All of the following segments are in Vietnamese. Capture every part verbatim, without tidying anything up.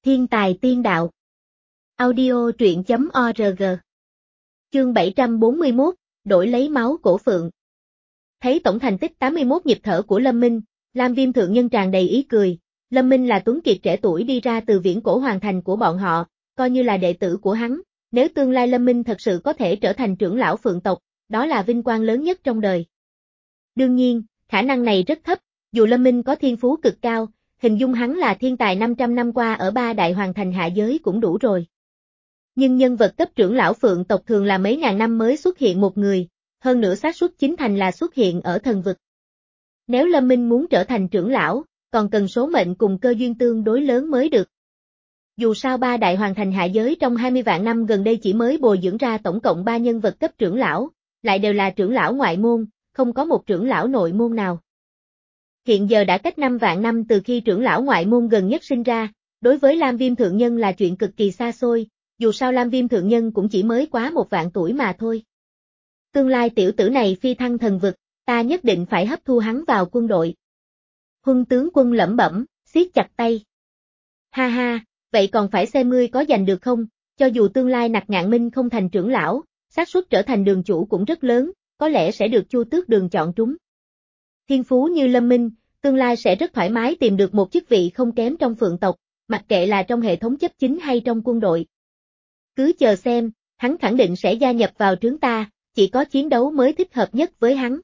Thiên tài tiên đạo. Audio truyện chấm org. Chương bảy trăm bốn mươi mốt, đổi lấy máu cổ phượng. Thấy tổng thành tích tám mươi mốt nhịp thở của Lâm Minh, Lam Viêm thượng nhân tràn đầy ý cười. Lâm Minh là tuấn kiệt trẻ tuổi đi ra từ viễn cổ hoàng thành của bọn họ, coi như là đệ tử của hắn. Nếu tương lai Lâm Minh thật sự có thể trở thành trưởng lão phượng tộc, đó là vinh quang lớn nhất trong đời. Đương nhiên, khả năng này rất thấp, dù Lâm Minh có thiên phú cực cao, hình dung hắn là thiên tài năm trăm năm qua ở ba đại hoàng thành hạ giới cũng đủ rồi. Nhưng nhân vật cấp trưởng lão phượng tộc thường là mấy ngàn năm mới xuất hiện một người, hơn nữa xác suất chín thành là xuất hiện ở thần vực. Nếu Lâm Minh muốn trở thành trưởng lão, còn cần số mệnh cùng cơ duyên tương đối lớn mới được. Dù sao ba đại hoàng thành hạ giới trong hai mươi vạn năm gần đây chỉ mới bồi dưỡng ra tổng cộng ba nhân vật cấp trưởng lão, lại đều là trưởng lão ngoại môn, không có một trưởng lão nội môn nào. Hiện giờ đã cách năm vạn năm từ khi trưởng lão ngoại môn gần nhất sinh ra, đối với Lam Viêm thượng nhân là chuyện cực kỳ xa xôi, dù sao Lam Viêm thượng nhân cũng chỉ mới quá một vạn tuổi mà thôi. Tương lai tiểu tử này phi thăng thần vực, ta nhất định phải hấp thu hắn vào quân đội. Huân tướng quân lẩm bẩm, siết chặt tay. Ha ha, vậy còn phải xem ngươi có giành được không, cho dù tương lai Nặc Ngạn Minh không thành trưởng lão, xác suất trở thành đường chủ cũng rất lớn, có lẽ sẽ được Chu Tước Đường chọn trúng. Thiên phú như Lâm Minh, tương lai sẽ rất thoải mái tìm được một chức vị không kém trong phượng tộc, mặc kệ là trong hệ thống chấp chính hay trong quân đội. Cứ chờ xem, hắn khẳng định sẽ gia nhập vào trướng ta, chỉ có chiến đấu mới thích hợp nhất với hắn.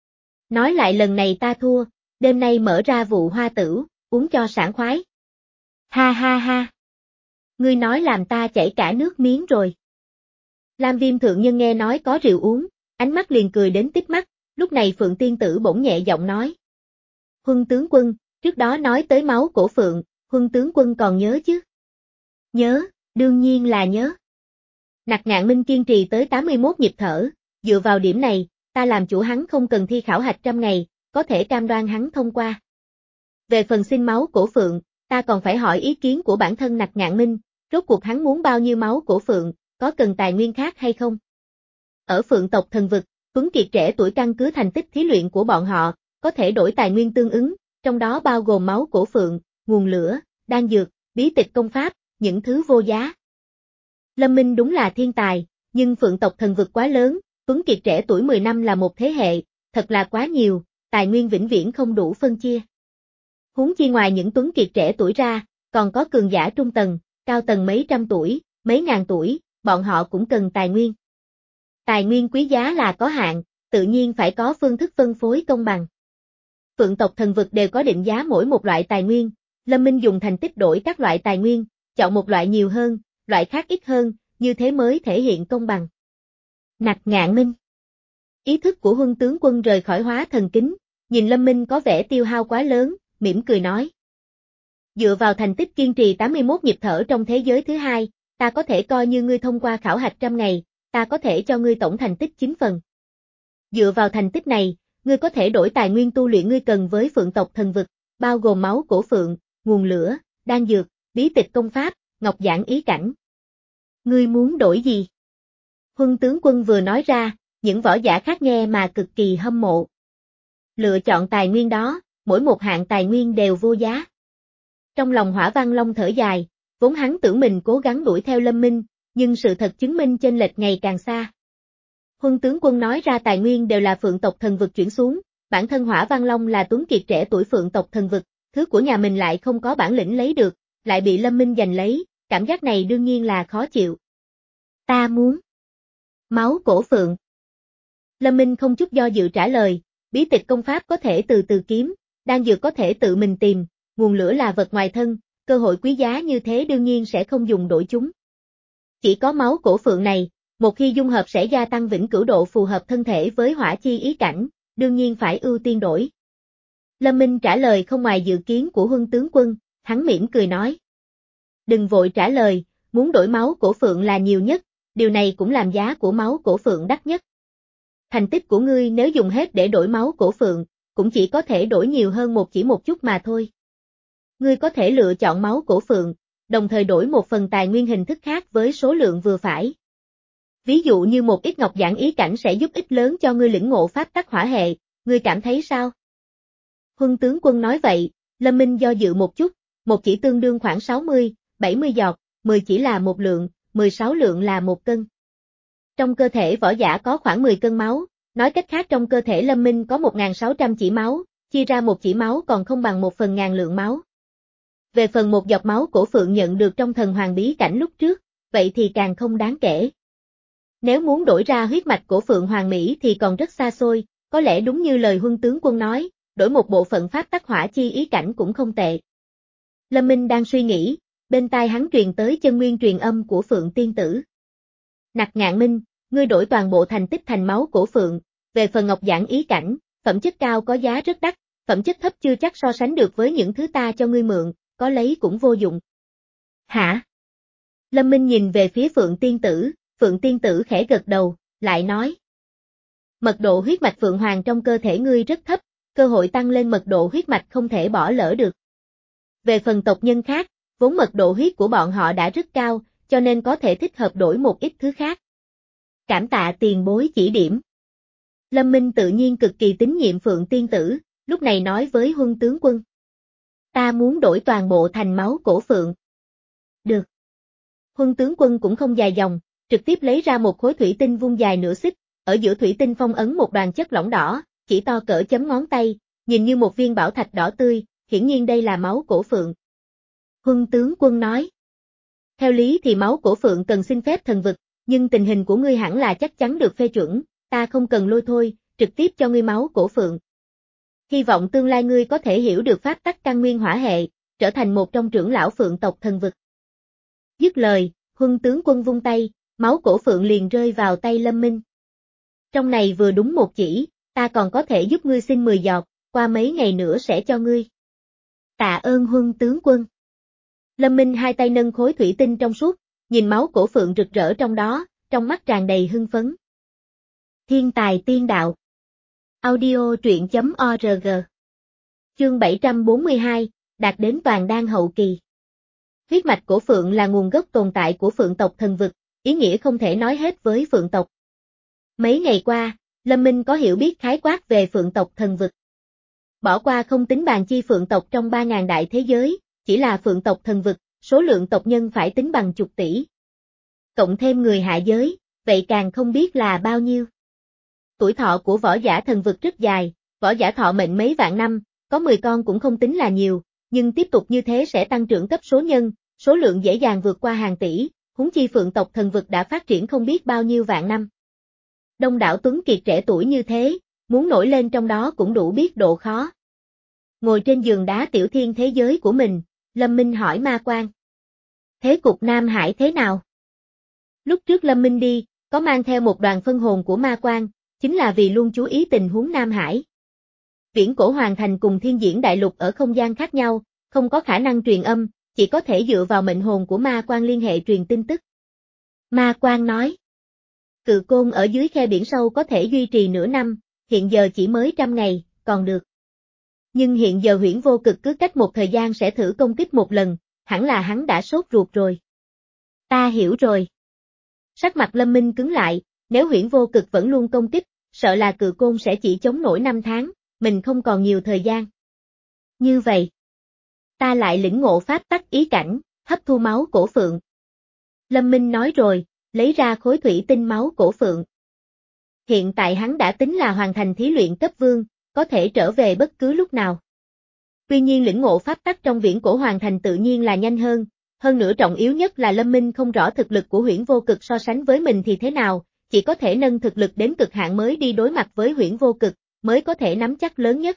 Nói lại lần này ta thua, đêm nay mở ra vụ hoa tửu, uống cho sảng khoái. Ha ha ha. Ngươi nói làm ta chảy cả nước miếng rồi. Lam Viêm thượng nhân nghe nói có rượu uống, ánh mắt liền cười đến tít mắt, lúc này Phượng tiên tử bỗng nhẹ giọng nói. Huân tướng quân, trước đó nói tới máu cổ phượng, Huân tướng quân còn nhớ chứ? Nhớ, đương nhiên là nhớ. Nặc Ngạn Minh kiên trì tới tám mươi mốt nhịp thở, dựa vào điểm này, ta làm chủ hắn không cần thi khảo hạch trăm ngày, có thể cam đoan hắn thông qua. Về phần xin máu cổ phượng, ta còn phải hỏi ý kiến của bản thân Nặc Ngạn Minh, rốt cuộc hắn muốn bao nhiêu máu cổ phượng, có cần tài nguyên khác hay không? Ở phượng tộc thần vực, tuấn kiệt trẻ tuổi căn cứ thành tích thí luyện của bọn họ, có thể đổi tài nguyên tương ứng, trong đó bao gồm máu cổ phượng, nguồn lửa, đan dược, bí tịch công pháp, những thứ vô giá. Lâm Minh đúng là thiên tài, nhưng phượng tộc thần vực quá lớn, tuấn kiệt trẻ tuổi mười năm là một thế hệ, thật là quá nhiều, tài nguyên vĩnh viễn không đủ phân chia. Huống chi ngoài những tuấn kiệt trẻ tuổi ra, còn có cường giả trung tầng, cao tầng mấy trăm tuổi, mấy ngàn tuổi, bọn họ cũng cần tài nguyên. Tài nguyên quý giá là có hạn, tự nhiên phải có phương thức phân phối công bằng. Phượng tộc thần vực đều có định giá mỗi một loại tài nguyên, Lâm Minh dùng thành tích đổi các loại tài nguyên, chọn một loại nhiều hơn, loại khác ít hơn, như thế mới thể hiện công bằng. Nặc Ngạn Minh. Ý thức của Huân tướng quân rời khỏi hóa thần kính, nhìn Lâm Minh có vẻ tiêu hao quá lớn, mỉm cười nói. Dựa vào thành tích kiên trì tám mươi mốt nhịp thở trong thế giới thứ hai, ta có thể coi như ngươi thông qua khảo hạch trăm ngày, ta có thể cho ngươi tổng thành tích chín phần. Dựa vào thành tích này, ngươi có thể đổi tài nguyên tu luyện ngươi cần với phượng tộc thần vực, bao gồm máu cổ phượng, nguồn lửa, đan dược, bí tịch công pháp, ngọc giản ý cảnh. Ngươi muốn đổi gì? Huân tướng quân vừa nói ra, những võ giả khác nghe mà cực kỳ hâm mộ. Lựa chọn tài nguyên đó, mỗi một hạng tài nguyên đều vô giá. Trong lòng Hỏa Văn Long thở dài, vốn hắn tưởng mình cố gắng đuổi theo Lâm Minh, nhưng sự thật chứng minh chênh lệch ngày càng xa. Huân tướng quân nói ra tài nguyên đều là phượng tộc thần vực chuyển xuống, bản thân Hỏa Văn Long là tuấn kiệt trẻ tuổi phượng tộc thần vực, thứ của nhà mình lại không có bản lĩnh lấy được, lại bị Lâm Minh giành lấy, cảm giác này đương nhiên là khó chịu. Ta muốn máu cổ phượng. Lâm Minh không chút do dự trả lời, bí tịch công pháp có thể từ từ kiếm, đan dược có thể tự mình tìm, nguồn lửa là vật ngoài thân, cơ hội quý giá như thế đương nhiên sẽ không dùng đổi chúng. Chỉ có máu cổ phượng này, một khi dung hợp sẽ gia tăng vĩnh cửu độ phù hợp thân thể với hỏa chi ý cảnh, đương nhiên phải ưu tiên đổi. Lâm Minh trả lời không ngoài dự kiến của Huân tướng quân, hắn mỉm cười nói. Đừng vội trả lời, muốn đổi máu cổ phượng là nhiều nhất, điều này cũng làm giá của máu cổ phượng đắt nhất. Thành tích của ngươi nếu dùng hết để đổi máu cổ phượng, cũng chỉ có thể đổi nhiều hơn một chỉ một chút mà thôi. Ngươi có thể lựa chọn máu cổ phượng, đồng thời đổi một phần tài nguyên hình thức khác với số lượng vừa phải. Ví dụ như một ít ngọc giản ý cảnh sẽ giúp ích lớn cho ngươi lĩnh ngộ pháp tắc hỏa hệ, ngươi cảm thấy sao? Huân tướng quân nói vậy, Lâm Minh do dự một chút, một chỉ tương đương khoảng sáu mươi, bảy mươi giọt, mười chỉ là một lượng, mười sáu lượng là một cân. Trong cơ thể võ giả có khoảng mười cân máu, nói cách khác trong cơ thể Lâm Minh có một nghìn sáu trăm chỉ máu, chia ra một chỉ máu còn không bằng một phần ngàn lượng máu. Về phần một giọt máu cổ Phượng nhận được trong thần hoàng bí cảnh lúc trước, vậy thì càng không đáng kể. Nếu muốn đổi ra huyết mạch cổ Phượng Hoàng Mỹ thì còn rất xa xôi, có lẽ đúng như lời Huân tướng quân nói, đổi một bộ phận pháp tắc hỏa chi ý cảnh cũng không tệ. Lâm Minh đang suy nghĩ, bên tai hắn truyền tới chân nguyên truyền âm của Phượng Tiên Tử. Nặc Ngạn Minh, ngươi đổi toàn bộ thành tích thành máu cổ Phượng, về phần ngọc giản ý cảnh, phẩm chất cao có giá rất đắt, phẩm chất thấp chưa chắc so sánh được với những thứ ta cho ngươi mượn, có lấy cũng vô dụng. Hả? Lâm Minh nhìn về phía Phượng Tiên Tử, Phượng Tiên Tử khẽ gật đầu, lại nói. Mật độ huyết mạch Phượng Hoàng trong cơ thể ngươi rất thấp, cơ hội tăng lên mật độ huyết mạch không thể bỏ lỡ được. Về phần tộc nhân khác, vốn mật độ huyết của bọn họ đã rất cao, cho nên có thể thích hợp đổi một ít thứ khác. Cảm tạ tiền bối chỉ điểm. Lâm Minh tự nhiên cực kỳ tín nhiệm Phượng Tiên Tử, lúc này nói với Huân tướng quân. Ta muốn đổi toàn bộ thành máu cổ Phượng. Được. Huân tướng quân cũng không dài dòng, trực tiếp lấy ra một khối thủy tinh vuông dài nửa xích, ở giữa thủy tinh phong ấn một đoàn chất lỏng đỏ, chỉ to cỡ chấm ngón tay, nhìn như một viên bảo thạch đỏ tươi, hiển nhiên đây là máu cổ Phượng. Huân tướng quân nói. Theo lý thì máu cổ Phượng cần xin phép thần vực, nhưng tình hình của ngươi hẳn là chắc chắn được phê chuẩn, ta không cần lôi thôi, trực tiếp cho ngươi máu cổ Phượng. Hy vọng tương lai ngươi có thể hiểu được pháp tắc căn nguyên hỏa hệ, trở thành một trong trưởng lão Phượng tộc thần vực. Dứt lời, Huân tướng quân vung tay, máu cổ Phượng liền rơi vào tay Lâm Minh. Trong này vừa đúng một chỉ, ta còn có thể giúp ngươi xin mười giọt, qua mấy ngày nữa sẽ cho ngươi. Tạ ơn Huân tướng quân. Lâm Minh hai tay nâng khối thủy tinh trong suốt, nhìn máu cổ Phượng rực rỡ trong đó, trong mắt tràn đầy hưng phấn. Thiên tài tiên đạo. Audio truyện chấm org. Chương bảy trăm bốn mươi hai, đạt đến toàn đan hậu kỳ. Huyết mạch cổ Phượng là nguồn gốc tồn tại của Phượng tộc thần vực, ý nghĩa không thể nói hết với Phượng tộc. Mấy ngày qua, Lâm Minh có hiểu biết khái quát về Phượng tộc thần vực. Bỏ qua không tính bàn chi Phượng tộc trong ba ngàn đại thế giới, chỉ là Phượng tộc thần vực, số lượng tộc nhân phải tính bằng chục tỷ. Cộng thêm người hạ giới, vậy càng không biết là bao nhiêu. Tuổi thọ của võ giả thần vực rất dài, võ giả thọ mệnh mấy vạn năm, có mười con cũng không tính là nhiều, nhưng tiếp tục như thế sẽ tăng trưởng cấp số nhân, số lượng dễ dàng vượt qua hàng tỷ, huống chi Phượng tộc thần vực đã phát triển không biết bao nhiêu vạn năm. Đông đảo tuấn kiệt trẻ tuổi như thế, muốn nổi lên trong đó cũng đủ biết độ khó. Ngồi trên giường đá tiểu thiên thế giới của mình, Lâm Minh hỏi Ma Quan. Thế cục Nam Hải thế nào? Lúc trước Lâm Minh đi, có mang theo một đoàn phân hồn của Ma Quan, chính là vì luôn chú ý tình huống Nam Hải. Viễn cổ hoàng thành cùng thiên diễn đại lục ở không gian khác nhau, không có khả năng truyền âm, chỉ có thể dựa vào mệnh hồn của Ma Quan liên hệ truyền tin tức. Ma Quan nói. Cự côn ở dưới khe biển sâu có thể duy trì nửa năm, hiện giờ chỉ mới trăm ngày, còn được. Nhưng hiện giờ Huyễn Vô Cực cứ cách một thời gian sẽ thử công kích một lần, hẳn là hắn đã sốt ruột rồi. Ta hiểu rồi. Sắc mặt Lâm Minh cứng lại, nếu Huyễn Vô Cực vẫn luôn công kích, sợ là cự côn sẽ chỉ chống nổi năm tháng, mình không còn nhiều thời gian. Như vậy, ta lại lĩnh ngộ pháp tắc ý cảnh, hấp thu máu cổ Phượng. Lâm Minh nói rồi, lấy ra khối thủy tinh máu cổ Phượng. Hiện tại hắn đã tính là hoàn thành thí luyện cấp vương, có thể trở về bất cứ lúc nào. Tuy nhiên lĩnh ngộ pháp tắc trong viễn cổ hoàng thành tự nhiên là nhanh hơn, hơn nữa trọng yếu nhất là Lâm Minh không rõ thực lực của Huyễn Vô Cực so sánh với mình thì thế nào, chỉ có thể nâng thực lực đến cực hạn mới đi đối mặt với Huyễn Vô Cực, mới có thể nắm chắc lớn nhất.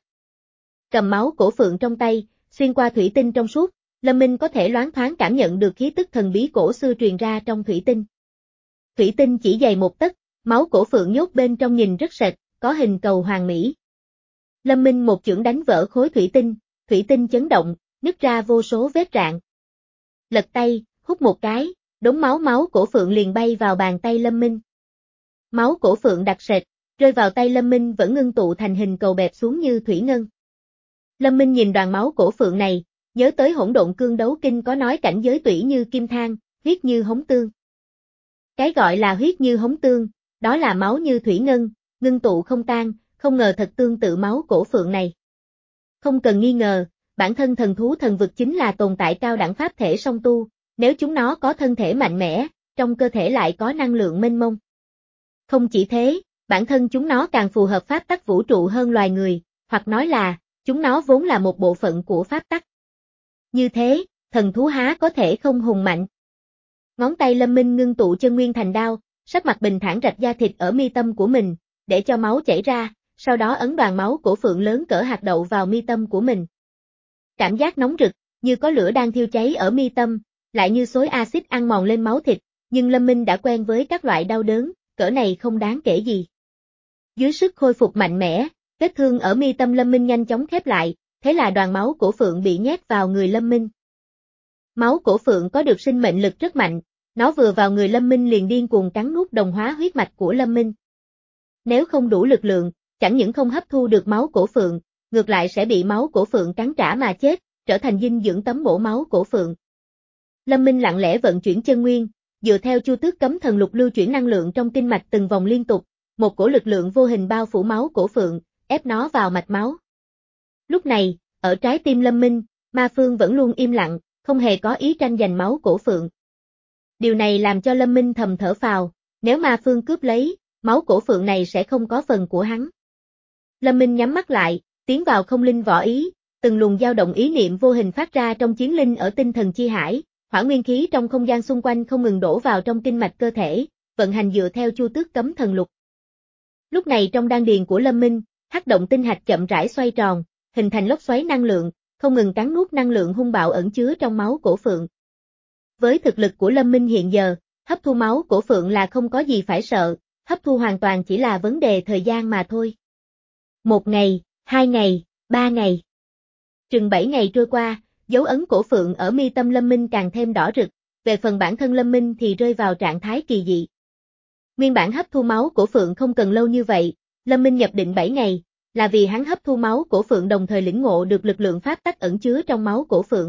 Cầm máu cổ Phượng trong tay, xuyên qua thủy tinh trong suốt, Lâm Minh có thể loáng thoáng cảm nhận được khí tức thần bí cổ xưa truyền ra trong thủy tinh. Thủy tinh chỉ dày một tấc, máu cổ Phượng nhốt bên trong nhìn rất sệt, có hình cầu hoàng mỹ. Lâm Minh một chưởng đánh vỡ khối thủy tinh, thủy tinh chấn động, nứt ra vô số vết rạn. Lật tay, hút một cái, đống máu máu cổ Phượng liền bay vào bàn tay Lâm Minh. Máu cổ Phượng đặc sệt, rơi vào tay Lâm Minh vẫn ngưng tụ thành hình cầu bẹp xuống như thủy ngân. Lâm Minh nhìn đoàn máu cổ Phượng này, nhớ tới Hỗn Độn Cương Đấu Kinh có nói cảnh giới tủy như kim than, huyết như hống tương. Cái gọi là huyết như hống tương, đó là máu như thủy ngân, ngưng tụ không tan, không ngờ thật tương tự máu cổ Phượng này. Không cần nghi ngờ, bản thân thần thú thần vực chính là tồn tại cao đẳng pháp thể song tu, Nếu chúng nó có thân thể mạnh mẽ, trong cơ thể lại có năng lượng mênh mông. Không chỉ thế, bản thân chúng nó càng phù hợp pháp tắc vũ trụ hơn loài người, hoặc nói là, chúng nó vốn là một bộ phận của pháp tắc. Như thế, thần thú há có thể không hùng mạnh. Ngón tay Lâm Minh ngưng tụ chân nguyên thành đao, sắc mặt bình thản rạch da thịt ở mi tâm của mình, để cho máu chảy ra, sau đó ấn đoàn máu cổ phượng lớn cỡ hạt đậu vào mi tâm của mình. Cảm giác nóng rực, như có lửa đang thiêu cháy ở mi tâm, lại như xối axit ăn mòn lên máu thịt, nhưng Lâm Minh đã quen với các loại đau đớn, cỡ này không đáng kể gì. Dưới sức khôi phục mạnh mẽ, vết thương ở mi tâm Lâm Minh nhanh chóng khép lại, thế là đoàn máu cổ phượng bị nhét vào người Lâm Minh. Máu cổ phượng có được sinh mệnh lực rất mạnh, nó vừa vào người Lâm Minh liền điên cuồng cắn nuốt đồng hóa huyết mạch của Lâm Minh. Nếu không đủ lực lượng, chẳng những không hấp thu được máu cổ phượng, ngược lại sẽ bị máu cổ phượng cắn trả mà chết, trở thành dinh dưỡng tấm bổ máu cổ phượng. Lâm Minh lặng lẽ vận chuyển chân nguyên, dựa theo chu tước cấm thần lục lưu chuyển năng lượng trong kinh mạch từng vòng liên tục, một cổ lực lượng vô hình bao phủ máu cổ phượng, ép nó vào mạch máu. Lúc này, ở trái tim Lâm Minh, Ma Phương vẫn luôn im lặng, không hề có ý tranh giành máu cổ phượng. Điều này làm cho Lâm Minh thầm thở phào, nếu Ma Phương cướp lấy, máu cổ phượng này sẽ không có phần của hắn. Lâm Minh nhắm mắt lại, tiến vào không linh võ ý, từng luồng dao động ý niệm vô hình phát ra trong chiến linh ở tinh thần chi hải, hỏa nguyên khí trong không gian xung quanh không ngừng đổ vào trong kinh mạch cơ thể, vận hành dựa theo chu tước cấm thần lục. Lúc này trong đan điền của Lâm Minh, hắc động tinh hạch chậm rãi xoay tròn, hình thành lốc xoáy năng lượng, không ngừng cắn nuốt năng lượng hung bạo ẩn chứa trong máu cổ phượng. Với thực lực của Lâm Minh hiện giờ, hấp thu máu cổ phượng là không có gì phải sợ, hấp thu hoàn toàn chỉ là vấn đề thời gian mà thôi. Một ngày, hai ngày, ba ngày. Chừng bảy ngày trôi qua, dấu ấn cổ phượng ở mi tâm Lâm Minh càng thêm đỏ rực, về phần bản thân Lâm Minh thì rơi vào trạng thái kỳ dị. Nguyên bản hấp thu máu cổ phượng không cần lâu như vậy, Lâm Minh nhập định bảy ngày, là vì hắn hấp thu máu cổ phượng đồng thời lĩnh ngộ được lực lượng pháp tắc ẩn chứa trong máu cổ phượng.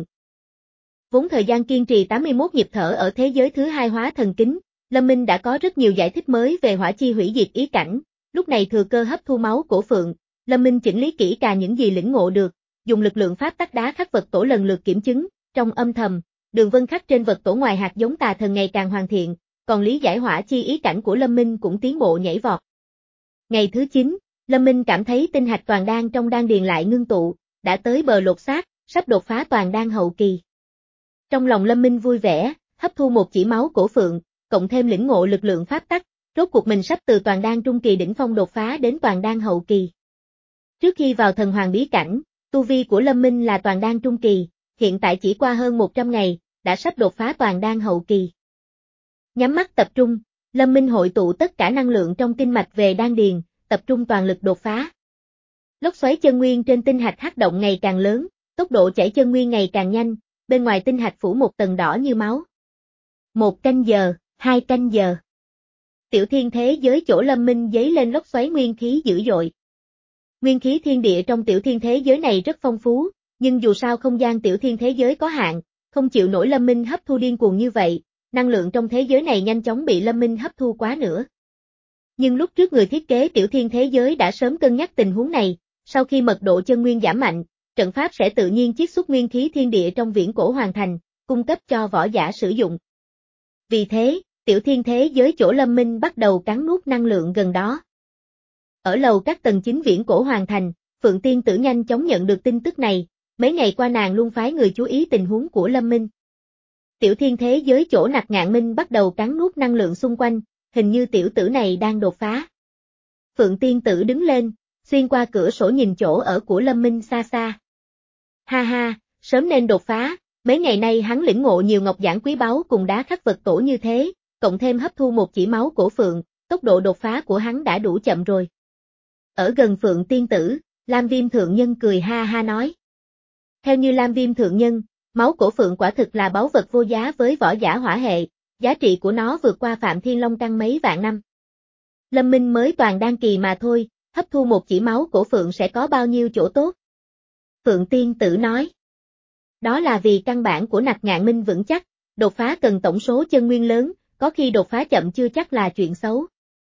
Vốn thời gian kiên trì tám mươi mốt nhịp thở ở thế giới thứ hai hóa thần kính, Lâm Minh đã có rất nhiều giải thích mới về hỏa chi hủy diệt ý cảnh, lúc này thừa cơ hấp thu máu cổ phượng, Lâm Minh chỉnh lý kỹ càng những gì lĩnh ngộ được, dùng lực lượng pháp tắc đá khắc vật tổ lần lượt kiểm chứng, trong âm thầm, đường vân khắc trên vật tổ ngoài hạt giống tà thần ngày càng hoàn thiện, còn lý giải hỏa chi ý cảnh của Lâm Minh cũng tiến bộ nhảy vọt. Ngày thứ chín, Lâm Minh cảm thấy tinh hạch toàn đan trong đan điền lại ngưng tụ, đã tới bờ lột xác, sắp đột phá toàn đan hậu kỳ. Trong lòng Lâm Minh vui vẻ, hấp thu một chỉ máu cổ phượng, cộng thêm lĩnh ngộ lực lượng pháp tắc, rốt cuộc mình sắp từ toàn đan trung kỳ đỉnh phong đột phá đến toàn đan hậu kỳ. Trước khi vào thần hoàng bí cảnh, tu vi của Lâm Minh là toàn đan trung kỳ, hiện tại chỉ qua hơn một trăm ngày, đã sắp đột phá toàn đan hậu kỳ. Nhắm mắt tập trung, Lâm Minh hội tụ tất cả năng lượng trong kinh mạch về đan điền, tập trung toàn lực đột phá. Lốc xoáy chân nguyên trên tinh hạch hắc động ngày càng lớn, tốc độ chảy chân nguyên ngày càng nhanh, bên ngoài tinh hạch phủ một tầng đỏ như máu. Một canh giờ, hai canh giờ. Tiểu thiên thế giới chỗ Lâm Minh dấy lên lốc xoáy nguyên khí dữ dội. Nguyên khí thiên địa trong tiểu thiên thế giới này rất phong phú, nhưng dù sao không gian tiểu thiên thế giới có hạn, không chịu nổi Lâm Minh hấp thu điên cuồng như vậy, năng lượng trong thế giới này nhanh chóng bị Lâm Minh hấp thu quá nữa. Nhưng lúc trước người thiết kế tiểu thiên thế giới đã sớm cân nhắc tình huống này, sau khi mật độ chân nguyên giảm mạnh, trận pháp sẽ tự nhiên chiết xuất nguyên khí thiên địa trong viễn cổ hoàn thành, cung cấp cho võ giả sử dụng. Vì thế, tiểu thiên thế giới chỗ Lâm Minh bắt đầu cắn nuốt năng lượng gần đó. Ở lầu các tầng chín viễn cổ hoàn thành, Phượng Tiên Tử nhanh chóng nhận được tin tức này, mấy ngày qua nàng luôn phái người chú ý tình huống của Lâm Minh. Tiểu thiên thế giới chỗ Nặc Ngạn Minh bắt đầu cắn nuốt năng lượng xung quanh, hình như tiểu tử này đang đột phá. Phượng Tiên Tử đứng lên, xuyên qua cửa sổ nhìn chỗ ở của Lâm Minh xa xa. Ha ha, sớm nên đột phá, mấy ngày nay hắn lĩnh ngộ nhiều ngọc giản quý báu cùng đá khắc vật tổ như thế, cộng thêm hấp thu một chỉ máu cổ Phượng, tốc độ đột phá của hắn đã đủ chậm rồi. Ở gần Phượng Tiên Tử, Lam Viêm Thượng Nhân cười ha ha nói. Theo như Lam Viêm Thượng Nhân, máu cổ Phượng quả thực là báu vật vô giá với võ giả hỏa hệ, giá trị của nó vượt qua Phạm Thiên Long Căn mấy vạn năm. Lâm Minh mới toàn đan kỳ mà thôi, hấp thu một chỉ máu cổ Phượng sẽ có bao nhiêu chỗ tốt? Phượng Tiên Tử nói. Đó là vì căn bản của Nặc Ngạn Minh vững chắc, đột phá cần tổng số chân nguyên lớn, có khi đột phá chậm chưa chắc là chuyện xấu.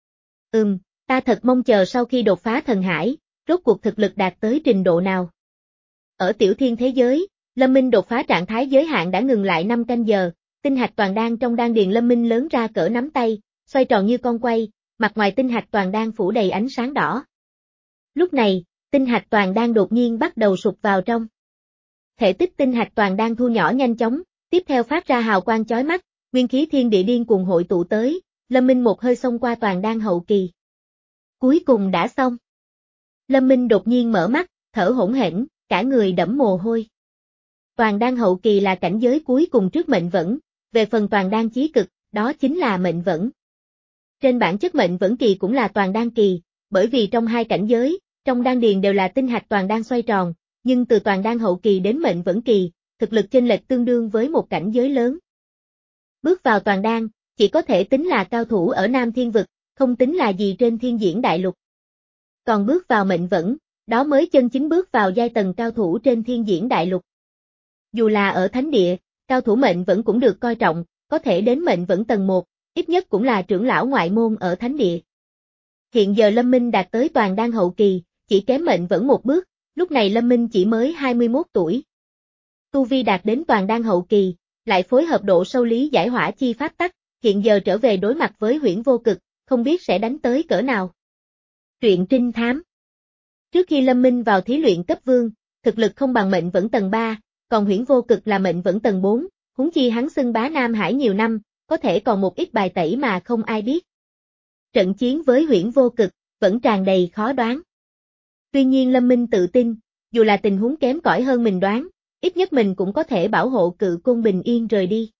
Ừm, ta thật mong chờ sau khi đột phá thần hải, rốt cuộc thực lực đạt tới trình độ nào. Ở tiểu thiên thế giới, Lâm Minh đột phá trạng thái giới hạn đã ngừng lại năm canh giờ, tinh hạch toàn đan trong đan điền Lâm Minh lớn ra cỡ nắm tay, xoay tròn như con quay, mặt ngoài tinh hạch toàn đan phủ đầy ánh sáng đỏ. Lúc này, tinh hạch toàn đan đột nhiên bắt đầu sụp vào trong. Thể tích tinh hạch toàn đan thu nhỏ nhanh chóng, tiếp theo phát ra hào quang chói mắt, nguyên khí thiên địa điên cuồng hội tụ tới, Lâm Minh một hơi xông qua toàn đan hậu kỳ. Cuối cùng đã xong. Lâm Minh đột nhiên mở mắt, thở hổn hển, cả người đẫm mồ hôi. Toàn đan hậu kỳ là cảnh giới cuối cùng trước mệnh vẫn, về phần toàn đan chí cực, đó chính là mệnh vẫn. Trên bản chất mệnh vẫn kỳ cũng là toàn đan kỳ, bởi vì trong hai cảnh giới, trong đan điền đều là tinh hạch toàn đan xoay tròn, nhưng từ toàn đan hậu kỳ đến mệnh vẫn kỳ, thực lực chênh lệch tương đương với một cảnh giới lớn. Bước vào toàn đan, chỉ có thể tính là cao thủ ở Nam Thiên Vực, không tính là gì trên thiên diễn đại lục. Còn bước vào mệnh vẫn, đó mới chân chính bước vào giai tầng cao thủ trên thiên diễn đại lục. Dù là ở thánh địa, cao thủ mệnh vẫn cũng được coi trọng, có thể đến mệnh vẫn tầng một, ít nhất cũng là trưởng lão ngoại môn ở thánh địa. Hiện giờ Lâm Minh đạt tới toàn đan hậu kỳ, chỉ kém mệnh vẫn một bước, lúc này Lâm Minh chỉ mới hai mươi mốt tuổi. Tu vi đạt đến toàn đan hậu kỳ, lại phối hợp độ sâu lý giải hỏa chi pháp tắc, hiện giờ trở về đối mặt với Huyễn Vô Cực, không biết sẽ đánh tới cỡ nào. Truyện trinh thám. Trước khi Lâm Minh vào thí luyện cấp vương, thực lực không bằng mệnh vẫn tầng ba, còn Huyễn Vô Cực là mệnh vẫn tầng bốn, huống chi hắn xưng bá Nam Hải nhiều năm, có thể còn một ít bài tẩy mà không ai biết. Trận chiến với Huyễn Vô Cực, vẫn tràn đầy khó đoán. Tuy nhiên Lâm Minh tự tin, dù là tình huống kém cỏi hơn mình đoán, ít nhất mình cũng có thể bảo hộ Cự Côn bình yên rời đi.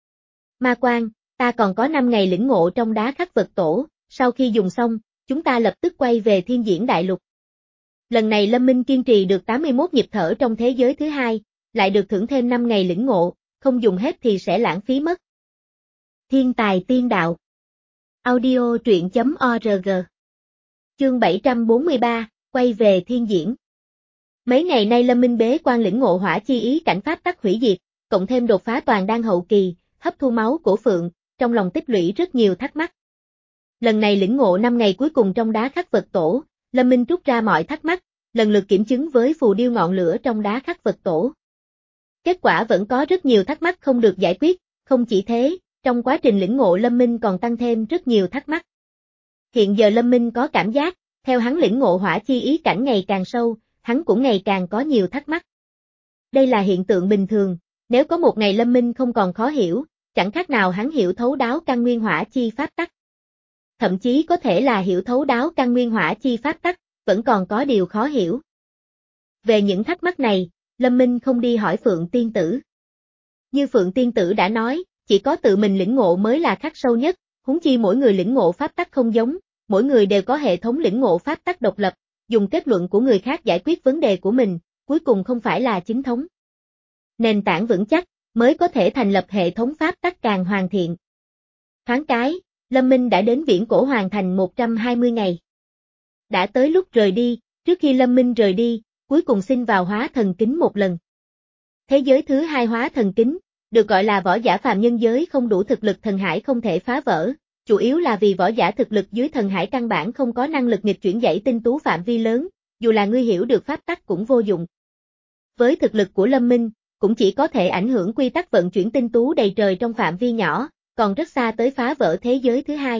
Ma Quan, ta còn có năm ngày lĩnh ngộ trong đá khắc vật tổ, sau khi dùng xong, chúng ta lập tức quay về thiên diễn đại lục. Lần này Lâm Minh kiên trì được tám mươi mốt nhịp thở trong thế giới thứ hai, lại được thưởng thêm năm ngày lĩnh ngộ, không dùng hết thì sẽ lãng phí mất. Thiên tài tiên đạo. Audio truyện chấm org. Chương bảy trăm bốn mươi ba, quay về thiên diễn. Mấy ngày nay Lâm Minh bế quan lĩnh ngộ hỏa chi ý cảnh pháp tắc hủy diệt, cộng thêm đột phá toàn đan hậu kỳ, hấp thu máu của Phượng, trong lòng tích lũy rất nhiều thắc mắc. Lần này lĩnh ngộ năm ngày cuối cùng trong đá khắc vật tổ, Lâm Minh rút ra mọi thắc mắc, lần lượt kiểm chứng với phù điêu ngọn lửa trong đá khắc vật tổ. Kết quả vẫn có rất nhiều thắc mắc không được giải quyết, không chỉ thế, trong quá trình lĩnh ngộ Lâm Minh còn tăng thêm rất nhiều thắc mắc. Hiện giờ Lâm Minh có cảm giác, theo hắn lĩnh ngộ hỏa chi ý cảnh ngày càng sâu, hắn cũng ngày càng có nhiều thắc mắc. Đây là hiện tượng bình thường, nếu có một ngày Lâm Minh không còn khó hiểu, chẳng khác nào hắn hiểu thấu đáo căn nguyên hỏa chi pháp tắc. Thậm chí có thể là hiểu thấu đáo căn nguyên hỏa chi pháp tắc, vẫn còn có điều khó hiểu. Về những thắc mắc này, Lâm Minh không đi hỏi Phượng Tiên Tử. Như Phượng Tiên Tử đã nói, chỉ có tự mình lĩnh ngộ mới là khắc sâu nhất, huống chi mỗi người lĩnh ngộ pháp tắc không giống, mỗi người đều có hệ thống lĩnh ngộ pháp tắc độc lập, dùng kết luận của người khác giải quyết vấn đề của mình, cuối cùng không phải là chính thống. Nền tảng vững chắc, mới có thể thành lập hệ thống pháp tắc càng hoàn thiện. Thoáng cái, Lâm Minh đã đến Viễn Cổ Hoàng Thành một trăm hai mươi ngày. Đã tới lúc rời đi, trước khi Lâm Minh rời đi, cuối cùng xin vào hóa thần kính một lần. Thế giới thứ hai hóa thần kính, được gọi là võ giả phàm nhân giới không đủ thực lực thần hải không thể phá vỡ, chủ yếu là vì võ giả thực lực dưới thần hải căn bản không có năng lực nghịch chuyển dãy tinh tú phạm vi lớn, dù là ngươi hiểu được pháp tắc cũng vô dụng. Với thực lực của Lâm Minh, cũng chỉ có thể ảnh hưởng quy tắc vận chuyển tinh tú đầy trời trong phạm vi nhỏ, còn rất xa tới phá vỡ thế giới thứ hai.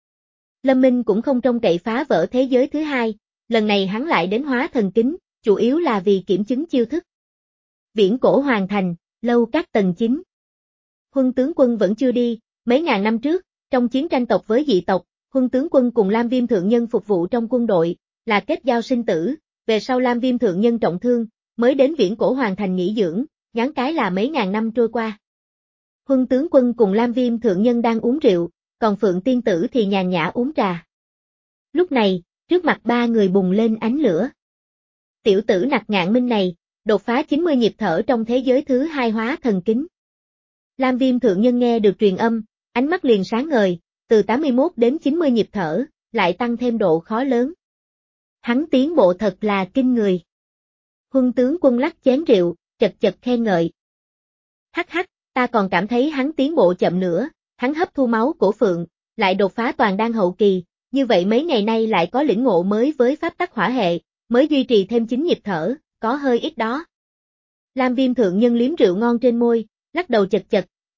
Lâm Minh cũng không trông cậy phá vỡ thế giới thứ hai, lần này hắn lại đến hóa thần kính, chủ yếu là vì kiểm chứng chiêu thức. Viễn Cổ Hoàng Thành, lâu các tầng chín. Huân tướng quân vẫn chưa đi, mấy ngàn năm trước, trong chiến tranh tộc với dị tộc, Huân tướng quân cùng Lam Viêm thượng nhân phục vụ trong quân đội, là kết giao sinh tử, về sau Lam Viêm thượng nhân trọng thương, mới đến Viễn Cổ Hoàng Thành nghỉ dưỡng, ngắn cái là mấy ngàn năm trôi qua. Huân tướng quân cùng Lam Viêm thượng nhân đang uống rượu, còn Phượng Tiên Tử thì nhàn nhã uống trà. Lúc này, trước mặt ba người bùng lên ánh lửa. Tiểu tử nặc ngạn minh này, đột phá chín mươi nhịp thở trong thế giới thứ hai hóa thần kính. Lam Viêm thượng nhân nghe được truyền âm, ánh mắt liền sáng ngời, từ tám mươi mốt đến chín mươi nhịp thở, lại tăng thêm độ khó lớn. Hắn tiến bộ thật là kinh người. Huân tướng quân lắc chén rượu, chật chật khen ngợi. Hắc hắc, ta còn cảm thấy hắn tiến bộ chậm nữa, hắn hấp thu máu của Phượng, lại đột phá toàn đan hậu kỳ, như vậy mấy ngày nay lại có lĩnh ngộ mới với pháp tắc hỏa hệ, mới duy trì thêm chín nhịp thở, có hơi ít đó. Lam Viêm thượng nhân liếm rượu ngon trên môi, lắc đầu chật chật,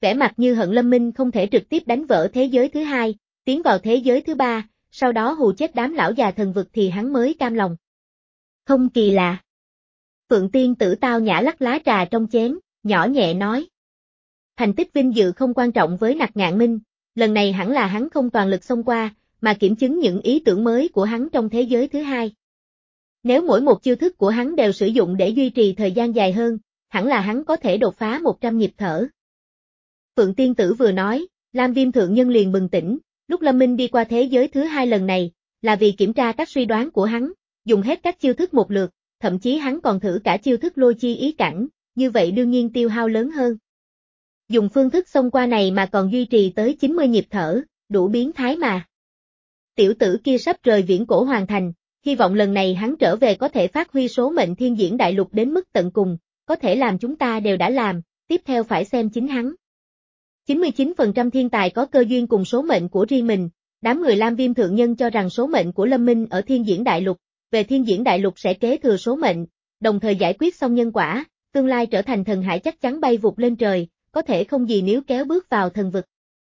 vẻ mặt như hận Lâm Minh không thể trực tiếp đánh vỡ thế giới thứ hai, tiến vào thế giới thứ ba, sau đó hù chết đám lão già thần vực thì hắn mới cam lòng. Không kỳ lạ. Phượng Tiên Tử tao nhã lắc lá trà trong chén, nhỏ nhẹ nói. Thành tích vinh dự không quan trọng với Nặc Ngạn Minh, lần này hẳn là hắn không toàn lực xông qua, mà kiểm chứng những ý tưởng mới của hắn trong thế giới thứ hai. Nếu mỗi một chiêu thức của hắn đều sử dụng để duy trì thời gian dài hơn, hẳn là hắn có thể đột phá một trăm nhịp thở. Phượng Tiên Tử vừa nói, Lam Viêm Thượng Nhân liền bừng tỉnh, lúc Lâm Minh đi qua thế giới thứ hai lần này, là vì kiểm tra các suy đoán của hắn, dùng hết các chiêu thức một lượt, thậm chí hắn còn thử cả chiêu thức lôi chi ý cảnh, như vậy đương nhiên tiêu hao lớn hơn. Dùng phương thức xông qua này mà còn duy trì tới chín mươi nhịp thở, đủ biến thái mà. Tiểu tử kia sắp rời viễn cổ hoàn thành, hy vọng lần này hắn trở về có thể phát huy số mệnh thiên diễn đại lục đến mức tận cùng, có thể làm chúng ta đều đã làm, tiếp theo phải xem chính hắn. chín mươi chín phần trăm thiên tài có cơ duyên cùng số mệnh của riêng mình, đám người Lam Viêm Thượng Nhân cho rằng số mệnh của Lâm Minh ở thiên diễn đại lục, về thiên diễn đại lục sẽ kế thừa số mệnh, đồng thời giải quyết xong nhân quả, tương lai trở thành thần hải chắc chắn bay vụt lên trời, có thể không gì nếu kéo bước vào thần vực.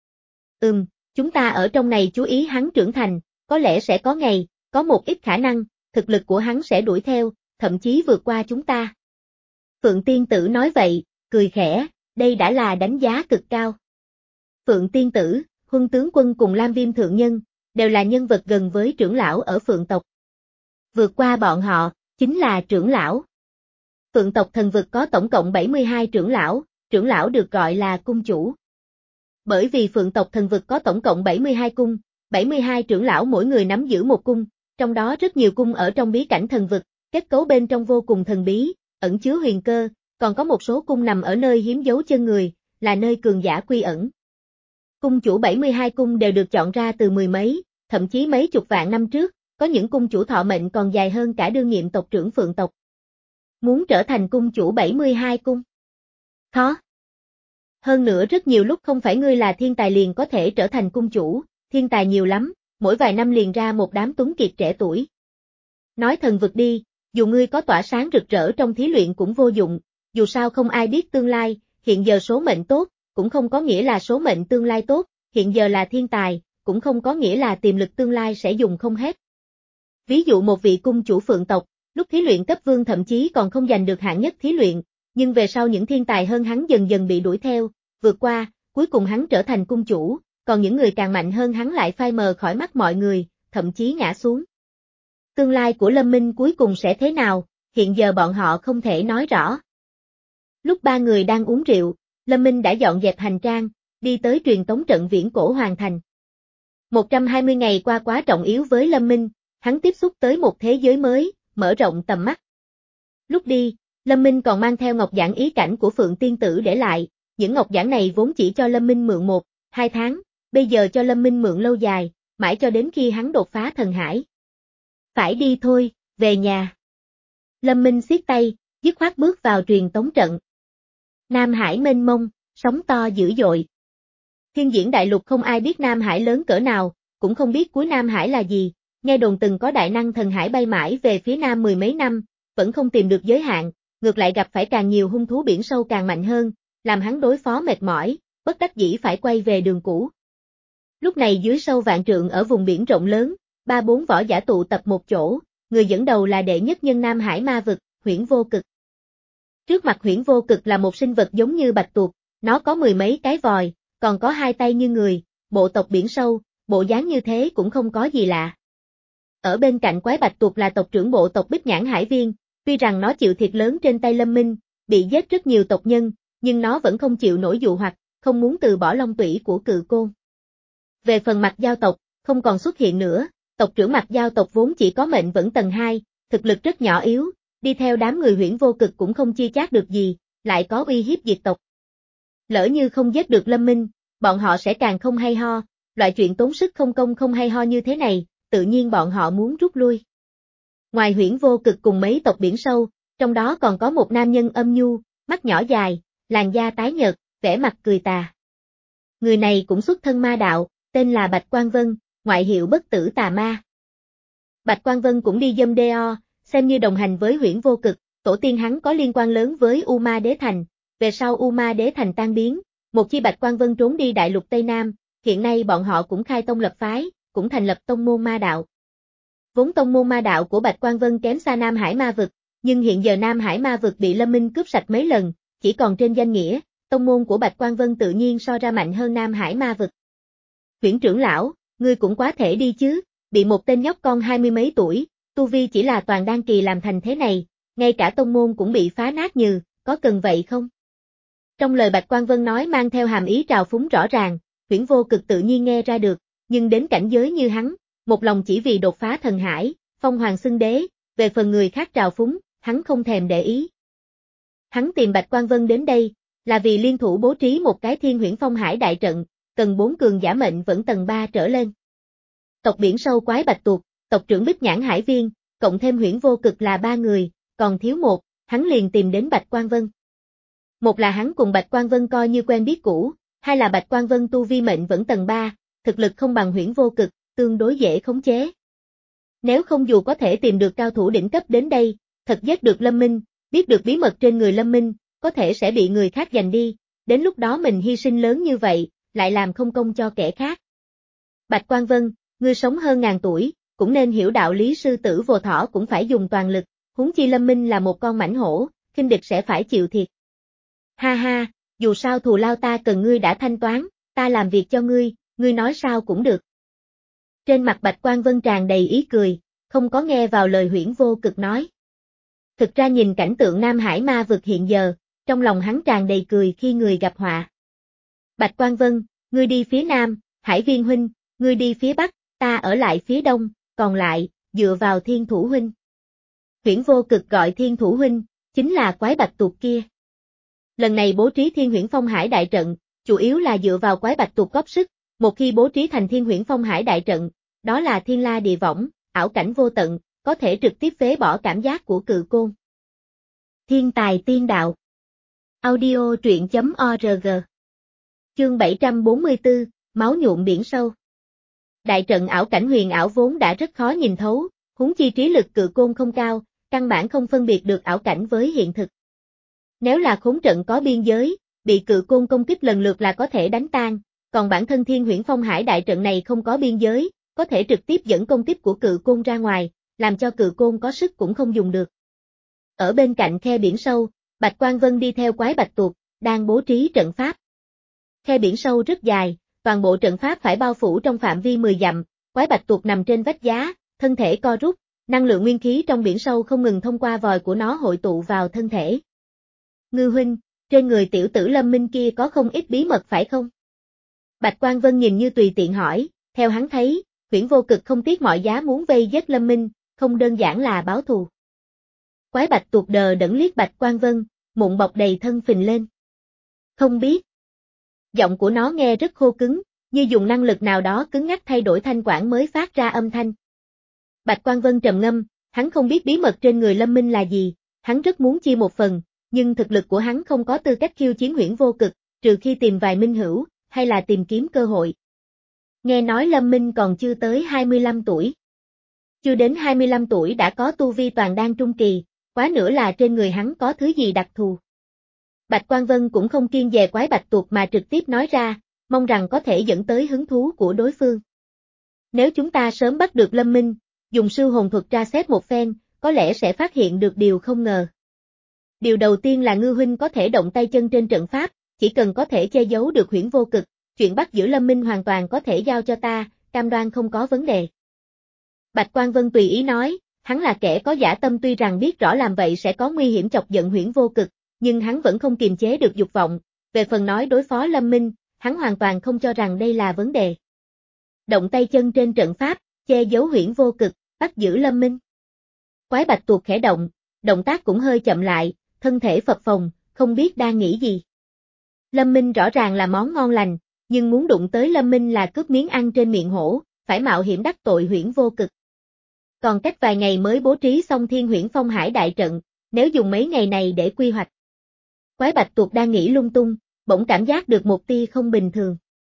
Ừm, chúng ta ở trong này chú ý hắn trưởng thành, có lẽ sẽ có ngày, có một ít khả năng, thực lực của hắn sẽ đuổi theo, thậm chí vượt qua chúng ta. Phượng Tiên Tử nói vậy, cười khẽ, đây đã là đánh giá cực cao. Phượng Tiên Tử, Huân Tướng Quân cùng Lam Viêm Thượng Nhân, đều là nhân vật gần với trưởng lão ở Phượng tộc. Vượt qua bọn họ, chính là trưởng lão. Phượng tộc thần vực có tổng cộng bảy mươi hai trưởng lão, trưởng lão được gọi là cung chủ. Bởi vì Phượng tộc thần vực có tổng cộng bảy mươi hai cung, bảy mươi hai trưởng lão mỗi người nắm giữ một cung, trong đó rất nhiều cung ở trong bí cảnh thần vực, kết cấu bên trong vô cùng thần bí, ẩn chứa huyền cơ, còn có một số cung nằm ở nơi hiếm dấu chân người, là nơi cường giả quy ẩn. Cung chủ bảy mươi hai cung đều được chọn ra từ mười mấy, thậm chí mấy chục vạn năm trước, có những cung chủ thọ mệnh còn dài hơn cả đương nhiệm tộc trưởng Phượng tộc. Muốn trở thành cung chủ bảy mươi hai cung? Khó. Hơn nữa rất nhiều lúc không phải ngươi là thiên tài liền có thể trở thành cung chủ, thiên tài nhiều lắm, mỗi vài năm liền ra một đám tuấn kiệt trẻ tuổi. Nói thần vực đi, dù ngươi có tỏa sáng rực rỡ trong thí luyện cũng vô dụng, dù sao không ai biết tương lai, hiện giờ số mệnh tốt, cũng không có nghĩa là số mệnh tương lai tốt, hiện giờ là thiên tài, cũng không có nghĩa là tiềm lực tương lai sẽ dùng không hết. Ví dụ một vị cung chủ Phượng tộc, lúc thí luyện cấp vương thậm chí còn không giành được hạng nhất thí luyện, nhưng về sau những thiên tài hơn hắn dần dần bị đuổi theo, vượt qua, cuối cùng hắn trở thành cung chủ, còn những người càng mạnh hơn hắn lại phai mờ khỏi mắt mọi người, thậm chí ngã xuống. Tương lai của Lâm Minh cuối cùng sẽ thế nào, hiện giờ bọn họ không thể nói rõ. Lúc ba người đang uống rượu, Lâm Minh đã dọn dẹp hành trang, đi tới truyền tống trận viễn cổ hoàn thành. một trăm hai mươi ngày qua quá trọng yếu với Lâm Minh, hắn tiếp xúc tới một thế giới mới, mở rộng tầm mắt. Lúc đi, Lâm Minh còn mang theo ngọc giản ý cảnh của Phượng Tiên Tử để lại, những ngọc giản này vốn chỉ cho Lâm Minh mượn một, hai tháng, bây giờ cho Lâm Minh mượn lâu dài, mãi cho đến khi hắn đột phá thần hải. Phải đi thôi, về nhà. Lâm Minh siết tay, dứt khoát bước vào truyền tống trận. Nam Hải mênh mông, sóng to dữ dội. Thiên diễn đại lục không ai biết Nam Hải lớn cỡ nào, cũng không biết cuối Nam Hải là gì, nghe đồn từng có đại năng thần hải bay mãi về phía Nam mười mấy năm, vẫn không tìm được giới hạn, ngược lại gặp phải càng nhiều hung thú biển sâu càng mạnh hơn, làm hắn đối phó mệt mỏi, bất đắc dĩ phải quay về đường cũ. Lúc này dưới sâu vạn trượng ở vùng biển rộng lớn, ba bốn võ giả tụ tập một chỗ, người dẫn đầu là đệ nhất nhân Nam Hải ma vực, Huyễn Vô Cực. Trước mặt Huyễn Vô Cực là một sinh vật giống như bạch tuộc, nó có mười mấy cái vòi, còn có hai tay như người, bộ tộc biển sâu, bộ dáng như thế cũng không có gì lạ. Ở bên cạnh quái bạch tuộc là tộc trưởng bộ tộc Bích Nhãn Hải Viên, tuy rằng nó chịu thiệt lớn trên tay Lâm Minh, bị giết rất nhiều tộc nhân, nhưng nó vẫn không chịu nổi dụ hoặc, không muốn từ bỏ long tủy của Cự Côn. Về phần Mặt Giao tộc, không còn xuất hiện nữa, tộc trưởng Mặt Giao tộc vốn chỉ có mệnh vẫn tầng hai, thực lực rất nhỏ yếu, đi theo đám người Huyễn Vô Cực cũng không chia chác được gì, lại có uy hiếp diệt tộc. Lỡ như không giết được Lâm Minh, bọn họ sẽ càng không hay ho, loại chuyện tốn sức không công không hay ho như thế này, tự nhiên bọn họ muốn rút lui. Ngoài Huyễn Vô Cực cùng mấy tộc biển sâu, trong đó còn có một nam nhân âm nhu, mắt nhỏ dài, làn da tái nhợt, vẻ mặt cười tà. Người này cũng xuất thân ma đạo, tên là Bạch Quang Vân, ngoại hiệu Bất Tử Tà Ma. Bạch Quang Vân cũng đi dâm đê o, xem như đồng hành với Huyễn Vô Cực, tổ tiên hắn có liên quan lớn với U Ma Đế Thành, về sau U Ma Đế Thành tan biến, Một chi Bạch Quang Vân trốn đi đại lục Tây Nam, hiện nay bọn họ cũng khai tông lập phái, cũng thành lập tông môn ma đạo. Vốn tông môn ma đạo của Bạch Quang Vân kém xa Nam Hải ma vực, nhưng hiện giờ Nam Hải ma vực bị Lâm Minh cướp sạch mấy lần, chỉ còn trên danh nghĩa, tông môn của Bạch Quang Vân tự nhiên so ra mạnh hơn Nam Hải ma vực. Huyễn trưởng lão, ngươi cũng quá thể đi chứ, bị một tên nhóc con hai mươi mấy tuổi, tu vi chỉ là toàn đan kỳ làm thành thế này, ngay cả tông môn cũng bị phá nát như, có cần vậy không? Trong lời Bạch Quang Vân nói mang theo hàm ý trào phúng rõ ràng, Huyễn Vô Cực tự nhiên nghe ra được, nhưng đến cảnh giới như hắn, một lòng chỉ vì đột phá thần hải, phong hoàng xưng đế, về phần người khác trào phúng, hắn không thèm để ý. Hắn tìm Bạch Quang Vân đến đây, là vì liên thủ bố trí một cái Thiên Huyễn Phong Hải đại trận, cần bốn cường giả mệnh vẫn tầng ba trở lên. Tộc biển sâu quái bạch tuộc, tộc trưởng Bích Nhãn Hải Viên, cộng thêm Huyễn Vô Cực là ba người, còn thiếu một, hắn liền tìm đến Bạch Quang Vân. Một là hắn cùng Bạch Quang Vân coi như quen biết cũ, hai là Bạch Quang Vân tu vi mệnh vẫn tầng ba, thực lực không bằng Huyễn Vô Cực, tương đối dễ khống chế. Nếu không dù có thể tìm được cao thủ đỉnh cấp đến đây, thật giết được Lâm Minh, biết được bí mật trên người Lâm Minh, có thể sẽ bị người khác giành đi, đến lúc đó mình hy sinh lớn như vậy, lại làm không công cho kẻ khác. Bạch Quang Vân, ngươi sống hơn ngàn tuổi, cũng nên hiểu đạo lý sư tử vô thỏ cũng phải dùng toàn lực, huống chi Lâm Minh là một con mãnh hổ, khinh địch sẽ phải chịu thiệt. Ha ha, dù sao thù lao ta cần ngươi đã thanh toán, ta làm việc cho ngươi, ngươi nói sao cũng được. Trên mặt Bạch Quang Vân tràn đầy ý cười, không có nghe vào lời Huyễn Vô Cực nói. Thực ra nhìn cảnh tượng Nam Hải ma vực hiện giờ, trong lòng hắn tràn đầy cười khi người gặp họa. Bạch Quang Vân, ngươi đi phía Nam, Hải Viên huynh, ngươi đi phía Bắc, ta ở lại phía Đông, còn lại, dựa vào Thiên Thủ huynh. Huyễn Vô Cực gọi Thiên Thủ huynh, chính là quái bạch tuộc kia. Lần này bố trí Thiên Huyễn Phong Hải đại trận, chủ yếu là dựa vào quái bạch tuộc góp sức, một khi bố trí thành Thiên Huyễn Phong Hải đại trận, đó là thiên la địa võng, ảo cảnh vô tận, có thể trực tiếp phế bỏ cảm giác của cự côn. Thiên tài tiên đạo. Audio truyện chấm org. Chương bảy trăm bốn mươi tư, máu nhuộm biển sâu. Đại trận ảo cảnh huyền ảo vốn đã rất khó nhìn thấu, huống chi trí lực cự côn không cao, căn bản không phân biệt được ảo cảnh với hiện thực. Nếu là khốn trận có biên giới, bị cự côn công kích lần lượt là có thể đánh tan, còn bản thân Thiên Huyễn Phong Hải đại trận này không có biên giới, có thể trực tiếp dẫn công kích của cự côn ra ngoài, làm cho cự côn có sức cũng không dùng được. Ở bên cạnh khe biển sâu, Bạch Quang Vân đi theo quái bạch tuộc, đang bố trí trận pháp. Khe biển sâu rất dài, toàn bộ trận pháp phải bao phủ trong phạm vi mười dặm, quái bạch tuộc nằm trên vách giá, thân thể co rút, năng lượng nguyên khí trong biển sâu không ngừng thông qua vòi của nó hội tụ vào thân thể. Ngư huynh, trên người tiểu tử Lâm Minh kia có không ít bí mật phải không? Bạch Quang Vân nhìn như tùy tiện hỏi, theo hắn thấy, Huyễn Vô Cực không tiếc mọi giá muốn vây giết Lâm Minh, không đơn giản là báo thù. Quái bạch tuộc đờ đẫn liếc Bạch Quang Vân, mụn bọc đầy thân phình lên. Không biết. Giọng của nó nghe rất khô cứng, như dùng năng lực nào đó cứng ngắc thay đổi thanh quản mới phát ra âm thanh. Bạch Quang Vân trầm ngâm, hắn không biết bí mật trên người Lâm Minh là gì, hắn rất muốn chia một phần, nhưng thực lực của hắn không có tư cách khiêu chiến Huyễn Vô Cực, trừ khi tìm vài minh hữu, hay là tìm kiếm cơ hội. Nghe nói Lâm Minh còn chưa tới hai mươi lăm tuổi. Chưa đến hai mươi lăm tuổi đã có tu vi toàn đan trung kỳ, quá nữa là trên người hắn có thứ gì đặc thù. Bạch Quang Vân cũng không kiêng dè quái bạch tuộc mà trực tiếp nói ra, mong rằng có thể dẫn tới hứng thú của đối phương. Nếu chúng ta sớm bắt được Lâm Minh, dùng sư hồn thuật tra xét một phen, có lẽ sẽ phát hiện được điều không ngờ. Điều đầu tiên là Ngư huynh có thể động tay chân trên trận pháp, chỉ cần có thể che giấu được Huyễn Vô Cực, chuyện bắt giữ Lâm Minh hoàn toàn có thể giao cho ta, cam đoan không có vấn đề. Bạch Quang Vân tùy ý nói, hắn là kẻ có dã tâm tuy rằng biết rõ làm vậy sẽ có nguy hiểm chọc giận Huyễn Vô Cực, nhưng hắn vẫn không kiềm chế được dục vọng, về phần nói đối phó Lâm Minh, hắn hoàn toàn không cho rằng đây là vấn đề. Động tay chân trên trận pháp, che giấu Huyễn Vô Cực, bắt giữ Lâm Minh. Quái bạch tuộc khẽ động, động tác cũng hơi chậm lại, thân thể phập phồng, không biết đang nghĩ gì. Lâm Minh rõ ràng là món ngon lành, nhưng muốn đụng tới Lâm Minh là cướp miếng ăn trên miệng hổ, phải mạo hiểm đắc tội Huyễn Vô Cực. Còn cách vài ngày mới bố trí xong Thiên Huyễn Phong Hải đại trận, nếu dùng mấy ngày này để quy hoạch. Quái bạch tuộc đang nghĩ lung tung, bỗng cảm giác được một tia không bình thường.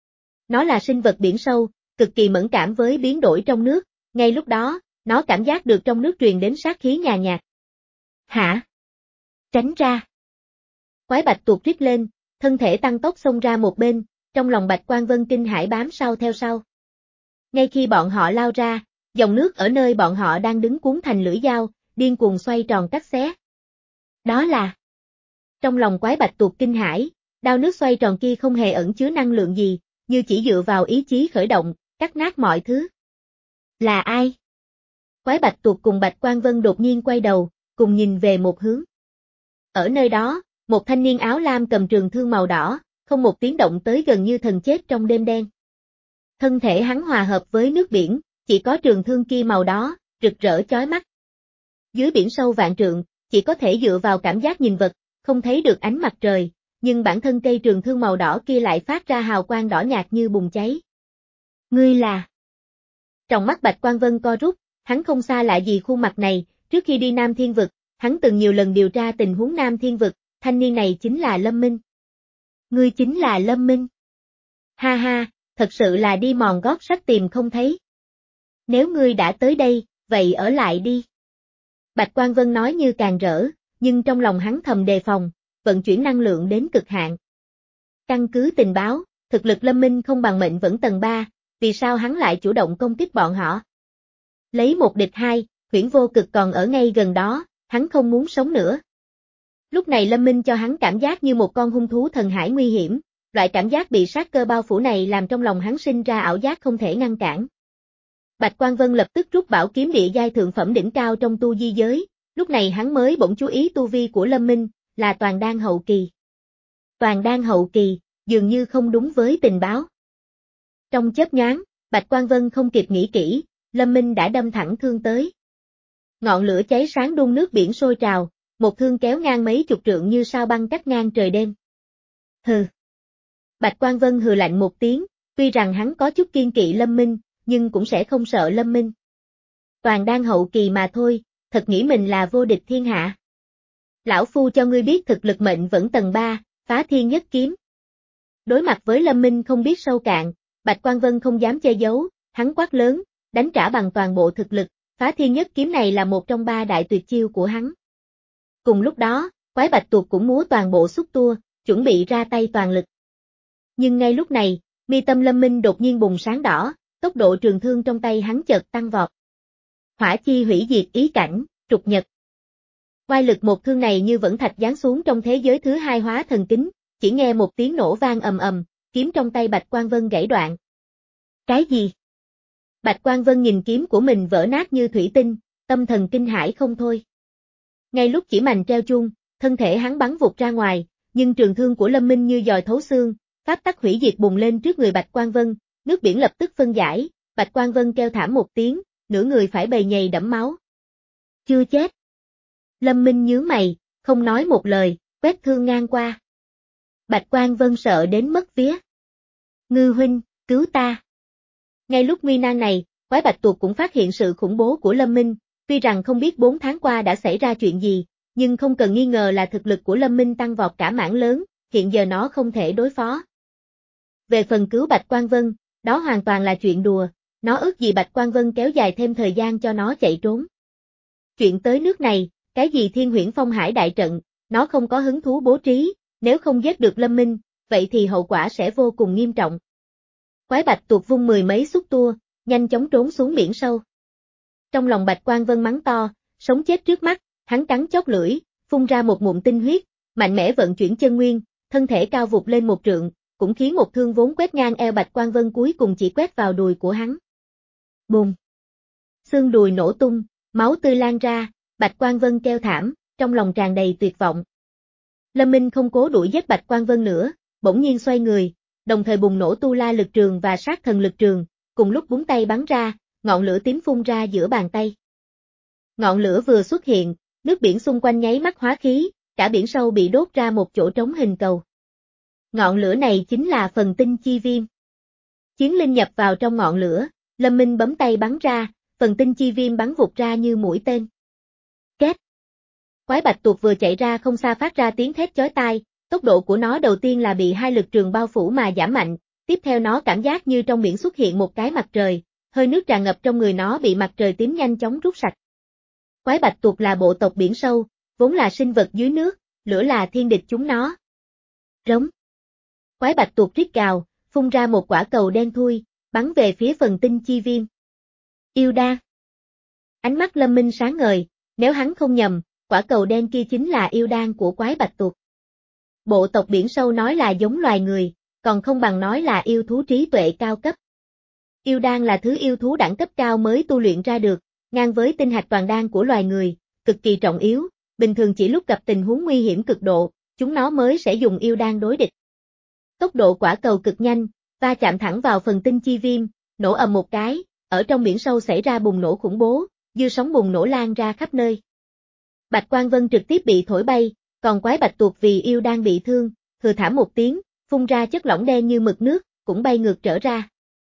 Nó là sinh vật biển sâu, cực kỳ mẫn cảm với biến đổi trong nước, ngay lúc đó, nó cảm giác được trong nước truyền đến sát khí nhàn nhạt. Hả? Tránh ra. Quái bạch tuộc rít lên, thân thể tăng tốc xông ra một bên, trong lòng Bạch Quang Vân kinh hãi bám sau theo sau. Ngay khi bọn họ lao ra, dòng nước ở nơi bọn họ đang đứng cuốn thành lưỡi dao, điên cuồng xoay tròn cắt xé. Đó là... Trong lòng Quái Bạch Tuộc kinh hãi, đao nước xoay tròn kia không hề ẩn chứa năng lượng gì, như chỉ dựa vào ý chí khởi động, cắt nát mọi thứ. Là ai? Quái Bạch Tuộc cùng Bạch Quang Vân đột nhiên quay đầu, cùng nhìn về một hướng. Ở nơi đó, một thanh niên áo lam cầm trường thương màu đỏ, không một tiếng động tới gần như thần chết trong đêm đen. Thân thể hắn hòa hợp với nước biển, chỉ có trường thương kia màu đó, rực rỡ chói mắt. Dưới biển sâu vạn trượng, chỉ có thể dựa vào cảm giác nhìn vật, không thấy được ánh mặt trời, nhưng bản thân cây trường thương màu đỏ kia lại phát ra hào quang đỏ nhạt như bùng cháy. Ngươi là... Trong mắt Bạch Quang Vân co rút, hắn không xa lạ gì khuôn mặt này, trước khi đi Nam Thiên Vực, hắn từng nhiều lần điều tra tình huống Nam Thiên Vực, thanh niên này chính là Lâm Minh. Ngươi chính là Lâm Minh. Ha ha, thật sự là đi mòn gót sắt tìm không thấy. Nếu ngươi đã tới đây, vậy ở lại đi. Bạch Quang Vân nói như càng rỡ, nhưng trong lòng hắn thầm đề phòng, vận chuyển năng lượng đến cực hạn. Căn cứ tình báo, thực lực Lâm Minh không bằng Mệnh Vẫn tầng ba, vì sao hắn lại chủ động công kích bọn họ? Lấy một địch hai, Huyễn Vô Cực còn ở ngay gần đó, hắn không muốn sống nữa. Lúc này Lâm Minh cho hắn cảm giác như một con hung thú thần hải nguy hiểm, loại cảm giác bị sát cơ bao phủ này làm trong lòng hắn sinh ra ảo giác không thể ngăn cản. Bạch Quang Vân lập tức rút bảo kiếm địa giai thượng phẩm đỉnh cao trong tu di giới, lúc này hắn mới bỗng chú ý tu vi của Lâm Minh, là toàn đan hậu kỳ. Toàn đan hậu kỳ, dường như không đúng với tình báo. Trong chớp nhoáng, Bạch Quang Vân không kịp nghĩ kỹ, Lâm Minh đã đâm thẳng thương tới. Ngọn lửa cháy sáng đun nước biển sôi trào, một thương kéo ngang mấy chục trượng như sao băng cắt ngang trời đêm. Hừ. Bạch Quang Vân hừ lạnh một tiếng, tuy rằng hắn có chút kiên kỵ Lâm Minh, nhưng cũng sẽ không sợ Lâm Minh. Toàn đan hậu kỳ mà thôi, thật nghĩ mình là vô địch thiên hạ. Lão Phu cho ngươi biết thực lực Mệnh Vẫn tầng ba, phá thiên nhất kiếm. Đối mặt với Lâm Minh không biết sâu cạn, Bạch Quang Vân không dám che giấu, hắn quát lớn, đánh trả bằng toàn bộ thực lực, phá thiên nhất kiếm này là một trong ba đại tuyệt chiêu của hắn. Cùng lúc đó, Quái Bạch Tuộc cũng múa toàn bộ xúc tua, chuẩn bị ra tay toàn lực. Nhưng ngay lúc này, mi tâm Lâm Minh đột nhiên bùng sáng đỏ, tốc độ trường thương trong tay hắn chợt tăng vọt. Hỏa chi hủy diệt ý cảnh, trục nhật. Oai lực một thương này như vẫn thạch giáng xuống trong thế giới thứ hai hóa thần kính, chỉ nghe một tiếng nổ vang ầm ầm, kiếm trong tay Bạch Quang Vân gãy đoạn. Cái gì? Bạch Quang Vân nhìn kiếm của mình vỡ nát như thủy tinh, tâm thần kinh hãi không thôi. Ngay lúc chỉ mành treo chuông, thân thể hắn bắn vụt ra ngoài, nhưng trường thương của Lâm Minh như dòi thấu xương, pháp tắc hủy diệt bùng lên trước người Bạch Quang Vân, nước biển lập tức phân giải, Bạch Quang Vân kêu thảm một tiếng, nửa người phải bầy nhầy đẫm máu. Chưa chết. Lâm Minh nhướng mày, không nói một lời, quét thương ngang qua. Bạch Quang Vân sợ đến mất vía. Ngư huynh, cứu ta. Ngay lúc nguy nan này, Quái Bạch Tuộc cũng phát hiện sự khủng bố của Lâm Minh, tuy rằng không biết bốn tháng qua đã xảy ra chuyện gì, nhưng không cần nghi ngờ là thực lực của Lâm Minh tăng vọt cả mảng lớn, hiện giờ nó không thể đối phó. Về phần cứu Bạch Quang Vân, đó hoàn toàn là chuyện đùa, nó ước gì Bạch Quang Vân kéo dài thêm thời gian cho nó chạy trốn. Chuyện tới nước này, cái gì Thiên Huyễn Phong Hải đại trận, nó không có hứng thú bố trí, nếu không giết được Lâm Minh, vậy thì hậu quả sẽ vô cùng nghiêm trọng. Quái Bạch Tuộc vung mười mấy xúc tua, nhanh chóng trốn xuống biển sâu. Trong lòng Bạch Quang Vân mắng to, sống chết trước mắt, hắn cắn chót lưỡi, phun ra một ngụm tinh huyết, mạnh mẽ vận chuyển chân nguyên, thân thể cao vụt lên một trượng, cũng khiến một thương vốn quét ngang eo Bạch Quang Vân cuối cùng chỉ quét vào đùi của hắn. Bùm! Xương đùi nổ tung, máu tươi lan ra, Bạch Quang Vân kêu thảm, trong lòng tràn đầy tuyệt vọng. Lâm Minh không cố đuổi giết Bạch Quang Vân nữa, bỗng nhiên xoay người, đồng thời bùng nổ tu la lực trường và sát thần lực trường, cùng lúc búng tay bắn ra, ngọn lửa tím phun ra giữa bàn tay. Ngọn lửa vừa xuất hiện, nước biển xung quanh nháy mắt hóa khí, cả biển sâu bị đốt ra một chỗ trống hình cầu. Ngọn lửa này chính là phần tinh chi viêm. Chiến linh nhập vào trong ngọn lửa, Lâm Minh bấm tay bắn ra, phần tinh chi viêm bắn vụt ra như mũi tên. Két. Quái Bạch Tuộc vừa chạy ra không xa phát ra tiếng thét chói tai, tốc độ của nó đầu tiên là bị hai lực trường bao phủ mà giảm mạnh, tiếp theo nó cảm giác như trong biển xuất hiện một cái mặt trời, hơi nước tràn ngập trong người nó bị mặt trời tím nhanh chóng rút sạch. Quái Bạch Tuộc là bộ tộc biển sâu, vốn là sinh vật dưới nước, lửa là thiên địch chúng nó. Rống. Quái bạch tuột rít gào, phun ra một quả cầu đen thui, bắn về phía phần tinh chi viêm. Yêu đan. Ánh mắt Lâm Minh sáng ngời, nếu hắn không nhầm, quả cầu đen kia chính là yêu đan của quái bạch tuột. Bộ tộc biển sâu nói là giống loài người, còn không bằng nói là yêu thú trí tuệ cao cấp. Yêu đan là thứ yêu thú đẳng cấp cao mới tu luyện ra được, ngang với tinh hạch toàn đan của loài người, cực kỳ trọng yếu, bình thường chỉ lúc gặp tình huống nguy hiểm cực độ, chúng nó mới sẽ dùng yêu đan đối địch. Tốc độ quả cầu cực nhanh, va chạm thẳng vào phần tinh chi viêm, nổ ầm một cái, ở trong biển sâu xảy ra bùng nổ khủng bố, dư sóng bùng nổ lan ra khắp nơi. Bạch Quang Vân trực tiếp bị thổi bay, còn quái bạch tuột vì yêu đan bị thương, hừ thảm một tiếng, phun ra chất lỏng đen như mực nước, cũng bay ngược trở ra.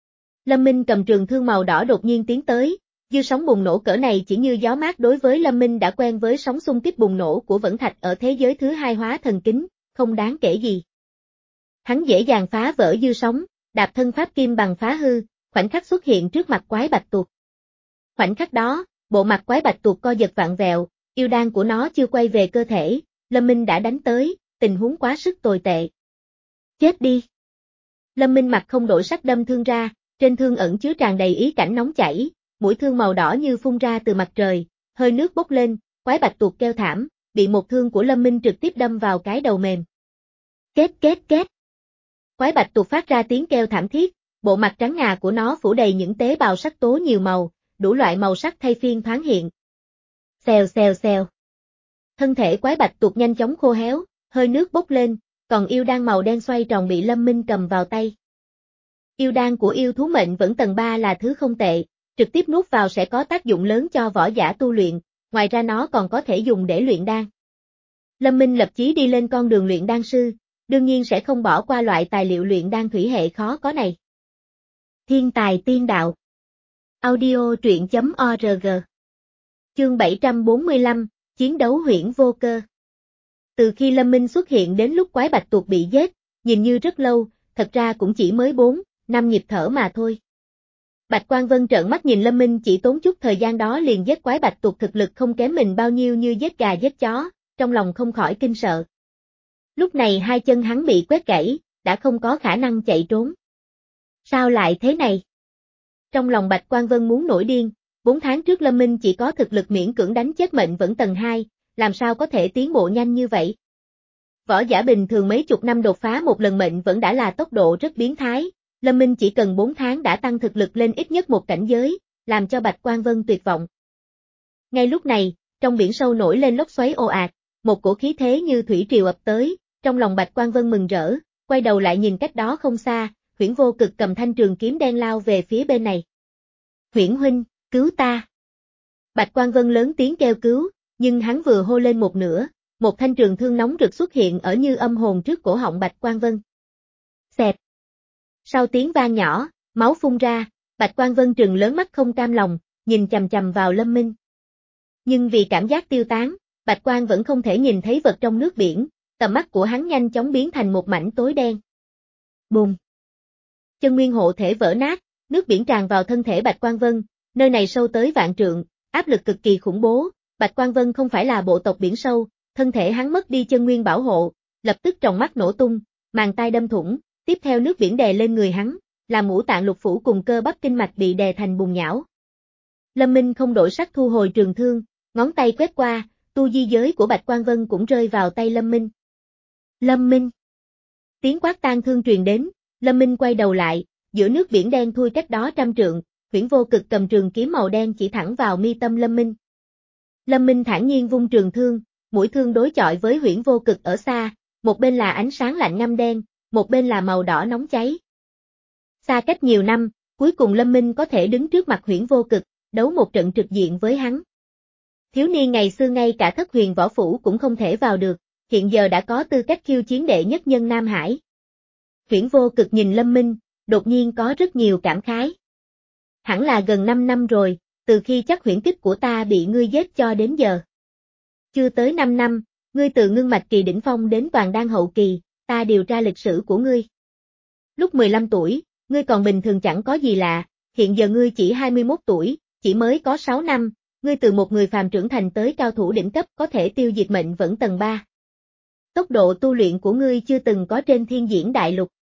Lâm Minh cầm trường thương màu đỏ đột nhiên tiến tới, dư sóng bùng nổ cỡ này chỉ như gió mát đối với Lâm Minh đã quen với sóng xung kích bùng nổ của Vẫn Thạch ở thế giới thứ hai hóa thần kính, không đáng kể gì. Hắn dễ dàng phá vỡ dư sóng, đạp thân pháp kim bằng phá hư, khoảnh khắc xuất hiện trước mặt quái bạch tuột. Khoảnh khắc đó, bộ mặt quái bạch tuột co giật vặn vẹo, yêu đan của nó chưa quay về cơ thể, Lâm Minh đã đánh tới, tình huống quá sức tồi tệ. Chết đi! Lâm Minh mặt không đổi sắc đâm thương ra, trên thương ẩn chứa tràn đầy ý cảnh nóng chảy, mũi thương màu đỏ như phun ra từ mặt trời, hơi nước bốc lên, quái bạch tuột kêu thảm, bị một thương của Lâm Minh trực tiếp đâm vào cái đầu mềm. Két két két! Quái bạch tuột phát ra tiếng kêu thảm thiết, bộ mặt trắng ngà của nó phủ đầy những tế bào sắc tố nhiều màu, đủ loại màu sắc thay phiên thoáng hiện. Xèo xèo xèo. Thân thể quái bạch tuột nhanh chóng khô héo, hơi nước bốc lên, còn yêu đan màu đen xoay tròn bị Lâm Minh cầm vào tay. Yêu đan của yêu thú mệnh vẫn tầng ba là thứ không tệ, trực tiếp nuốt vào sẽ có tác dụng lớn cho võ giả tu luyện, ngoài ra nó còn có thể dùng để luyện đan. Lâm Minh lập chí đi lên con đường luyện đan sư, đương nhiên sẽ không bỏ qua loại tài liệu luyện đan thủy hệ khó có này. Thiên tài tiên đạo. Audio truyện chấm org. Chương bảy trăm bốn mươi lăm, Chiến đấu huyễn vô cơ. Từ khi Lâm Minh xuất hiện đến lúc quái bạch tuột bị giết, nhìn như rất lâu, thật ra cũng chỉ mới bốn, năm nhịp thở mà thôi. Bạch Quang Vân trợn mắt nhìn Lâm Minh chỉ tốn chút thời gian đó liền giết quái bạch tuột thực lực không kém mình bao nhiêu như giết gà giết chó, trong lòng không khỏi kinh sợ. Lúc này hai chân hắn bị quét gãy, đã không có khả năng chạy trốn. Sao lại thế này? Trong lòng Bạch Quang Vân muốn nổi điên, bốn tháng trước Lâm Minh chỉ có thực lực miễn cưỡng đánh chết mệnh vẫn tầng hai, làm sao có thể tiến bộ nhanh như vậy? Võ giả bình thường mấy chục năm đột phá một lần mệnh vẫn đã là tốc độ rất biến thái, Lâm Minh chỉ cần bốn tháng đã tăng thực lực lên ít nhất một cảnh giới, làm cho Bạch Quang Vân tuyệt vọng. Ngay lúc này, trong biển sâu nổi lên lốc xoáy ồ ạt, một cổ khí thế như thủy triều ập tới, trong lòng Bạch Quang Vân mừng rỡ, quay đầu lại nhìn cách đó không xa, Huyễn Vô Cực cầm thanh trường kiếm đen lao về phía bên này. Huyễn huynh, cứu ta! Bạch Quang Vân lớn tiếng kêu cứu, nhưng hắn vừa hô lên một nửa, một thanh trường thương nóng rực xuất hiện ở như âm hồn trước cổ họng Bạch Quang Vân. Xẹt! Sau tiếng vang nhỏ, máu phun ra, Bạch Quang Vân trừng lớn mắt không cam lòng, nhìn chằm chằm vào Lâm Minh. Nhưng vì cảm giác tiêu tán, Bạch Quang vẫn không thể nhìn thấy vật trong nước biển, tầm mắt của hắn nhanh chóng biến thành một mảnh tối đen. Bùm! Chân nguyên hộ thể vỡ nát, nước biển tràn vào thân thể Bạch Quang Vân, nơi này sâu tới vạn trượng, áp lực cực kỳ khủng bố, Bạch Quang Vân không phải là bộ tộc biển sâu, thân thể hắn mất đi chân nguyên bảo hộ, lập tức tròng mắt nổ tung, màng tai đâm thủng, tiếp theo nước biển đè lên người hắn, làm ngũ tạng lục phủ cùng cơ bắp kinh mạch bị đè thành bùn nhão. Lâm Minh không đổi sắc thu hồi trường thương, ngón tay quét qua, tu di giới của Bạch Quang Vân cũng rơi vào tay Lâm Minh. Lâm Minh! Tiếng quát tan thương truyền đến, Lâm Minh quay đầu lại, giữa nước biển đen thui cách đó trăm trượng, Huyễn Vô Cực cầm trường kiếm màu đen chỉ thẳng vào mi tâm Lâm Minh. Lâm Minh thản nhiên vung trường thương, mũi thương đối chọi với Huyễn Vô Cực ở xa, một bên là ánh sáng lạnh ngăm đen, một bên là màu đỏ nóng cháy. Xa cách nhiều năm, cuối cùng Lâm Minh có thể đứng trước mặt Huyễn Vô Cực, đấu một trận trực diện với hắn. Thiếu niên ngày xưa ngay cả Thất Huyền võ phủ cũng không thể vào được, hiện giờ đã có tư cách khiêu chiến đệ nhất nhân Nam Hải. Huyễn Vô Cực nhìn Lâm Minh, đột nhiên có rất nhiều cảm khái. Hẳn là gần năm năm rồi, từ khi chắc huyễn kích của ta bị ngươi giết cho đến giờ. Chưa tới năm năm, ngươi từ ngưng mạch kỳ đỉnh phong đến toàn đan hậu kỳ, ta điều tra lịch sử của ngươi. Lúc mười lăm tuổi, ngươi còn bình thường chẳng có gì lạ, hiện giờ ngươi chỉ hai mươi mốt tuổi, chỉ mới có sáu năm, ngươi từ một người phàm trưởng thành tới cao thủ đỉnh cấp có thể tiêu diệt mệnh vẫn tầng ba. Tốc độ tu luyện của ngươi chưa từng có trên thiên diễn đại lục.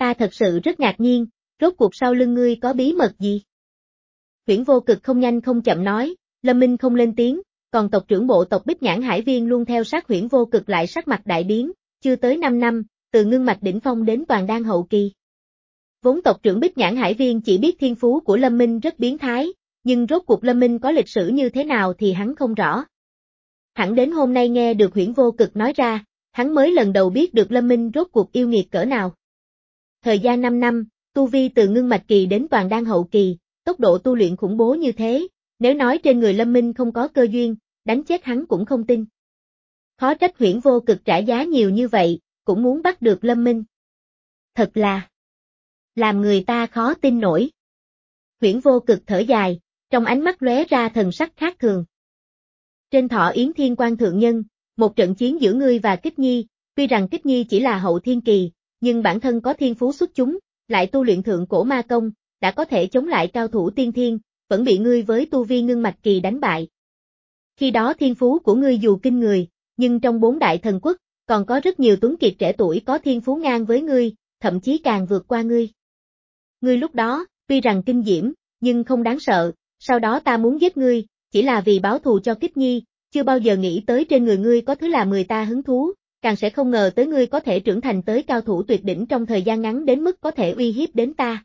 Ta thật sự rất ngạc nhiên, rốt cuộc sau lưng ngươi có bí mật gì? Huyễn Vô Cực không nhanh không chậm nói, Lâm Minh không lên tiếng, còn tộc trưởng bộ tộc Bích Nhãn Hải Viên luôn theo sát Huyễn Vô Cực lại sắc mặt đại biến, chưa tới năm năm, từ ngưng mạch đỉnh phong đến toàn đan hậu kỳ. Vốn tộc trưởng Bích Nhãn Hải Viên chỉ biết thiên phú của Lâm Minh rất biến thái, nhưng rốt cuộc Lâm Minh có lịch sử như thế nào thì hắn không rõ. Thẳng đến hôm nay nghe được Huyễn Vô Cực nói ra, hắn mới lần đầu biết được Lâm Minh rốt cuộc yêu nghiệt cỡ nào. Thời gian năm năm, tu vi từ ngưng mạch kỳ đến toàn đan hậu kỳ, tốc độ tu luyện khủng bố như thế, nếu nói trên người Lâm Minh không có cơ duyên, đánh chết hắn cũng không tin. Khó trách Huyễn Vô Cực trả giá nhiều như vậy, cũng muốn bắt được Lâm Minh. Thật là làm người ta khó tin nổi. Huyễn Vô Cực thở dài, trong ánh mắt lóe ra thần sắc khác thường. Trên Thọ Yến Thiên Quan Thượng Nhân, một trận chiến giữa ngươi và Kích Nhi, tuy rằng Kích Nhi chỉ là hậu thiên kỳ, nhưng bản thân có thiên phú xuất chúng, lại tu luyện thượng cổ ma công, đã có thể chống lại cao thủ tiên thiên, vẫn bị ngươi với tu vi ngưng mạch kỳ đánh bại. Khi đó thiên phú của ngươi dù kinh người, nhưng trong bốn đại thần quốc, còn có rất nhiều tuấn kiệt trẻ tuổi có thiên phú ngang với ngươi, thậm chí càng vượt qua ngươi. Ngươi lúc đó, tuy rằng kinh diễm, nhưng không đáng sợ, sau đó ta muốn giết ngươi, chỉ là vì báo thù cho Kích Nhi, chưa bao giờ nghĩ tới trên người ngươi có thứ làm người ta hứng thú, càng sẽ không ngờ tới ngươi có thể trưởng thành tới cao thủ tuyệt đỉnh trong thời gian ngắn đến mức có thể uy hiếp đến ta.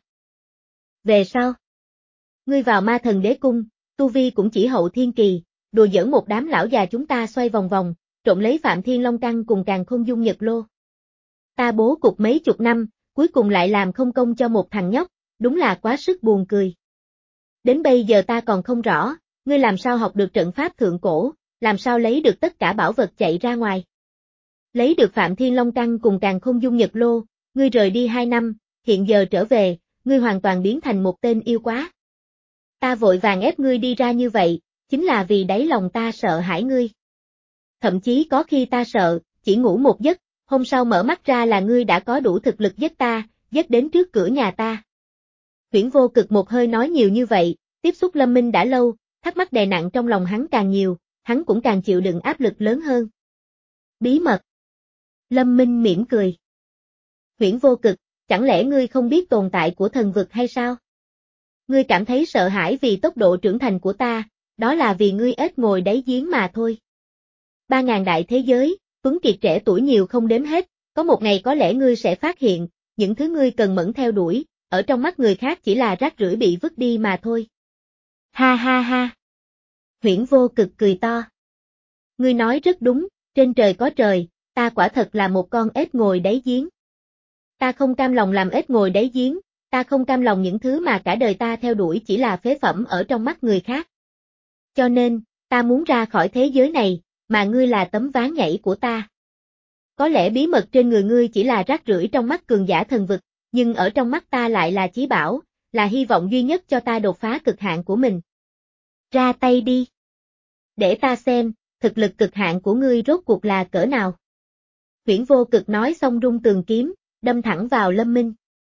Về sau, ngươi vào Ma Thần Đế Cung, tu vi cũng chỉ hậu thiên kỳ, đùa giỡn một đám lão già chúng ta xoay vòng vòng, trộm lấy Phạm Thiên Long Căn cùng Càn Khôn Dung Nhật Lô. Ta bố cục mấy chục năm, cuối cùng lại làm không công cho một thằng nhóc, đúng là quá sức buồn cười. Đến bây giờ ta còn không rõ, ngươi làm sao học được trận pháp thượng cổ, làm sao lấy được tất cả bảo vật chạy ra ngoài. Lấy được Phạm Thiên Long Căn cùng Càn Khôn Dung Nhật Lô, ngươi rời đi hai năm, hiện giờ trở về, ngươi hoàn toàn biến thành một tên yêu quá. Ta vội vàng ép ngươi đi ra như vậy, chính là vì đáy lòng ta sợ hãi ngươi. Thậm chí có khi ta sợ, chỉ ngủ một giấc, hôm sau mở mắt ra là ngươi đã có đủ thực lực giết ta, giết đến trước cửa nhà ta. Huyễn Vô Cực một hơi nói nhiều như vậy, tiếp xúc Lâm Minh đã lâu, thắc mắc đè nặng trong lòng hắn càng nhiều, hắn cũng càng chịu đựng áp lực lớn hơn. Bí mật. Lâm Minh mỉm cười. Huyễn Vô Cực, chẳng lẽ ngươi không biết tồn tại của thần vực hay sao? Ngươi cảm thấy sợ hãi vì tốc độ trưởng thành của ta, đó là vì ngươi ếch ngồi đáy giếng mà thôi. Ba ngàn đại thế giới, tuấn kiệt trẻ tuổi nhiều không đếm hết, có một ngày có lẽ ngươi sẽ phát hiện, những thứ ngươi cần mẫn theo đuổi, ở trong mắt người khác chỉ là rác rưởi bị vứt đi mà thôi. Ha ha ha. Huyễn Vô Cực cười to. Ngươi nói rất đúng, trên trời có trời, ta quả thật là một con ếch ngồi đáy giếng. Ta không cam lòng làm ếch ngồi đáy giếng, ta không cam lòng những thứ mà cả đời ta theo đuổi chỉ là phế phẩm ở trong mắt người khác. Cho nên, ta muốn ra khỏi thế giới này, mà ngươi là tấm ván nhảy của ta. Có lẽ bí mật trên người ngươi chỉ là rác rưởi trong mắt cường giả thần vực, nhưng ở trong mắt ta lại là chí bảo, là hy vọng duy nhất cho ta đột phá cực hạn của mình. Ra tay đi. Để ta xem, thực lực cực hạn của ngươi rốt cuộc là cỡ nào. Huyễn Vô Cực nói xong rung tường kiếm, đâm thẳng vào Lâm Minh.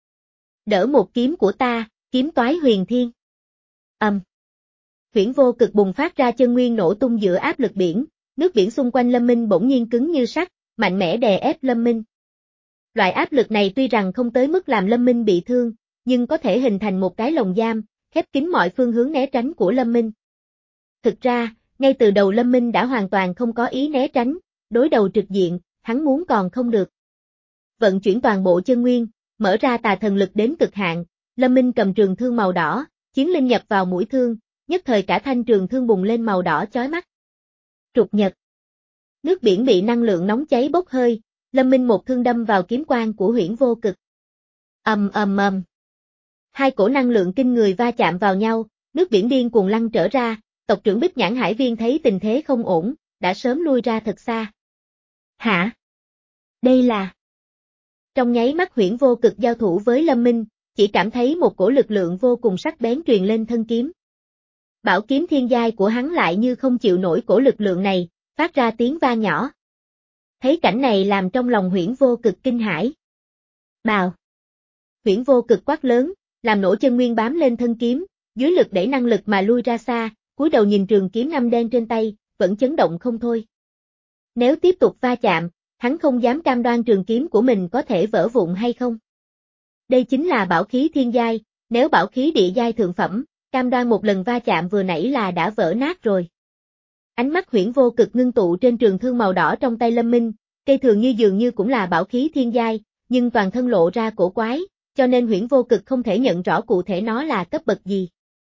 Đỡ một kiếm của ta, kiếm toái huyền thiên. Ầm. Um. Huyễn Vô Cực bùng phát ra chân nguyên nổ tung giữa áp lực biển, nước biển xung quanh Lâm Minh bỗng nhiên cứng như sắt, mạnh mẽ đè ép Lâm Minh. Loại áp lực này tuy rằng không tới mức làm Lâm Minh bị thương, nhưng có thể hình thành một cái lồng giam, khép kín mọi phương hướng né tránh của Lâm Minh. Thực ra, ngay từ đầu Lâm Minh đã hoàn toàn không có ý né tránh, đối đầu trực diện, hắn muốn còn không được. Vận chuyển toàn bộ chân nguyên, mở ra tà thần lực đến cực hạn, Lâm Minh cầm trường thương màu đỏ, chiến linh nhập vào mũi thương, nhất thời cả thanh trường thương bùng lên màu đỏ chói mắt. Trục nhật. Nước biển bị năng lượng nóng cháy bốc hơi, Lâm Minh một thương đâm vào kiếm quang của Huyễn Vô Cực. Ầm ầm ầm. Hai cổ năng lượng kinh người va chạm vào nhau, nước biển điên cuồng lăn trở ra, tộc trưởng Bích Nhãn Hải Viên thấy tình thế không ổn, đã sớm lui ra thật xa. Hả? Đây là... Trong nháy mắt Huyễn Vô Cực giao thủ với Lâm Minh, chỉ cảm thấy một cổ lực lượng vô cùng sắc bén truyền lên thân kiếm. Bảo kiếm thiên giai của hắn lại như không chịu nổi cổ lực lượng này, phát ra tiếng vang nhỏ. Thấy cảnh này làm trong lòng Huyễn Vô Cực kinh hãi. Bào. Huyễn Vô Cực quát lớn, làm nổ chân nguyên bám lên thân kiếm, dưới lực đẩy năng lực mà lui ra xa, cúi đầu nhìn trường kiếm ngăm đen trên tay, vẫn chấn động không thôi. Nếu tiếp tục va chạm, hắn không dám cam đoan trường kiếm của mình có thể vỡ vụn hay không. Đây chính là bảo khí thiên giai, nếu bảo khí địa giai thượng phẩm, cam đoan một lần va chạm vừa nãy là đã vỡ nát rồi. Ánh mắt Huyễn Vô Cực ngưng tụ trên trường thương màu đỏ trong tay Lâm Minh, cây thường như dường như cũng là bảo khí thiên giai, nhưng toàn thân lộ ra cổ quái, cho nên Huyễn Vô Cực không thể nhận rõ cụ thể nó là cấp bậc gì.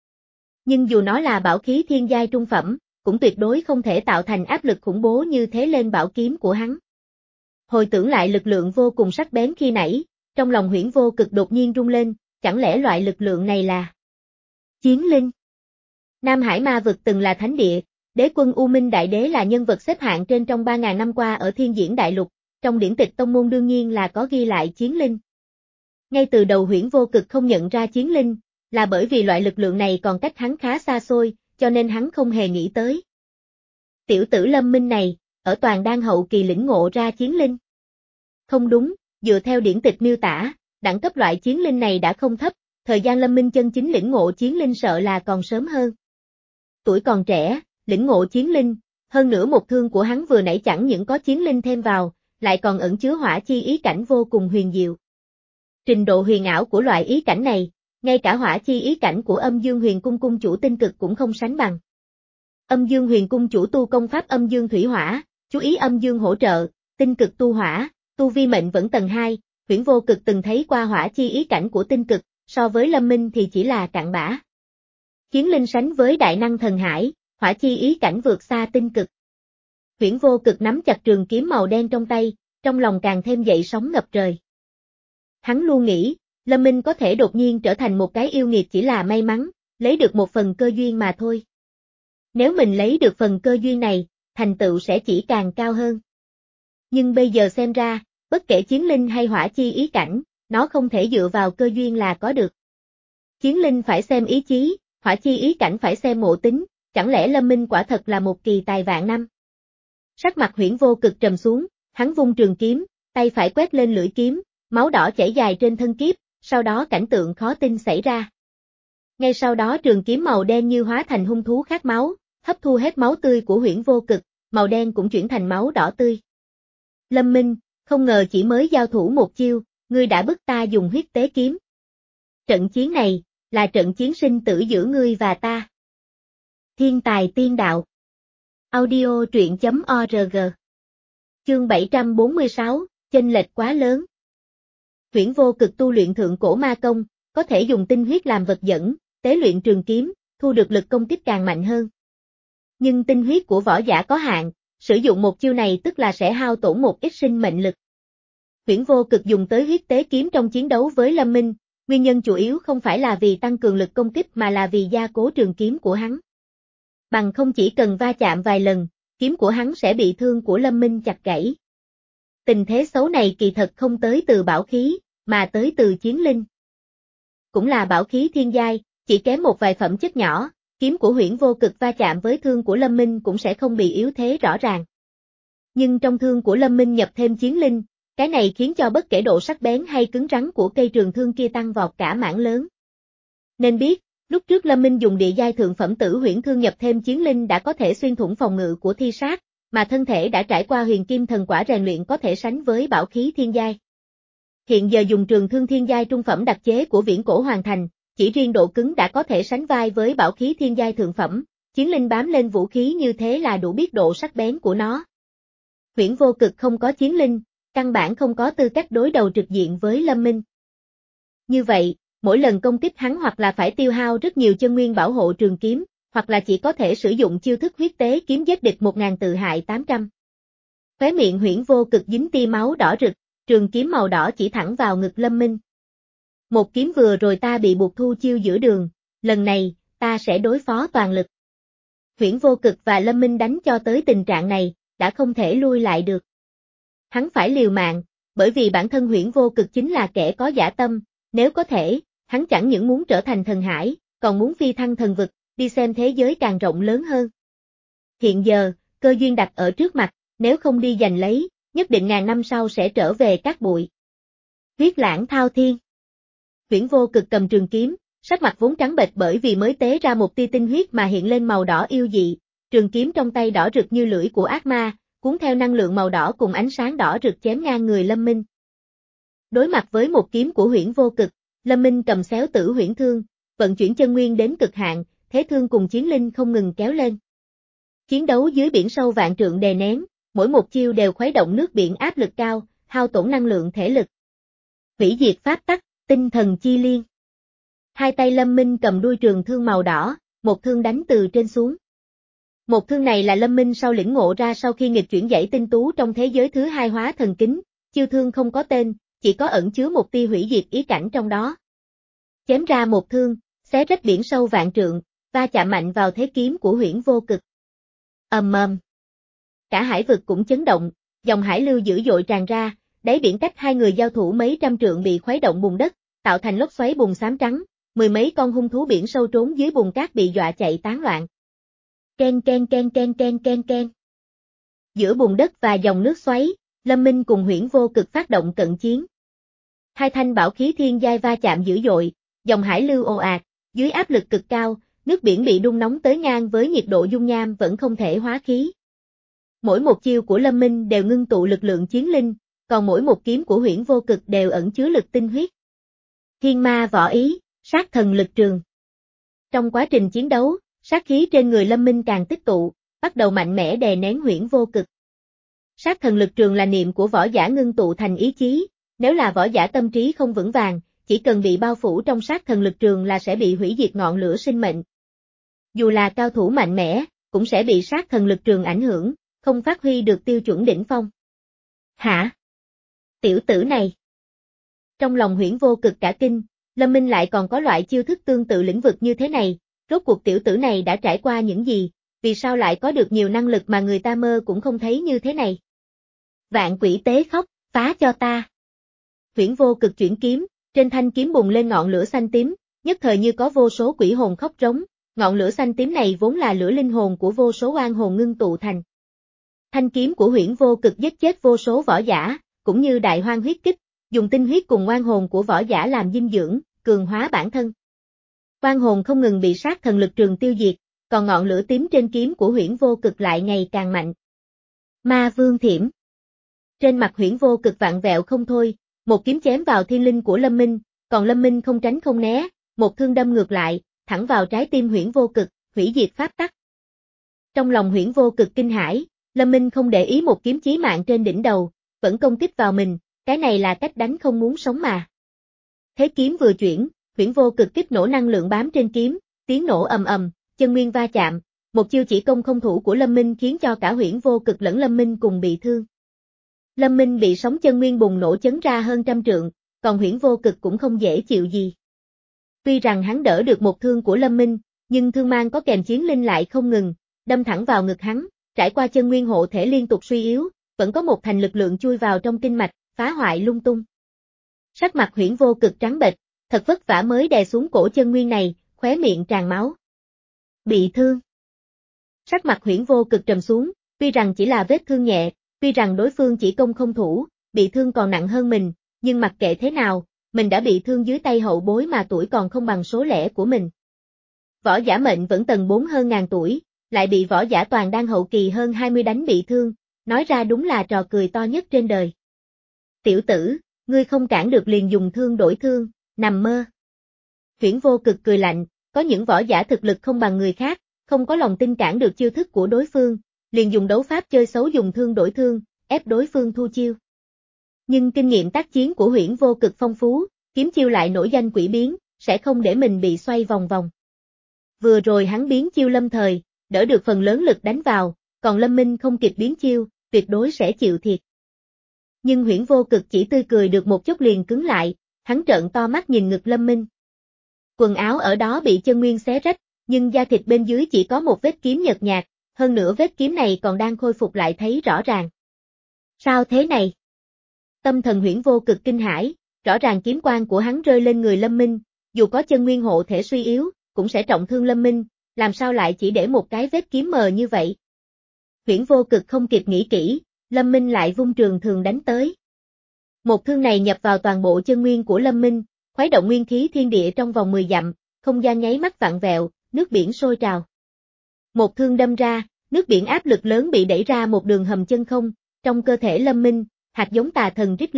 Nhưng dù nó là bảo khí thiên giai trung phẩm, cũng tuyệt đối không thể tạo thành áp lực khủng bố như thế lên bảo kiếm của hắn. Hồi tưởng lại lực lượng vô cùng sắc bén khi nãy, trong lòng Huyễn Vô Cực đột nhiên rung lên, chẳng lẽ loại lực lượng này là chiến linh? Nam Hải Ma vực từng là thánh địa, đế quân U Minh Đại Đế là nhân vật xếp hạng trên trong ba ngàn năm qua ở Thiên Diễn Đại Lục, trong điển tịch tông môn đương nhiên là có ghi lại chiến linh. Ngay từ đầu Huyễn Vô Cực không nhận ra chiến linh, là bởi vì loại lực lượng này còn cách hắn khá xa xôi, cho nên hắn không hề nghĩ tới. Tiểu tử Lâm Minh này, ở toàn đan hậu kỳ lĩnh ngộ ra chiến linh. Không đúng, dựa theo điển tịch miêu tả, đẳng cấp loại chiến linh này đã không thấp, thời gian Lâm Minh chân chính lĩnh ngộ chiến linh sợ là còn sớm hơn. Tuổi còn trẻ, lĩnh ngộ chiến linh, hơn nữa một thương của hắn vừa nãy chẳng những có chiến linh thêm vào, lại còn ẩn chứa hỏa chi ý cảnh vô cùng huyền diệu. Trình độ huyền ảo của loại ý cảnh này, ngay cả hỏa chi ý cảnh của Âm Dương Huyền Cung cung chủ Tinh Cực cũng không sánh bằng. Âm Dương Huyền Cung chủ tu công pháp Âm Dương Thủy Hỏa, chú ý Âm Dương hỗ trợ, Tinh Cực tu hỏa, tu vi mệnh vẫn tầng hai, Huyễn Vô Cực từng thấy qua hỏa chi ý cảnh của Tinh Cực, so với Lâm Minh thì chỉ là cặn bã. Chiến linh sánh với đại năng thần hải, hỏa chi ý cảnh vượt xa Tinh Cực. Huyễn Vô Cực nắm chặt trường kiếm màu đen trong tay, trong lòng càng thêm dậy sóng ngập trời. Hắn luôn nghĩ, Lâm Minh có thể đột nhiên trở thành một cái yêu nghiệt chỉ là may mắn, lấy được một phần cơ duyên mà thôi. Nếu mình lấy được phần cơ duyên này, thành tựu sẽ chỉ càng cao hơn. Nhưng bây giờ xem ra, bất kể chiến linh hay hỏa chi ý cảnh, nó không thể dựa vào cơ duyên là có được. Chiến linh phải xem ý chí, hỏa chi ý cảnh phải xem ngộ tính, chẳng lẽ Lâm Minh quả thật là một kỳ tài vạn năm. Sắc mặt Huyễn Vô Cực trầm xuống, hắn vung trường kiếm, tay phải quét lên lưỡi kiếm, máu đỏ chảy dài trên thân kiếp, sau đó cảnh tượng khó tin xảy ra. Ngay sau đó trường kiếm màu đen như hóa thành hung thú khát máu, hấp thu hết máu tươi của Huyễn Vô Cực, màu đen cũng chuyển thành máu đỏ tươi. Lâm Minh, không ngờ chỉ mới giao thủ một chiêu, ngươi đã bức ta dùng huyết tế kiếm. Trận chiến này, là trận chiến sinh tử giữa ngươi và ta. Thiên tài tiên đạo. Audio truyện chấm org. Chương bảy trăm bốn mươi sáu, chênh lệch quá lớn. Huyễn Vô Cực tu luyện thượng cổ ma công, có thể dùng tinh huyết làm vật dẫn, tế luyện trường kiếm, thu được lực công kích càng mạnh hơn. Nhưng tinh huyết của võ giả có hạn, sử dụng một chiêu này tức là sẽ hao tổn một ít sinh mệnh lực. Huyễn Vô Cực dùng tới huyết tế kiếm trong chiến đấu với Lâm Minh, nguyên nhân chủ yếu không phải là vì tăng cường lực công kích mà là vì gia cố trường kiếm của hắn. Bằng không chỉ cần va chạm vài lần, kiếm của hắn sẽ bị thương của Lâm Minh chặt gãy. Tình thế xấu này kỳ thật không tới từ bảo khí, mà tới từ chiến linh. Cũng là bảo khí thiên giai, chỉ kém một vài phẩm chất nhỏ, kiếm của Huyễn Vô Cực va chạm với thương của Lâm Minh cũng sẽ không bị yếu thế rõ ràng. Nhưng trong thương của Lâm Minh nhập thêm chiến linh, cái này khiến cho bất kể độ sắc bén hay cứng rắn của cây trường thương kia tăng vọt cả mảng lớn. Nên biết, lúc trước Lâm Minh dùng địa giai thượng phẩm tử huyễn thương nhập thêm chiến linh đã có thể xuyên thủng phòng ngự của thi sát, mà thân thể đã trải qua huyền kim thần quả rèn luyện có thể sánh với bảo khí thiên giai. Hiện giờ dùng trường thương thiên giai trung phẩm đặc chế của Viễn Cổ hoàn thành, chỉ riêng độ cứng đã có thể sánh vai với bảo khí thiên giai thượng phẩm, chiến linh bám lên vũ khí như thế là đủ biết độ sắc bén của nó. Huyễn Vô Cực không có chiến linh, căn bản không có tư cách đối đầu trực diện với Lâm Minh. Như vậy, mỗi lần công kích hắn hoặc là phải tiêu hao rất nhiều chân nguyên bảo hộ trường kiếm, hoặc là chỉ có thể sử dụng chiêu thức huyết tế kiếm giết địch một ngàn tự hại tám trăm. Khóe miệng Huyễn Vô Cực dính tia máu đỏ rực, trường kiếm màu đỏ chỉ thẳng vào ngực Lâm Minh. Một kiếm vừa rồi ta bị buộc thu chiêu giữa đường, lần này, ta sẽ đối phó toàn lực. Huyễn Vô Cực và Lâm Minh đánh cho tới tình trạng này, đã không thể lui lại được. Hắn phải liều mạng, bởi vì bản thân Huyễn Vô Cực chính là kẻ có dã tâm, nếu có thể, hắn chẳng những muốn trở thành thần hải, còn muốn phi thăng thần vực, đi xem thế giới càng rộng lớn hơn. Hiện giờ, cơ duyên đặt ở trước mặt, nếu không đi giành lấy, nhất định ngàn năm sau sẽ trở về cát bụi. Huyết lãng thao thiên. Huyễn Vô Cực cầm trường kiếm, sắc mặt vốn trắng bệch bởi vì mới tế ra một tia tinh huyết mà hiện lên màu đỏ yêu dị, trường kiếm trong tay đỏ rực như lưỡi của ác ma, cuốn theo năng lượng màu đỏ cùng ánh sáng đỏ rực chém ngang người Lâm Minh. Đối mặt với một kiếm của Huyễn Vô Cực, Lâm Minh cầm xéo tử huyễn thương, vận chuyển chân nguyên đến cực hạn, thế thương cùng chiến linh không ngừng kéo lên. Chiến đấu dưới biển sâu vạn trượng đè nén, mỗi một chiêu đều khuấy động nước biển áp lực cao, hao tổn năng lượng thể lực. Hủy diệt pháp tắc, tinh thần chi liên. Hai tay Lâm Minh cầm đuôi trường thương màu đỏ, một thương đánh từ trên xuống. Một thương này là Lâm Minh sau lĩnh ngộ ra sau khi nghịch chuyển dãy tinh tú trong thế giới thứ hai hóa thần kính, chiêu thương không có tên, chỉ có ẩn chứa một tia hủy diệt ý cảnh trong đó. Chém ra một thương, xé rách biển sâu vạn trượng, va chạm mạnh vào thế kiếm của Huyễn Vô Cực. Ầm ầm. Cả hải vực cũng chấn động, dòng hải lưu dữ dội tràn ra, đáy biển cách hai người giao thủ mấy trăm trượng bị khuấy động bùn đất, tạo thành lốc xoáy bùn xám trắng, mười mấy con hung thú biển sâu trốn dưới bùn cát bị dọa chạy tán loạn. Ken ken ken ken ken ken ken. Giữa bùn đất và dòng nước xoáy, Lâm Minh cùng Huyễn Vô Cực phát động cận chiến. Hai thanh bảo khí thiên giai va chạm dữ dội, dòng hải lưu ồ ạt, dưới áp lực cực cao, nước biển bị đun nóng tới ngang với nhiệt độ dung nham vẫn không thể hóa khí. Mỗi một chiêu của Lâm Minh đều ngưng tụ lực lượng chiến linh, còn mỗi một kiếm của Huyễn Vô Cực đều ẩn chứa lực tinh huyết. Thiên ma võ ý, sát thần lực trường. Trong quá trình chiến đấu, sát khí trên người Lâm Minh càng tích tụ, bắt đầu mạnh mẽ đè nén Huyễn Vô Cực. Sát thần lực trường là niệm của võ giả ngưng tụ thành ý chí, nếu là võ giả tâm trí không vững vàng, chỉ cần bị bao phủ trong sát thần lực trường là sẽ bị hủy diệt ngọn lửa sinh mệnh. Dù là cao thủ mạnh mẽ, cũng sẽ bị sát thần lực trường ảnh hưởng, không phát huy được tiêu chuẩn đỉnh phong. Hả? Tiểu tử này. Trong lòng Huyễn Vô Cực cả kinh, Lâm Minh lại còn có loại chiêu thức tương tự lĩnh vực như thế này, rốt cuộc tiểu tử này đã trải qua những gì, vì sao lại có được nhiều năng lực mà người ta mơ cũng không thấy như thế này. Vạn quỷ tế khóc, phá cho ta. Huyễn Vô Cực chuyển kiếm, trên thanh kiếm bùng lên ngọn lửa xanh tím, nhất thời như có vô số quỷ hồn khóc rống, ngọn lửa xanh tím này vốn là lửa linh hồn của vô số oan hồn ngưng tụ thành. Thanh kiếm của Huyễn Vô Cực giết chết vô số võ giả, cũng như đại hoang huyết kích, dùng tinh huyết cùng oan hồn của võ giả làm dinh dưỡng, cường hóa bản thân. Oan hồn không ngừng bị sát thần lực trường tiêu diệt, còn ngọn lửa tím trên kiếm của Huyễn Vô Cực lại ngày càng mạnh. Ma Vương Thiểm. Trên mặt Huyễn Vô Cực vặn vẹo không thôi, một kiếm chém vào thiên linh của Lâm Minh, còn Lâm Minh không tránh không né, một thương đâm ngược lại, thẳng vào trái tim Huyễn Vô Cực, hủy diệt pháp tắc. Trong lòng Huyễn Vô Cực kinh hãi, Lâm Minh không để ý một kiếm chí mạng trên đỉnh đầu, vẫn công kích vào mình, cái này là cách đánh không muốn sống mà. Thế kiếm vừa chuyển, Huyễn Vô Cực kích nổ năng lượng bám trên kiếm, tiếng nổ ầm ầm, chân nguyên va chạm, một chiêu chỉ công không thủ của Lâm Minh khiến cho cả Huyễn Vô Cực lẫn Lâm Minh cùng bị thương. Lâm Minh bị sóng chân nguyên bùng nổ chấn ra hơn trăm trượng, còn Huyễn Vô Cực cũng không dễ chịu gì. Tuy rằng hắn đỡ được một thương của Lâm Minh, nhưng thương mang có kèm chiến linh lại không ngừng, đâm thẳng vào ngực hắn, trải qua chân nguyên hộ thể liên tục suy yếu, vẫn có một thành lực lượng chui vào trong kinh mạch, phá hoại lung tung. Sắc mặt Huyễn Vô Cực trắng bệch, thật vất vả mới đè xuống cổ chân nguyên này, khóe miệng tràn máu. Bị thương. Sắc mặt Huyễn Vô Cực trầm xuống, tuy rằng chỉ là vết thương nhẹ, tuy rằng đối phương chỉ công không thủ, bị thương còn nặng hơn mình, nhưng mặc kệ thế nào, mình đã bị thương dưới tay hậu bối mà tuổi còn không bằng số lẻ của mình. Võ giả mệnh vẫn tầng bốn hơn ngàn tuổi, lại bị võ giả toàn đang hậu kỳ hơn hai mươi đánh bị thương, nói ra đúng là trò cười to nhất trên đời. Tiểu tử, ngươi không cản được liền dùng thương đổi thương, nằm mơ. Huyễn Vô Cực cười lạnh, có những võ giả thực lực không bằng người khác, không có lòng tin cản được chiêu thức của đối phương, liền dùng đấu pháp chơi xấu dùng thương đổi thương, ép đối phương thu chiêu. Nhưng kinh nghiệm tác chiến của Huyễn Vô Cực phong phú, kiếm chiêu lại nổi danh quỷ biến, sẽ không để mình bị xoay vòng vòng. Vừa rồi hắn biến chiêu lâm thời, đỡ được phần lớn lực đánh vào, còn Lâm Minh không kịp biến chiêu, tuyệt đối sẽ chịu thiệt. Nhưng Huyễn Vô Cực chỉ tươi cười được một chút liền cứng lại, hắn trợn to mắt nhìn ngực Lâm Minh. Quần áo ở đó bị chân nguyên xé rách, nhưng da thịt bên dưới chỉ có một vết kiếm nhợt nhạt, hơn nữa vết kiếm này còn đang khôi phục lại thấy rõ ràng. Sao thế này? Tâm thần Huyễn Vô Cực kinh hãi, rõ ràng kiếm quang của hắn rơi lên người Lâm Minh, dù có chân nguyên hộ thể suy yếu, cũng sẽ trọng thương Lâm Minh, làm sao lại chỉ để một cái vết kiếm mờ như vậy? Huyễn Vô Cực không kịp nghĩ kỹ, Lâm Minh lại vung trường thường đánh tới. Một thương này nhập vào toàn bộ chân nguyên của Lâm Minh, khuấy động nguyên khí thiên địa trong vòng mười dặm, không gian nháy mắt vặn vẹo, nước biển sôi trào. Một thương đâm ra, nước biển áp lực lớn bị đẩy ra một đường hầm chân không, trong cơ thể Lâm Minh, hạt giống tà thần rít lên,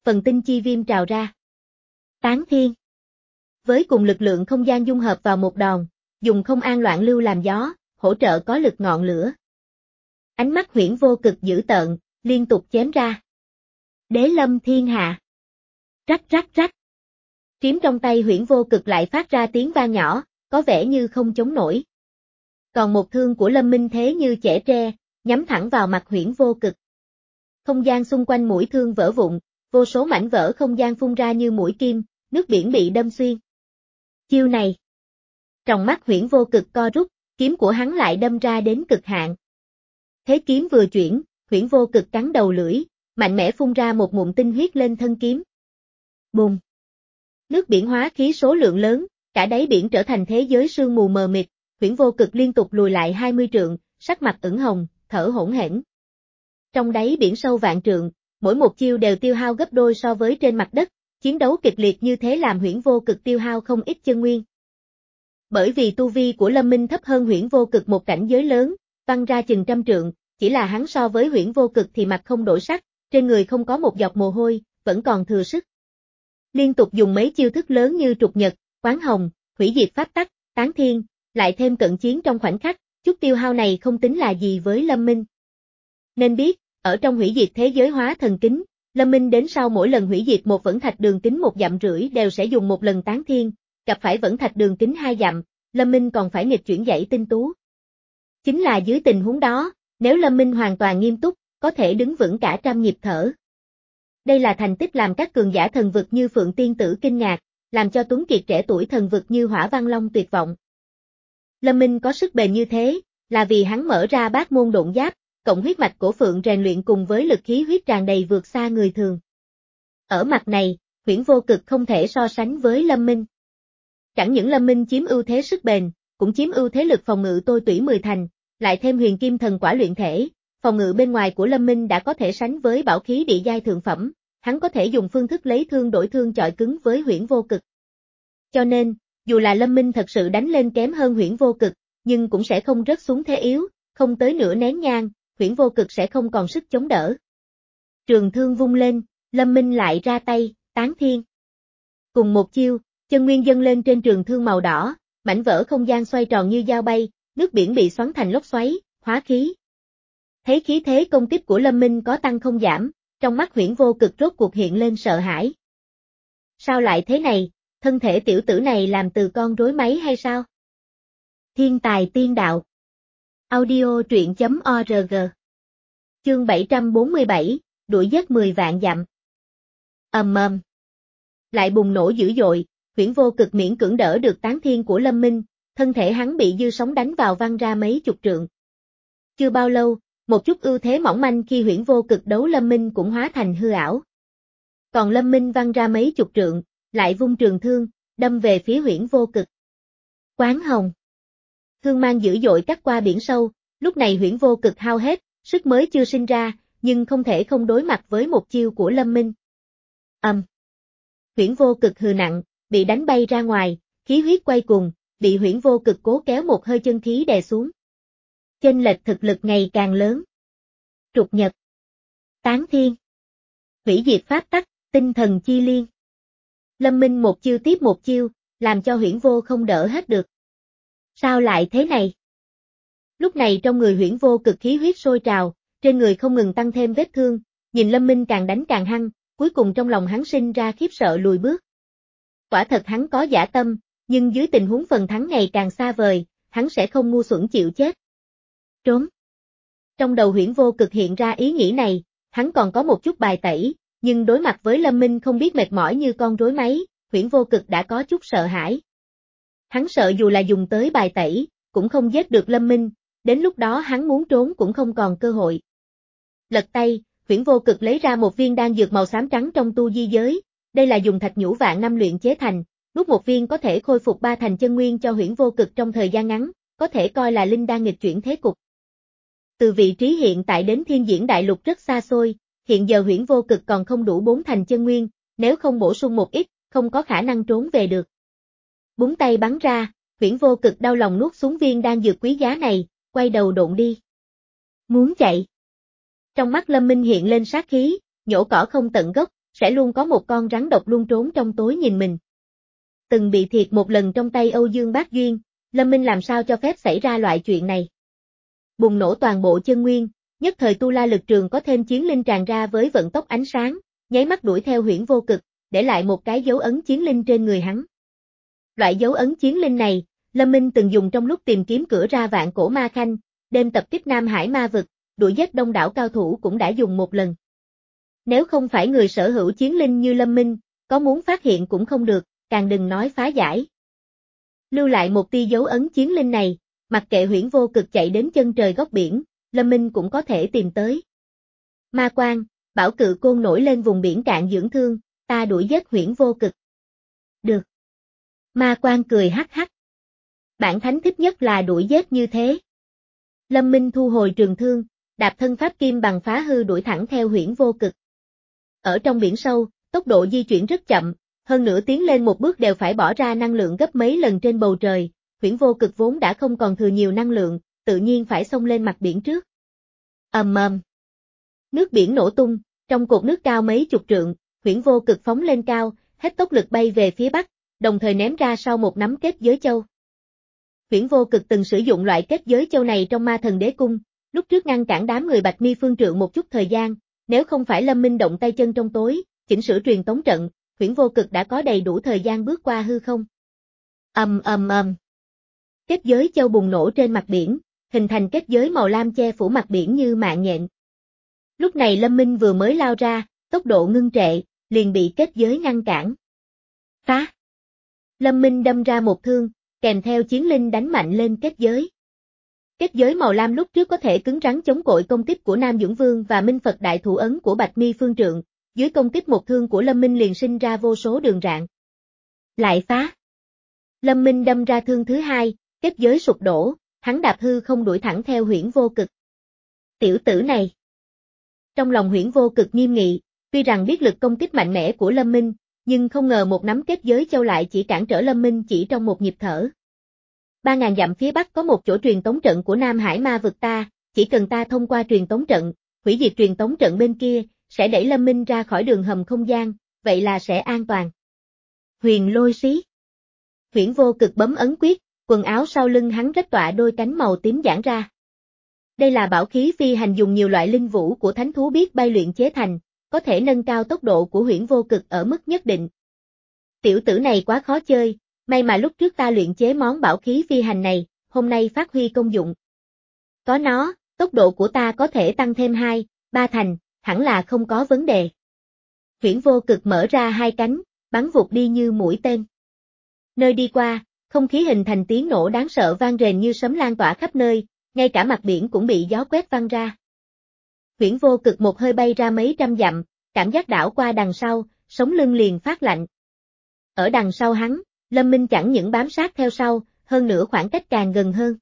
phần tinh chi viêm trào ra. Tán thiên. Với cùng lực lượng không gian dung hợp vào một đòn, dùng không an loạn lưu làm gió, hỗ trợ có lực ngọn lửa. Ánh mắt Huyễn Vô Cực dữ tợn, liên tục chém ra. Đế lâm thiên hạ. Rắc rắc rắc. Kiếm trong tay Huyễn Vô Cực lại phát ra tiếng vang nhỏ, có vẻ như không chống nổi. Còn một thương của Lâm Minh thế như chẻ tre, nhắm thẳng vào mặt Huyễn Vô Cực. Không gian xung quanh mũi thương vỡ vụn, vô số mảnh vỡ không gian phun ra như mũi kim, nước biển bị đâm xuyên. Chiêu này. Trong mắt Huyễn Vô Cực co rút, kiếm của hắn lại đâm ra đến cực hạn. Thế kiếm vừa chuyển, Huyễn Vô Cực cắn đầu lưỡi, mạnh mẽ phun ra một ngụm tinh huyết lên thân kiếm. Bùng! Nước biển hóa khí số lượng lớn, cả đáy biển trở thành thế giới sương mù mờ mịt, Huyễn Vô Cực liên tục lùi lại hai mươi trượng, sắc mặt ửng hồng, thở hổn hển. Trong đáy biển sâu vạn trượng, mỗi một chiêu đều tiêu hao gấp đôi so với trên mặt đất, chiến đấu kịch liệt như thế làm Huyễn Vô Cực tiêu hao không ít chân nguyên. Bởi vì tu vi của Lâm Minh thấp hơn Huyễn Vô Cực một cảnh giới lớn, văng ra chừng trăm trượng, chỉ là hắn so với Huyễn Vô Cực thì mặt không đổi sắc, trên người không có một giọt mồ hôi, vẫn còn thừa sức. Liên tục dùng mấy chiêu thức lớn như trục nhật, quán hồng, hủy diệt pháp tắc, tán thiên, lại thêm cận chiến trong khoảnh khắc, chút tiêu hao này không tính là gì với Lâm Minh. Nên biết, ở trong hủy diệt thế giới hóa thần kính, Lâm Minh đến sau mỗi lần hủy diệt một vẫn thạch đường kính một dặm rưỡi đều sẽ dùng một lần tán thiên, gặp phải vẫn thạch đường kính hai dặm, Lâm Minh còn phải nghịch chuyển dãy tinh tú. Chính là dưới tình huống đó, nếu Lâm Minh hoàn toàn nghiêm túc, có thể đứng vững cả trăm nhịp thở. Đây là thành tích làm các cường giả thần vực như Phượng Tiên Tử kinh ngạc, làm cho Tuấn Kiệt trẻ tuổi thần vực như Hỏa Văn Long tuyệt vọng. Lâm Minh có sức bền như thế, là vì hắn mở ra bát môn độn giáp, cộng huyết mạch của Phượng rèn luyện cùng với lực khí huyết tràn đầy vượt xa người thường. Ở mặt này, Huyễn Vô Cực không thể so sánh với Lâm Minh. Chẳng những Lâm Minh chiếm ưu thế sức bền, cũng chiếm ưu thế lực phòng ngự tôi tủy mười thành, lại thêm huyền kim thần quả luyện thể, phòng ngự bên ngoài của Lâm Minh đã có thể sánh với bảo khí địa giai thượng phẩm, hắn có thể dùng phương thức lấy thương đổi thương chọi cứng với Huyễn Vô Cực. Cho nên, dù là Lâm Minh thật sự đánh lên kém hơn Huyễn Vô Cực, nhưng cũng sẽ không rớt xuống thế yếu, không tới nửa nén nhang, Huyễn Vô Cực sẽ không còn sức chống đỡ. Trường thương vung lên, Lâm Minh lại ra tay, tán thiên. Cùng một chiêu, chân nguyên dâng lên trên trường thương màu đỏ, mảnh vỡ không gian xoay tròn như dao bay, nước biển bị xoắn thành lốc xoáy, hóa khí. Thấy khí thế công kích của Lâm Minh có tăng không giảm, trong mắt Huyễn Vô Cực rốt cuộc hiện lên sợ hãi. Sao lại thế này, thân thể tiểu tử này làm từ con rối máy hay sao? Thiên tài tiên đạo. Audio truyện chấm org. Chương bảy trăm bốn mươi bảy, đuổi giết mười vạn dặm. Ầm ầm. Lại bùng nổ dữ dội, Huyễn Vô Cực miễn cưỡng đỡ được tán thiên của Lâm Minh, thân thể hắn bị dư sóng đánh vào văng ra mấy chục trượng. Chưa bao lâu, một chút ưu thế mỏng manh khi Huyễn Vô Cực đấu Lâm Minh cũng hóa thành hư ảo. Còn Lâm Minh văng ra mấy chục trượng, lại vung trường thương, đâm về phía Huyễn Vô Cực. Quán hồng. Thương mang dữ dội cắt qua biển sâu, lúc này Huyễn Vô Cực hao hết, sức mới chưa sinh ra, nhưng không thể không đối mặt với một chiêu của Lâm Minh. Ầm. Um. Huyễn Vô Cực hừ nặng, bị đánh bay ra ngoài, khí huyết quay cuồng, bị Huyễn Vô Cực cố kéo một hơi chân khí đè xuống. Chênh lệch thực lực ngày càng lớn. Trục nhật. Tán thiên. Hủy diệt pháp tắc, tinh thần chi liên. Lâm Minh một chiêu tiếp một chiêu, làm cho Huyễn Vô không đỡ hết được. Sao lại thế này? Lúc này trong người Huyễn Vô Cực khí huyết sôi trào, trên người không ngừng tăng thêm vết thương, nhìn Lâm Minh càng đánh càng hăng, cuối cùng trong lòng hắn sinh ra khiếp sợ lùi bước. Quả thật hắn có dã tâm, nhưng dưới tình huống phần thắng ngày càng xa vời, hắn sẽ không ngu xuẩn chịu chết. Trốn. Trong đầu Huyễn Vô Cực hiện ra ý nghĩ này, hắn còn có một chút bài tẩy, nhưng đối mặt với Lâm Minh không biết mệt mỏi như con rối máy, Huyễn Vô Cực đã có chút sợ hãi. Hắn sợ dù là dùng tới bài tẩy, cũng không giết được Lâm Minh, đến lúc đó hắn muốn trốn cũng không còn cơ hội. Lật tay, Huyễn Vô Cực lấy ra một viên đan dược màu xám trắng trong tu di giới, đây là dùng thạch nhũ vạn năm luyện chế thành, nuốt một viên có thể khôi phục ba thành chân nguyên cho Huyễn Vô Cực trong thời gian ngắn, có thể coi là linh đan nghịch chuyển thế cục. Từ vị trí hiện tại đến Thiên Diễn Đại Lục rất xa xôi, hiện giờ Huyễn Vô Cực còn không đủ bốn thành chân nguyên, nếu không bổ sung một ít, không có khả năng trốn về được. Búng tay bắn ra, Huyễn Vô Cực đau lòng nuốt xuống viên đan dược quý giá này, quay đầu độn đi. Muốn chạy. Trong mắt Lâm Minh hiện lên sát khí, nhổ cỏ không tận gốc, sẽ luôn có một con rắn độc luôn trốn trong tối nhìn mình. Từng bị thiệt một lần trong tay Âu Dương Bác Duyên, Lâm Minh làm sao cho phép xảy ra loại chuyện này. Bùng nổ toàn bộ chân nguyên, nhất thời tu la lực trường có thêm chiến linh tràn ra với vận tốc ánh sáng, nháy mắt đuổi theo Huyễn Vô Cực, để lại một cái dấu ấn chiến linh trên người hắn. Loại dấu ấn chiến linh này, Lâm Minh từng dùng trong lúc tìm kiếm cửa ra Vạn Cổ Ma Khanh, đêm tập kích Nam Hải Ma Vực, đuổi giết đông đảo cao thủ cũng đã dùng một lần. Nếu không phải người sở hữu chiến linh như Lâm Minh, có muốn phát hiện cũng không được, càng đừng nói phá giải. Lưu lại một tia dấu ấn chiến linh này, mặc kệ Huyễn Vô Cực chạy đến chân trời góc biển, Lâm Minh cũng có thể tìm tới. Ma Quang, bảo cự côn nổi lên vùng biển cạn dưỡng thương, ta đuổi giết Huyễn Vô Cực. Được. Ma Quang cười hắc hắc. Bản thánh thích nhất là đuổi giết như thế. Lâm Minh thu hồi trường thương, đạp thân pháp kim bằng phá hư đuổi thẳng theo Huyễn Vô Cực. Ở trong biển sâu, tốc độ di chuyển rất chậm, hơn nữa tiến lên một bước đều phải bỏ ra năng lượng gấp mấy lần trên bầu trời, Huyễn Vô Cực vốn đã không còn thừa nhiều năng lượng, tự nhiên phải xông lên mặt biển trước. Ầm ầm. Nước biển nổ tung, trong cột nước cao mấy chục trượng, Huyễn Vô Cực phóng lên cao, hết tốc lực bay về phía bắc, đồng thời ném ra sau một nắm kết giới châu. Huyễn Vô Cực từng sử dụng loại kết giới châu này trong Ma Thần Đế Cung, lúc trước ngăn cản đám người Bạch Mi Phương Trượng một chút thời gian, nếu không phải Lâm Minh động tay chân trong tối, chỉnh sửa truyền tống trận, Huyễn Vô Cực đã có đầy đủ thời gian bước qua hư không. Ầm ầm ầm. Kết giới châu bùng nổ trên mặt biển, hình thành kết giới màu lam che phủ mặt biển như mạng nhện. Lúc này Lâm Minh vừa mới lao ra, tốc độ ngưng trệ, liền bị kết giới ngăn cản. Phá! Lâm Minh đâm ra một thương, kèm theo chiến linh đánh mạnh lên kết giới. Kết giới màu lam lúc trước có thể cứng rắn chống cự công kích của Nam Dũng Vương và Minh Phật Đại Thủ Ấn của Bạch Mi Phương Trượng, dưới công kích một thương của Lâm Minh liền sinh ra vô số đường rạn. Lại phá! Lâm Minh đâm ra thương thứ hai, kết giới sụp đổ, hắn đạp hư không đuổi thẳng theo Huyễn Vô Cực. Tiểu tử này! Trong lòng Huyễn Vô Cực nghiêm nghị, tuy rằng biết lực công kích mạnh mẽ của Lâm Minh, nhưng không ngờ một nắm kết giới châu lại chỉ cản trở Lâm Minh chỉ trong một nhịp thở. Ba ngàn dặm phía bắc có một chỗ truyền tống trận của Nam Hải Ma Vực ta, chỉ cần ta thông qua truyền tống trận, hủy diệt truyền tống trận bên kia, sẽ đẩy Lâm Minh ra khỏi đường hầm không gian, vậy là sẽ an toàn. Huyền Lôi Xí. Huyễn Vô Cực bấm ấn quyết, quần áo sau lưng hắn rách tọa đôi cánh màu tím giãn ra. Đây là bảo khí phi hành dùng nhiều loại linh vũ của thánh thú biết bay luyện chế thành, có thể nâng cao tốc độ của Huyễn Vô Cực ở mức nhất định. Tiểu tử này quá khó chơi, may mà lúc trước ta luyện chế món bảo khí phi hành này, hôm nay phát huy công dụng. Có nó, tốc độ của ta có thể tăng thêm hai, ba thành, hẳn là không có vấn đề. Huyễn Vô Cực mở ra hai cánh, bắn vụt đi như mũi tên. Nơi đi qua, không khí hình thành tiếng nổ đáng sợ vang rền như sấm lan tỏa khắp nơi, ngay cả mặt biển cũng bị gió quét văng ra. Huyễn Vô Cực một hơi bay ra mấy trăm dặm, cảm giác đảo qua đằng sau, sống lưng liền phát lạnh. Ở đằng sau hắn, Lâm Minh chẳng những bám sát theo sau, hơn nữa khoảng cách càng gần hơn.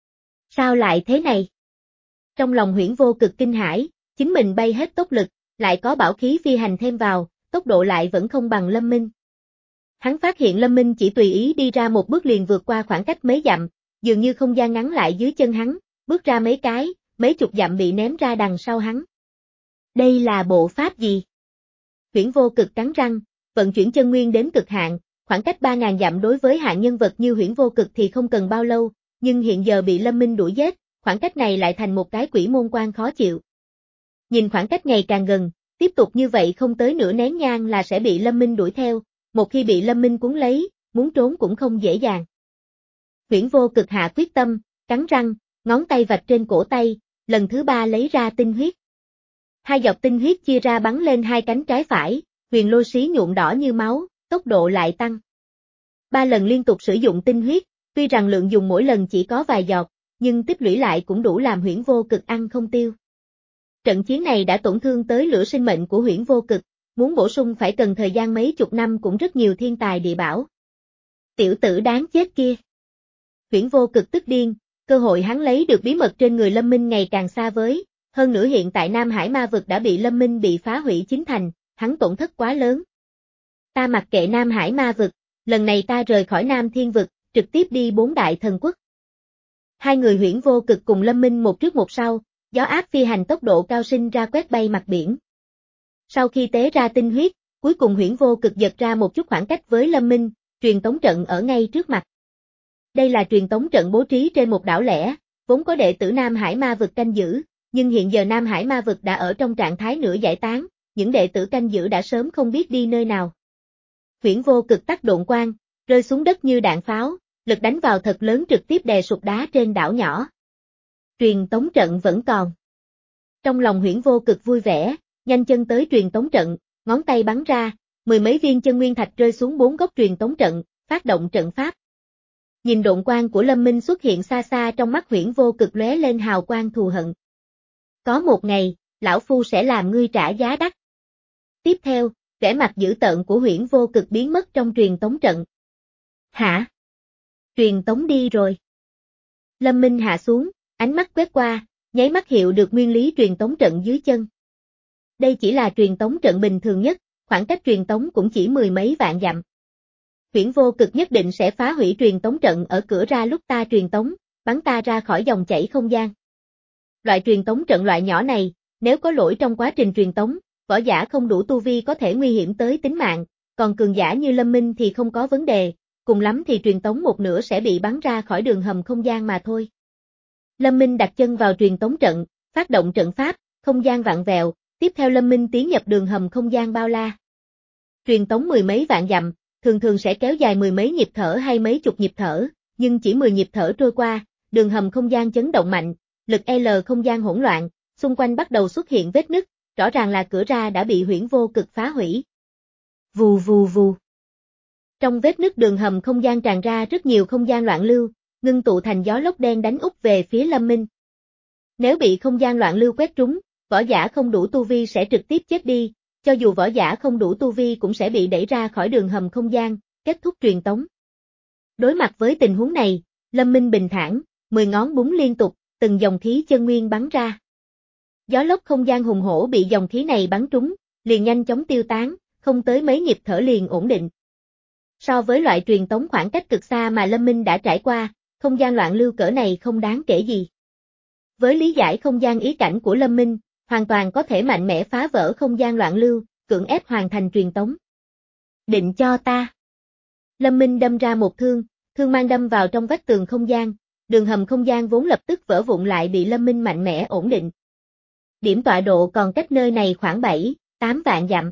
Sao lại thế này? Trong lòng Huyễn Vô Cực kinh hãi, chính mình bay hết tốc lực, lại có bảo khí phi hành thêm vào, tốc độ lại vẫn không bằng Lâm Minh. Hắn phát hiện Lâm Minh chỉ tùy ý đi ra một bước liền vượt qua khoảng cách mấy dặm, dường như không gian ngắn lại dưới chân hắn, bước ra mấy cái, mấy chục dặm bị ném ra đằng sau hắn. Đây là bộ pháp gì? Huyễn Vô Cực cắn răng, vận chuyển chân nguyên đến cực hạn, khoảng cách ba ngàn dặm đối với hạng nhân vật như Huyễn Vô Cực thì không cần bao lâu, nhưng hiện giờ bị Lâm Minh đuổi giết, khoảng cách này lại thành một cái quỷ môn quan khó chịu. Nhìn khoảng cách ngày càng gần, tiếp tục như vậy không tới nửa nén nhang là sẽ bị Lâm Minh đuổi theo, một khi bị Lâm Minh cuốn lấy, muốn trốn cũng không dễ dàng. Huyễn Vô Cực hạ quyết tâm, cắn răng, ngón tay vạch trên cổ tay, lần thứ ba lấy ra tinh huyết. Hai giọt tinh huyết chia ra bắn lên hai cánh trái phải, huyền lôi xí nhuộm đỏ như máu, tốc độ lại tăng. Ba lần liên tục sử dụng tinh huyết, tuy rằng lượng dùng mỗi lần chỉ có vài giọt, nhưng tích lũy lại cũng đủ làm Huyễn Vô Cực ăn không tiêu. Trận chiến này đã tổn thương tới lửa sinh mệnh của Huyễn Vô Cực, muốn bổ sung phải cần thời gian mấy chục năm cũng rất nhiều thiên tài địa bảo. Tiểu tử đáng chết kia. Huyễn Vô Cực tức điên, cơ hội hắn lấy được bí mật trên người Lâm Minh ngày càng xa vời, hơn nữa hiện tại Nam Hải Ma Vực đã bị Lâm Minh bị phá hủy chín thành, hắn tổn thất quá lớn. Ta mặc kệ Nam Hải Ma Vực, lần này ta rời khỏi Nam Thiên Vực, trực tiếp đi bốn đại thần quốc. Hai người Huyễn Vô Cực cùng Lâm Minh một trước một sau, gió áp phi hành tốc độ cao sinh ra quét bay mặt biển. Sau khi tế ra tinh huyết, cuối cùng Huyễn Vô Cực giật ra một chút khoảng cách với Lâm Minh, truyền tống trận ở ngay trước mặt. Đây là truyền tống trận bố trí trên một đảo lẻ, vốn có đệ tử Nam Hải Ma Vực canh giữ, nhưng hiện giờ Nam Hải Ma Vực đã ở trong trạng thái nửa giải tán, những đệ tử canh giữ đã sớm không biết đi nơi nào. Huyễn Vô Cực tắc độn quang, rơi xuống đất như đạn pháo, lực đánh vào thật lớn trực tiếp đè sụp đá trên đảo nhỏ. Truyền tống trận vẫn còn. Trong lòng Huyễn Vô Cực vui vẻ, nhanh chân tới truyền tống trận, ngón tay bắn ra, mười mấy viên chân nguyên thạch rơi xuống bốn góc truyền tống trận, phát động trận pháp. Nhìn độn quang của Lâm Minh xuất hiện xa xa, trong mắt Huyễn Vô Cực lóe lên hào quang thù hận. Có một ngày, lão phu sẽ làm ngươi trả giá đắt. Tiếp theo, vẻ mặt dữ tợn của Huyễn Vô Cực biến mất trong truyền tống trận. Hả? Truyền tống đi rồi. Lâm Minh hạ xuống, ánh mắt quét qua, nháy mắt hiệu được nguyên lý truyền tống trận dưới chân. Đây chỉ là truyền tống trận bình thường nhất, khoảng cách truyền tống cũng chỉ mười mấy vạn dặm. Huyễn Vô Cực nhất định sẽ phá hủy truyền tống trận ở cửa ra lúc ta truyền tống, bắn ta ra khỏi dòng chảy không gian. Loại truyền tống trận loại nhỏ này, nếu có lỗi trong quá trình truyền tống, võ giả không đủ tu vi có thể nguy hiểm tới tính mạng, còn cường giả như Lâm Minh thì không có vấn đề, cùng lắm thì truyền tống một nửa sẽ bị bắn ra khỏi đường hầm không gian mà thôi. Lâm Minh đặt chân vào truyền tống trận, phát động trận pháp, không gian vặn vẹo, tiếp theo Lâm Minh tiến nhập đường hầm không gian bao la. Truyền tống mười mấy vạn dặm, thường thường sẽ kéo dài mười mấy nhịp thở hay mấy chục nhịp thở, nhưng chỉ mười nhịp thở trôi qua, đường hầm không gian chấn động mạnh, lực L không gian hỗn loạn, xung quanh bắt đầu xuất hiện vết nứt, rõ ràng là cửa ra đã bị Huyễn Vô Cực phá hủy. Vù vù vù. Trong vết nứt đường hầm không gian tràn ra rất nhiều không gian loạn lưu, ngưng tụ thành gió lốc đen đánh úp về phía Lâm Minh. Nếu bị không gian loạn lưu quét trúng, võ giả không đủ tu vi sẽ trực tiếp chết đi, cho dù võ giả không đủ tu vi cũng sẽ bị đẩy ra khỏi đường hầm không gian, kết thúc truyền tống. Đối mặt với tình huống này, Lâm Minh bình thản, mười ngón búng liên tục, từng dòng khí chân nguyên bắn ra. Gió lốc không gian hùng hổ bị dòng khí này bắn trúng, liền nhanh chóng tiêu tán, không tới mấy nhịp thở liền ổn định. So với loại truyền tống khoảng cách cực xa mà Lâm Minh đã trải qua, không gian loạn lưu cỡ này không đáng kể gì. Với lý giải không gian ý cảnh của Lâm Minh, hoàn toàn có thể mạnh mẽ phá vỡ không gian loạn lưu, cưỡng ép hoàn thành truyền tống. Định cho ta. Lâm Minh đâm ra một thương, thương mang đâm vào trong vách tường không gian, đường hầm không gian vốn lập tức vỡ vụn lại bị Lâm Minh mạnh mẽ ổn định. Điểm tọa độ còn cách nơi này khoảng bảy, tám vạn dặm.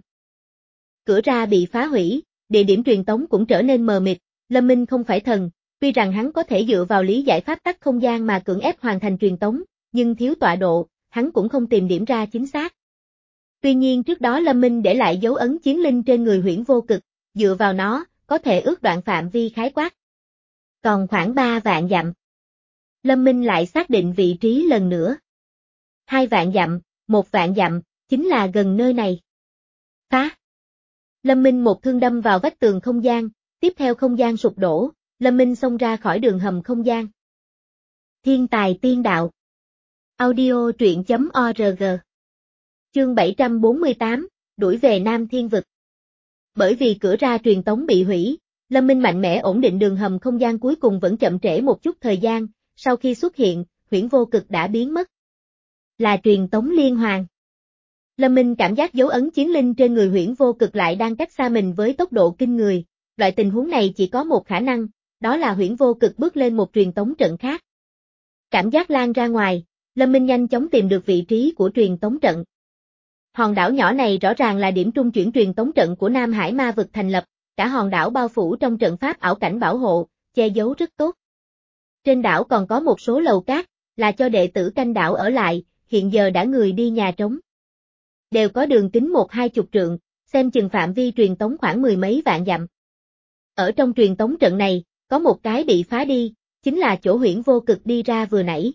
Cửa ra bị phá hủy, địa điểm truyền tống cũng trở nên mờ mịt, Lâm Minh không phải thần, tuy rằng hắn có thể dựa vào lý giải pháp tắc không gian mà cưỡng ép hoàn thành truyền tống, nhưng thiếu tọa độ, hắn cũng không tìm điểm ra chính xác. Tuy nhiên trước đó Lâm Minh để lại dấu ấn chiến linh trên người Huyễn Vô Cực, dựa vào nó, có thể ước đoạn phạm vi khái quát. Còn khoảng ba vạn dặm. Lâm Minh lại xác định vị trí lần nữa. Hai vạn dặm, một vạn dặm, chính là gần nơi này. Phá! Lâm Minh một thương đâm vào vách tường không gian, tiếp theo không gian sụp đổ, Lâm Minh xông ra khỏi đường hầm không gian. Thiên tài tiên đạo. Audio truyện chấm org. Chương bảy trăm bốn mươi tám, đuổi về Nam Thiên Vực. Bởi vì cửa ra truyền tống bị hủy, Lâm Minh mạnh mẽ ổn định đường hầm không gian cuối cùng vẫn chậm trễ một chút thời gian, sau khi xuất hiện, Huyễn Vô Cực đã biến mất. Là truyền tống liên hoàn. Lâm Minh cảm giác dấu ấn chiến linh trên người Huyễn Vô Cực lại đang cách xa mình với tốc độ kinh người, loại tình huống này chỉ có một khả năng, đó là Huyễn Vô Cực bước lên một truyền tống trận khác. Cảm giác lan ra ngoài, Lâm Minh nhanh chóng tìm được vị trí của truyền tống trận. Hòn đảo nhỏ này rõ ràng là điểm trung chuyển truyền tống trận của Nam Hải Ma Vực thành lập, cả hòn đảo bao phủ trong trận pháp ảo cảnh bảo hộ, che giấu rất tốt. Trên đảo còn có một số lầu cát, là cho đệ tử canh đảo ở lại, hiện giờ đã người đi nhà trống. Đều có đường kính một hai chục trượng, xem chừng phạm vi truyền tống khoảng mười mấy vạn dặm. Ở trong truyền tống trận này, có một cái bị phá đi, chính là chỗ Huyễn Vô Cực đi ra vừa nãy.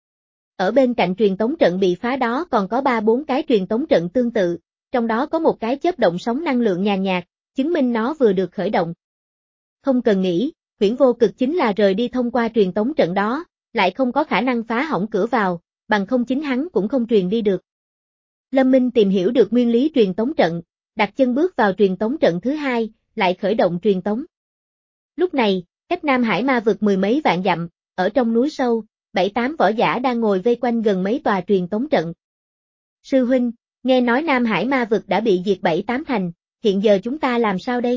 Ở bên cạnh truyền tống trận bị phá đó còn có ba bốn cái truyền tống trận tương tự, trong đó có một cái chớp động sóng năng lượng nhàn nhạt, chứng minh nó vừa được khởi động. Không cần nghĩ, Huyễn Vô Cực chính là rời đi thông qua truyền tống trận đó, lại không có khả năng phá hỏng cửa vào, bằng không chính hắn cũng không truyền đi được. Lâm Minh tìm hiểu được nguyên lý truyền tống trận, đặt chân bước vào truyền tống trận thứ hai, lại khởi động truyền tống. Lúc này, cách Nam Hải Ma Vực mười mấy vạn dặm, ở trong núi sâu, bảy tám võ giả đang ngồi vây quanh gần mấy tòa truyền tống trận. Sư huynh, nghe nói Nam Hải Ma Vực đã bị diệt bảy tám thành, hiện giờ chúng ta làm sao đây?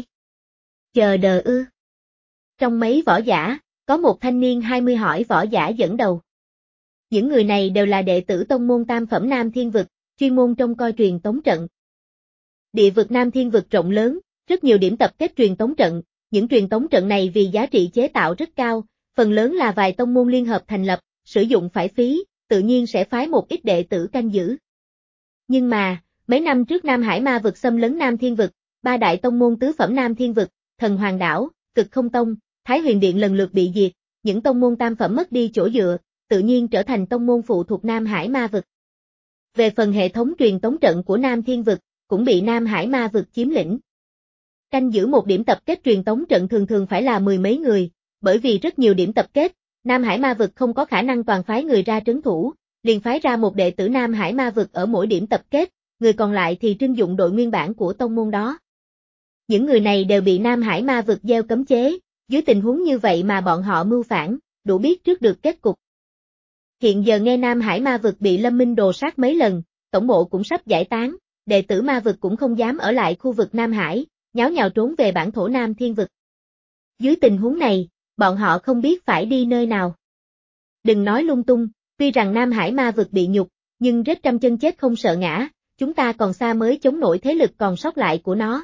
Chờ đợi ư? Trong mấy võ giả, có một thanh niên hai mươi hỏi võ giả dẫn đầu. Những người này đều là đệ tử tông môn tam phẩm Nam Thiên Vực, chuyên môn trông coi truyền tống trận. Địa vực Nam Thiên Vực rộng lớn, rất nhiều điểm tập kết truyền tống trận, những truyền tống trận này vì giá trị chế tạo rất cao, phần lớn là vài tông môn liên hợp thành lập, sử dụng phải phí, tự nhiên sẽ phái một ít đệ tử canh giữ. Nhưng mà, mấy năm trước Nam Hải Ma Vực xâm lấn Nam Thiên Vực, ba đại tông môn tứ phẩm Nam Thiên Vực, Thần Hoàng Đảo, Cực Không Tông, Thái Huyền Điện lần lượt bị diệt, những tông môn tam phẩm mất đi chỗ dựa, tự nhiên trở thành tông môn phụ thuộc Nam Hải Ma Vực. Về phần hệ thống truyền tống trận của Nam Thiên Vực, cũng bị Nam Hải Ma Vực chiếm lĩnh. Canh giữ một điểm tập kết truyền tống trận thường thường phải là mười mấy người, bởi vì rất nhiều điểm tập kết, Nam Hải Ma Vực không có khả năng toàn phái người ra trấn thủ, liền phái ra một đệ tử Nam Hải Ma Vực ở mỗi điểm tập kết, người còn lại thì trưng dụng đội nguyên bản của tông môn đó. Những người này đều bị Nam Hải Ma Vực gieo cấm chế, dưới tình huống như vậy mà bọn họ mưu phản, đủ biết trước được kết cục. Hiện giờ nghe Nam Hải Ma Vực bị Lâm Minh đồ sát mấy lần, tổng bộ cũng sắp giải tán, đệ tử Ma Vực cũng không dám ở lại khu vực Nam Hải, nháo nhào trốn về bản thổ Nam Thiên Vực. Dưới tình huống này, bọn họ không biết phải đi nơi nào. Đừng nói lung tung, tuy rằng Nam Hải Ma Vực bị nhục, nhưng rết trăm chân chết không sợ ngã, chúng ta còn xa mới chống nổi thế lực còn sót lại của nó.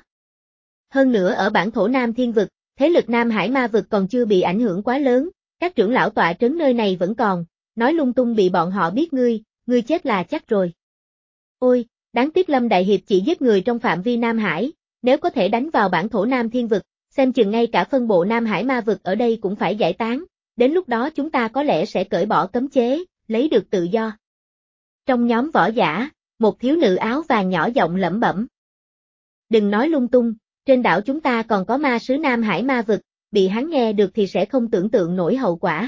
Hơn nữa ở bản thổ Nam Thiên Vực, thế lực Nam Hải Ma Vực còn chưa bị ảnh hưởng quá lớn, các trưởng lão tọa trấn nơi này vẫn còn, nói lung tung bị bọn họ biết ngươi, ngươi chết là chắc rồi. Ôi, đáng tiếc Lâm Đại Hiệp chỉ giết người trong phạm vi Nam Hải, nếu có thể đánh vào bản thổ Nam Thiên Vực, xem chừng ngay cả phân bộ Nam Hải Ma Vực ở đây cũng phải giải tán, đến lúc đó chúng ta có lẽ sẽ cởi bỏ cấm chế, lấy được tự do. Trong nhóm võ giả, một thiếu nữ áo vàng nhỏ giọng lẩm bẩm. Đừng nói lung tung, trên đảo chúng ta còn có ma sứ Nam Hải Ma Vực, bị hắn nghe được thì sẽ không tưởng tượng nổi hậu quả.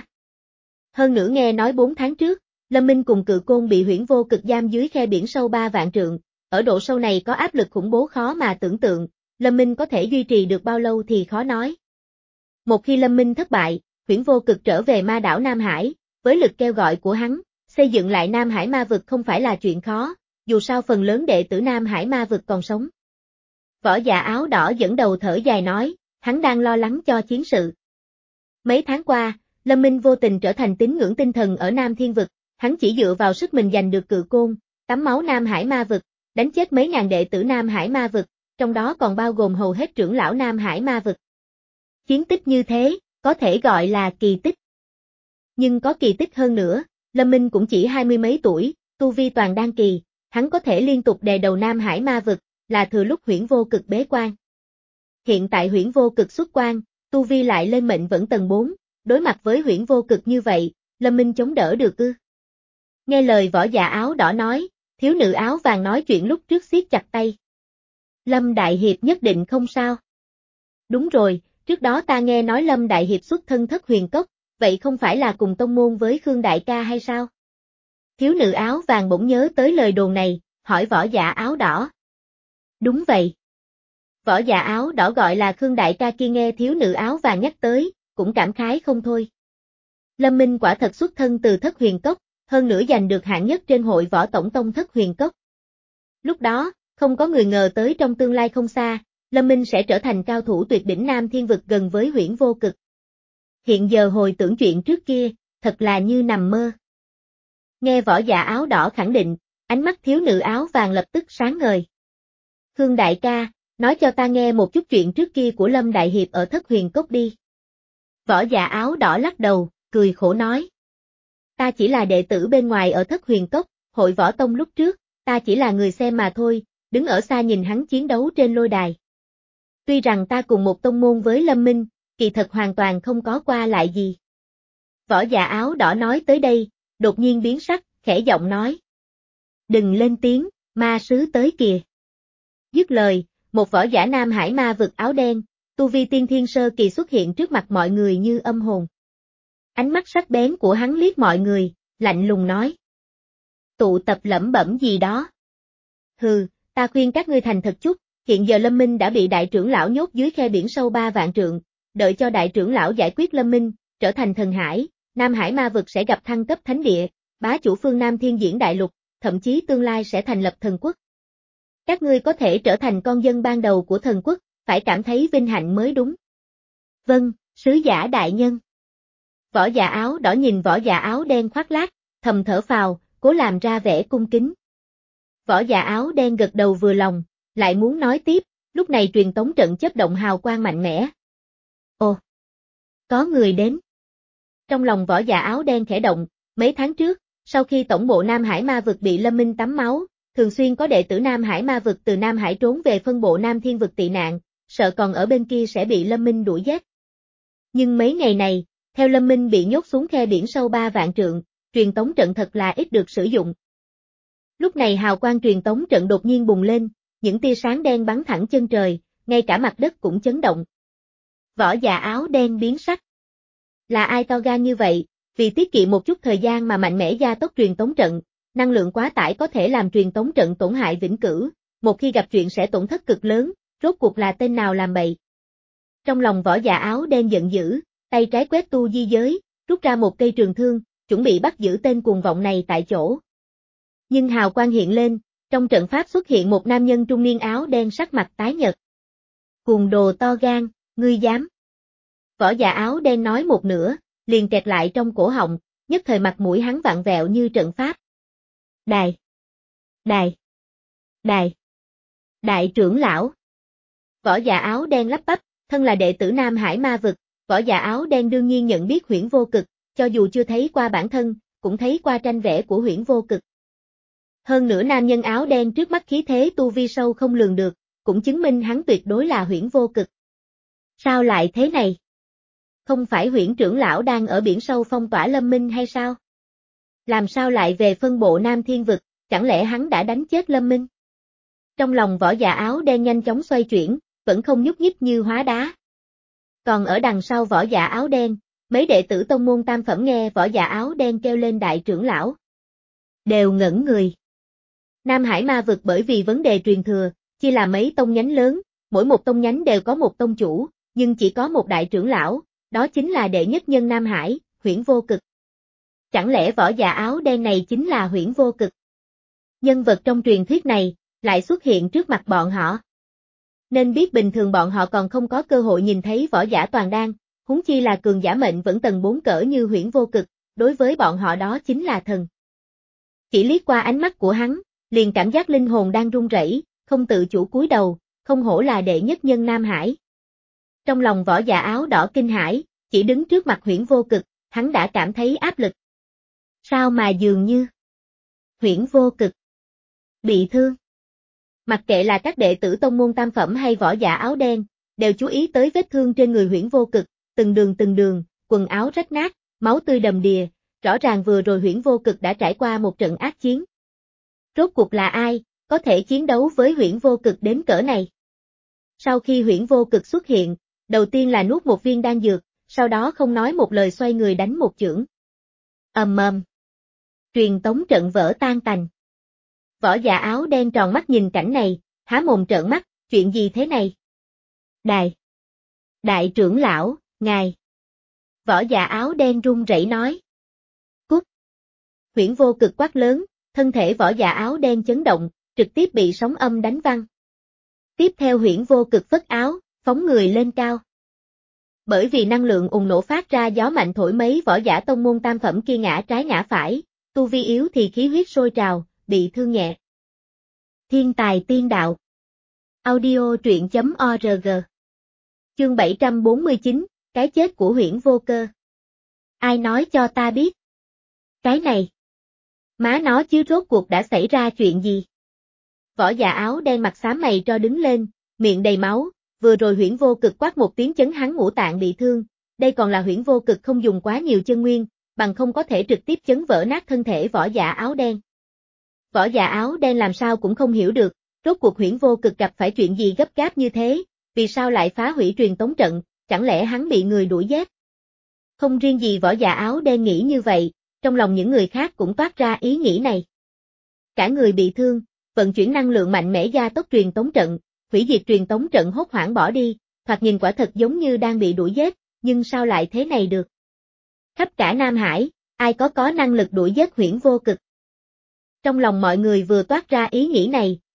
Hơn nữa nghe nói bốn tháng trước, Lâm Minh cùng Cự Côn bị Huyễn Vô Cực giam dưới khe biển sâu ba vạn trượng, ở độ sâu này có áp lực khủng bố khó mà tưởng tượng, Lâm Minh có thể duy trì được bao lâu thì khó nói. Một khi Lâm Minh thất bại, Huyễn Vô Cực trở về ma đảo Nam Hải, với lực kêu gọi của hắn, xây dựng lại Nam Hải Ma Vực không phải là chuyện khó, dù sao phần lớn đệ tử Nam Hải Ma Vực còn sống. Võ giả áo đỏ dẫn đầu thở dài nói, hắn đang lo lắng cho chiến sự. Mấy tháng qua, Lâm Minh vô tình trở thành tín ngưỡng tinh thần ở Nam Thiên Vực, hắn chỉ dựa vào sức mình giành được Cự Côn, tắm máu Nam Hải Ma Vực, đánh chết mấy ngàn đệ tử Nam Hải Ma Vực, trong đó còn bao gồm hầu hết trưởng lão Nam Hải Ma Vực. Chiến tích như thế, có thể gọi là kỳ tích. Nhưng có kỳ tích hơn nữa, Lâm Minh cũng chỉ hai mươi mấy tuổi, tu vi toàn đan kỳ, hắn có thể liên tục đè đầu Nam Hải Ma Vực, là thừa lúc Huyễn Vô Cực bế quan. Hiện tại Huyễn Vô Cực xuất quan, tu vi lại lên mệnh vẫn tầng bốn, đối mặt với Huyễn Vô Cực như vậy, Lâm Minh chống đỡ được ư? Nghe lời võ giả áo đỏ nói, thiếu nữ áo vàng nói chuyện lúc trước siết chặt tay. Lâm Đại Hiệp nhất định không sao. Đúng rồi, trước đó ta nghe nói Lâm Đại Hiệp xuất thân Thất Huyền Cốc, vậy không phải là cùng tông môn với Khương Đại ca hay sao? Thiếu nữ áo vàng bỗng nhớ tới lời đồn này, hỏi võ giả áo đỏ. Đúng vậy. Võ giả áo đỏ gọi là Khương Đại ca kia nghe thiếu nữ áo vàng nhắc tới, cũng cảm khái không thôi. Lâm Minh quả thật xuất thân từ Thất Huyền Cốc, hơn nữa giành được hạng nhất trên hội võ tổng tông Thất Huyền Cốc. Lúc đó, không có người ngờ tới trong tương lai không xa, Lâm Minh sẽ trở thành cao thủ tuyệt đỉnh Nam Thiên Vực gần với Huyễn Vô Cực. Hiện giờ hồi tưởng chuyện trước kia, thật là như nằm mơ. Nghe võ giả áo đỏ khẳng định, ánh mắt thiếu nữ áo vàng lập tức sáng ngời. Khương Đại ca, nói cho ta nghe một chút chuyện trước kia của Lâm Đại Hiệp ở Thất Huyền Cốc đi. Võ giả áo đỏ lắc đầu, cười khổ nói. Ta chỉ là đệ tử bên ngoài ở Thất Huyền Cốc, hội võ tông lúc trước, ta chỉ là người xem mà thôi, đứng ở xa nhìn hắn chiến đấu trên lôi đài. Tuy rằng ta cùng một tông môn với Lâm Minh, kỳ thật hoàn toàn không có qua lại gì. Võ giả áo đỏ nói tới đây, đột nhiên biến sắc, khẽ giọng nói. Đừng lên tiếng, ma sứ tới kìa. Dứt lời, một võ giả Nam Hải Ma Vực áo đen, tu vi tiên thiên sơ kỳ xuất hiện trước mặt mọi người như âm hồn. Ánh mắt sắc bén của hắn liếc mọi người, lạnh lùng nói. Tụ tập lẩm bẩm gì đó. Hừ, ta khuyên các ngươi thành thật chút, hiện giờ Lâm Minh đã bị đại trưởng lão nhốt dưới khe biển sâu ba vạn trượng, đợi cho đại trưởng lão giải quyết Lâm Minh, trở thành thần hải, Nam Hải Ma Vực sẽ gặp thăng cấp thánh địa, bá chủ phương Nam Thiên Diễn Đại Lục, thậm chí tương lai sẽ thành lập thần quốc. Các ngươi có thể trở thành con dân ban đầu của thần quốc, phải cảm thấy vinh hạnh mới đúng. Vâng, sứ giả đại nhân. Võ giả áo đỏ nhìn võ giả áo đen khoác lác, thầm thở phào, cố làm ra vẻ cung kính. Võ giả áo đen gật đầu vừa lòng, lại muốn nói tiếp, lúc này truyền tống trận chớp động hào quang mạnh mẽ. Ồ! Có người đến. Trong lòng võ giả áo đen khẽ động, mấy tháng trước, sau khi tổng bộ Nam Hải Ma Vực bị Lâm Minh tắm máu, thường xuyên có đệ tử Nam Hải Ma Vực từ Nam Hải trốn về phân bộ Nam Thiên Vực tị nạn, sợ còn ở bên kia sẽ bị Lâm Minh đuổi giết. Nhưng mấy ngày này, theo Lâm Minh bị nhốt xuống khe biển sâu ba vạn trượng, truyền tống trận thật là ít được sử dụng. Lúc này hào quang truyền tống trận đột nhiên bùng lên, những tia sáng đen bắn thẳng chân trời, ngay cả mặt đất cũng chấn động. Võ giả áo đen biến sắc. Là ai to gan như vậy, vì tiết kiệm một chút thời gian mà mạnh mẽ gia tốc truyền tống trận, năng lượng quá tải có thể làm truyền tống trận tổn hại vĩnh cửu, một khi gặp chuyện sẽ tổn thất cực lớn, rốt cuộc là tên nào làm bậy. Trong lòng võ giả áo đen giận dữ, tay trái quét tu di giới, rút ra một cây trường thương, chuẩn bị bắt giữ tên cuồng vọng này tại chỗ. Nhưng hào quang hiện lên, trong trận pháp xuất hiện một nam nhân trung niên áo đen sắc mặt tái nhợt. Cuồng đồ to gan, ngươi dám. Võ giả áo đen nói một nửa, liền kẹt lại trong cổ họng, nhất thời mặt mũi hắn vặn vẹo như trận pháp. Đài! Đài! Đài! Đại trưởng lão! Võ giả áo đen lắp bắp, thân là đệ tử Nam Hải Ma Vực, võ giả áo đen đương nhiên nhận biết Huyễn Vô Cực, cho dù chưa thấy qua bản thân, cũng thấy qua tranh vẽ của Huyễn Vô Cực. Hơn nữa nam nhân áo đen trước mắt khí thế tu vi sâu không lường được, cũng chứng minh hắn tuyệt đối là Huyễn Vô Cực. Sao lại thế này? Không phải Huyễn trưởng lão đang ở biển sâu phong tỏa Lâm Minh hay sao? Làm sao lại về phân bộ Nam Thiên Vực, chẳng lẽ hắn đã đánh chết Lâm Minh? Trong lòng võ giả áo đen nhanh chóng xoay chuyển, vẫn không nhúc nhích như hóa đá. Còn ở đằng sau võ giả áo đen, mấy đệ tử tông môn tam phẩm nghe võ giả áo đen kêu lên đại trưởng lão. Đều ngẩn người. Nam Hải Ma Vực bởi vì vấn đề truyền thừa, chia làm mấy tông nhánh lớn, mỗi một tông nhánh đều có một tông chủ, nhưng chỉ có một đại trưởng lão, đó chính là đệ nhất nhân Nam Hải, Huyễn Vô Cực. Chẳng lẽ võ giả áo đen này chính là Huyễn Vô Cực? Nhân vật trong truyền thuyết này, lại xuất hiện trước mặt bọn họ. Nên biết bình thường bọn họ còn không có cơ hội nhìn thấy võ giả toàn đan, huống chi là cường giả mệnh vẫn tầng bốn cỡ như Huyễn Vô Cực, đối với bọn họ đó chính là thần. Chỉ liếc qua ánh mắt của hắn, liền cảm giác linh hồn đang run rẩy, không tự chủ cúi đầu, không hổ là đệ nhất nhân Nam Hải. Trong lòng võ giả áo đỏ kinh hãi, chỉ đứng trước mặt Huyễn Vô Cực, hắn đã cảm thấy áp lực. Sao mà dường như Huyễn Vô Cực bị thương? Mặc kệ là các đệ tử tông môn tam phẩm hay võ giả áo đen, đều chú ý tới vết thương trên người Huyễn Vô Cực, từng đường từng đường, quần áo rách nát, máu tươi đầm đìa, rõ ràng vừa rồi Huyễn Vô Cực đã trải qua một trận ác chiến. Rốt cuộc là ai, có thể chiến đấu với Huyễn Vô Cực đến cỡ này? Sau khi Huyễn Vô Cực xuất hiện, đầu tiên là nuốt một viên đan dược, sau đó không nói một lời xoay người đánh một chưởng. Ầm ầm. Truyền tống trận vỡ tan tành. Võ giả áo đen tròn mắt nhìn cảnh này, há mồm trợn mắt, chuyện gì thế này? Đài! Đại trưởng lão, ngài! Võ giả áo đen run rẩy nói. Cút! Huyễn Vô Cực quát lớn, thân thể võ giả áo đen chấn động, trực tiếp bị sóng âm đánh văng. Tiếp theo Huyễn Vô Cực phất áo, phóng người lên cao. Bởi vì năng lượng ùng nổ phát ra gió mạnh thổi mấy võ giả tông môn tam phẩm kia ngã trái ngã phải, tu vi yếu thì khí huyết sôi trào, bị thương nhẹ. Thiên tài tiên đạo. Audio truyện chấm org. Chương bảy trăm bốn mươi chín, cái chết của Huyễn Vô Cơ. Ai nói cho ta biết? Cái này. Má nó chứ rốt cuộc đã xảy ra chuyện gì? Võ giả áo đen mặt xám mày cho đứng lên, miệng đầy máu, vừa rồi Huyễn Vô Cực quát một tiếng chấn hắn ngũ tạng bị thương, đây còn là Huyễn Vô Cực không dùng quá nhiều chân nguyên, bằng không có thể trực tiếp chấn vỡ nát thân thể võ giả áo đen. Võ giả áo đen làm sao cũng không hiểu được, rốt cuộc Huyễn Vô Cực gặp phải chuyện gì gấp gáp như thế, vì sao lại phá hủy truyền tống trận, chẳng lẽ hắn bị người đuổi giết? Không riêng gì võ giả áo đen nghĩ như vậy, trong lòng những người khác cũng toát ra ý nghĩ này. Cả người bị thương, vận chuyển năng lượng mạnh mẽ gia tốc truyền tống trận, hủy diệt truyền tống trận hốt hoảng bỏ đi, thoạt nhìn quả thật giống như đang bị đuổi giết, nhưng sao lại thế này được? Khắp cả Nam Hải, ai có có năng lực đuổi giết Huyễn Vô Cực? Trong lòng mọi người vừa toát ra ý nghĩ này,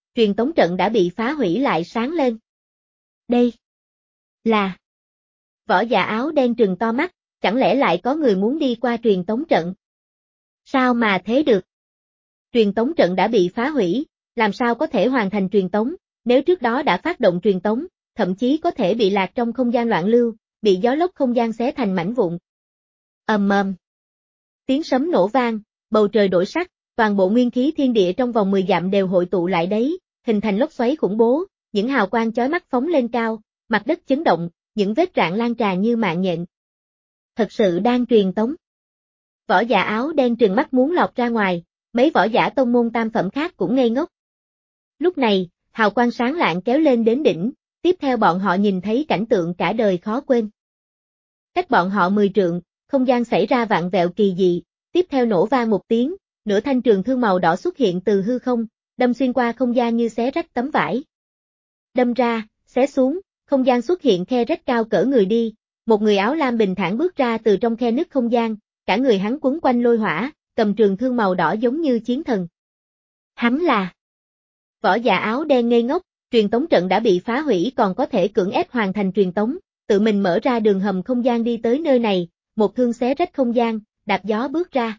truyền tống trận đã bị phá hủy lại sáng lên. Đây là... Võ giả áo đen trừng to mắt, chẳng lẽ lại có người muốn đi qua truyền tống trận? Sao mà thế được? Truyền tống trận đã bị phá hủy, làm sao có thể hoàn thành truyền tống, nếu trước đó đã phát động truyền tống, thậm chí có thể bị lạc trong không gian loạn lưu, bị gió lốc không gian xé thành mảnh vụn. Ầm ầm. Tiếng sấm nổ vang, bầu trời đổi sắc, toàn bộ nguyên khí thiên địa trong vòng mười dặm đều hội tụ lại đấy, hình thành lốc xoáy khủng bố, những hào quang chói mắt phóng lên cao, mặt đất chấn động, những vết rạn lan tràn như mạng nhện. Thật sự đang truyền tống. Võ giả áo đen trừng mắt muốn lọt ra ngoài, mấy võ giả tông môn tam phẩm khác cũng ngây ngốc. Lúc này, hào quang sáng lạng kéo lên đến đỉnh, tiếp theo bọn họ nhìn thấy cảnh tượng cả đời khó quên. Cách bọn họ mười trượng, không gian xảy ra vạn vẹo kỳ dị, tiếp theo nổ vang một tiếng, nửa thanh trường thương màu đỏ xuất hiện từ hư không, đâm xuyên qua không gian như xé rách tấm vải. Đâm ra, xé xuống, không gian xuất hiện khe rách cao cỡ người đi, một người áo lam bình thản bước ra từ trong khe nứt không gian, cả người hắn quấn quanh lôi hỏa, cầm trường thương màu đỏ giống như chiến thần. Hắn là... Võ giả áo đen ngây ngốc, truyền tống trận đã bị phá hủy còn có thể cưỡng ép hoàn thành truyền tống, tự mình mở ra đường hầm không gian đi tới nơi này, một thương xé rách không gian, đạp gió bước ra.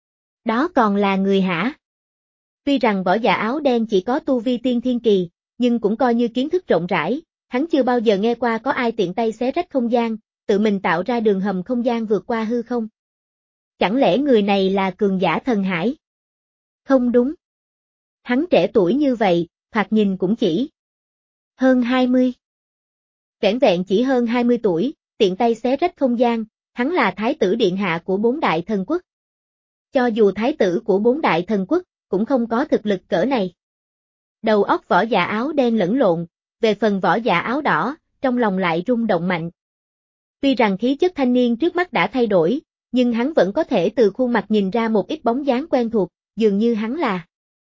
Đó còn là người hả? Tuy rằng võ giả áo đen chỉ có tu vi tiên thiên kỳ, nhưng cũng coi như kiến thức rộng rãi, hắn chưa bao giờ nghe qua có ai tiện tay xé rách không gian, tự mình tạo ra đường hầm không gian vượt qua hư không. Chẳng lẽ người này là cường giả thần hải? Không đúng. Hắn trẻ tuổi như vậy, thoạt nhìn cũng chỉ hơn hai mươi. Vẻn vẹn chỉ hơn hai mươi tuổi, tiện tay xé rách không gian, hắn là thái tử điện hạ của bốn đại thần quốc. Cho dù thái tử của bốn đại thần quốc, cũng không có thực lực cỡ này. Đầu óc võ giả áo đen lẫn lộn, về phần võ giả áo đỏ, trong lòng lại rung động mạnh. Tuy rằng khí chất thanh niên trước mắt đã thay đổi, nhưng hắn vẫn có thể từ khuôn mặt nhìn ra một ít bóng dáng quen thuộc, dường như hắn là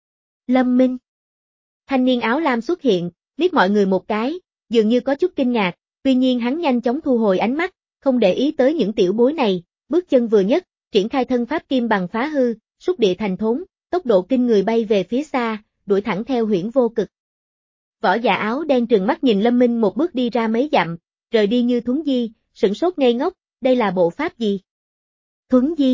Lâm Minh. Thanh niên áo lam xuất hiện, liếc mọi người một cái, dường như có chút kinh ngạc, tuy nhiên hắn nhanh chóng thu hồi ánh mắt, không để ý tới những tiểu bối này, bước chân vừa nhất, triển khai thân pháp kim bằng phá hư, xúc địa thành thốn, tốc độ kinh người bay về phía xa, đuổi thẳng theo huyễn vô cực. Võ giả áo đen trừng mắt nhìn Lâm Minh một bước đi ra mấy dặm, rời đi như thuấn di, sửng sốt ngây ngốc, đây là bộ pháp gì? Thuấn di?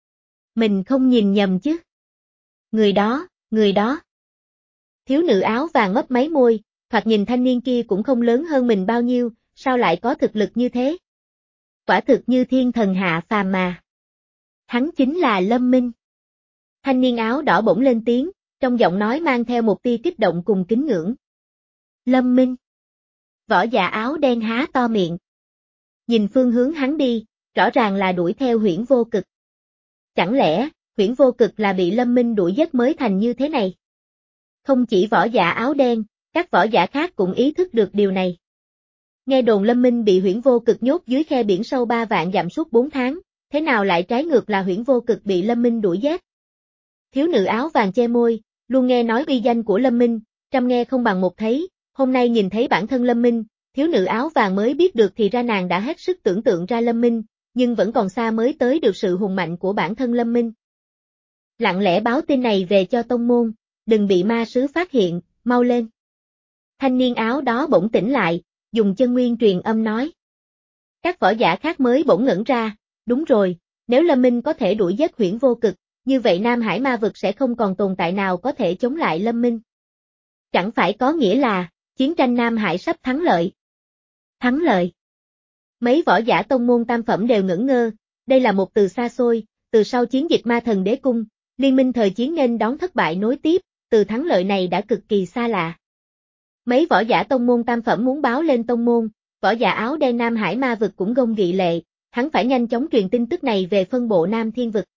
Mình không nhìn nhầm chứ? Người đó, người đó. Thiếu nữ áo vàng mấp máy môi, thoạt nhìn thanh niên kia cũng không lớn hơn mình bao nhiêu, sao lại có thực lực như thế? Quả thực như thiên thần hạ phàm mà. Hắn chính là Lâm Minh. Thanh niên áo đỏ bỗng lên tiếng, trong giọng nói mang theo một tia kích động cùng kính ngưỡng. Lâm Minh. Võ giả áo đen há to miệng. Nhìn phương hướng hắn đi, rõ ràng là đuổi theo huyễn vô cực. Chẳng lẽ, huyễn vô cực là bị Lâm Minh đuổi giết mới thành như thế này? Không chỉ võ giả áo đen, các võ giả khác cũng ý thức được điều này. Nghe đồn Lâm Minh bị huyễn vô cực nhốt dưới khe biển sâu ba vạn dặm suốt bốn tháng, thế nào lại trái ngược là huyễn vô cực bị Lâm Minh đuổi giết? Thiếu nữ áo vàng che môi, luôn nghe nói uy danh của Lâm Minh, trăm nghe không bằng một thấy, hôm nay nhìn thấy bản thân Lâm Minh, thiếu nữ áo vàng mới biết được thì ra nàng đã hết sức tưởng tượng ra Lâm Minh, nhưng vẫn còn xa mới tới được sự hùng mạnh của bản thân Lâm Minh. Lặng lẽ báo tin này về cho tông môn, đừng bị ma sứ phát hiện, mau lên. Thanh niên áo đó bỗng tỉnh lại, dùng chân nguyên truyền âm nói. Các võ giả khác mới bỗng ngẩn ra, đúng rồi, nếu Lâm Minh có thể đuổi giết huyễn vô cực, như vậy Nam Hải ma vực sẽ không còn tồn tại nào có thể chống lại Lâm Minh. Chẳng phải có nghĩa là, chiến tranh Nam Hải sắp thắng lợi. Thắng lợi. Mấy võ giả tông môn tam phẩm đều ngẩn ngơ, đây là một từ xa xôi, từ sau chiến dịch ma thần đế cung, liên minh thời chiến nên đón thất bại nối tiếp, từ thắng lợi này đã cực kỳ xa lạ. Mấy võ giả tông môn tam phẩm muốn báo lên tông môn, võ giả áo đen Nam Hải ma vực cũng gông nghị lệ, hắn phải nhanh chóng truyền tin tức này về phân bộ Nam Thiên vực.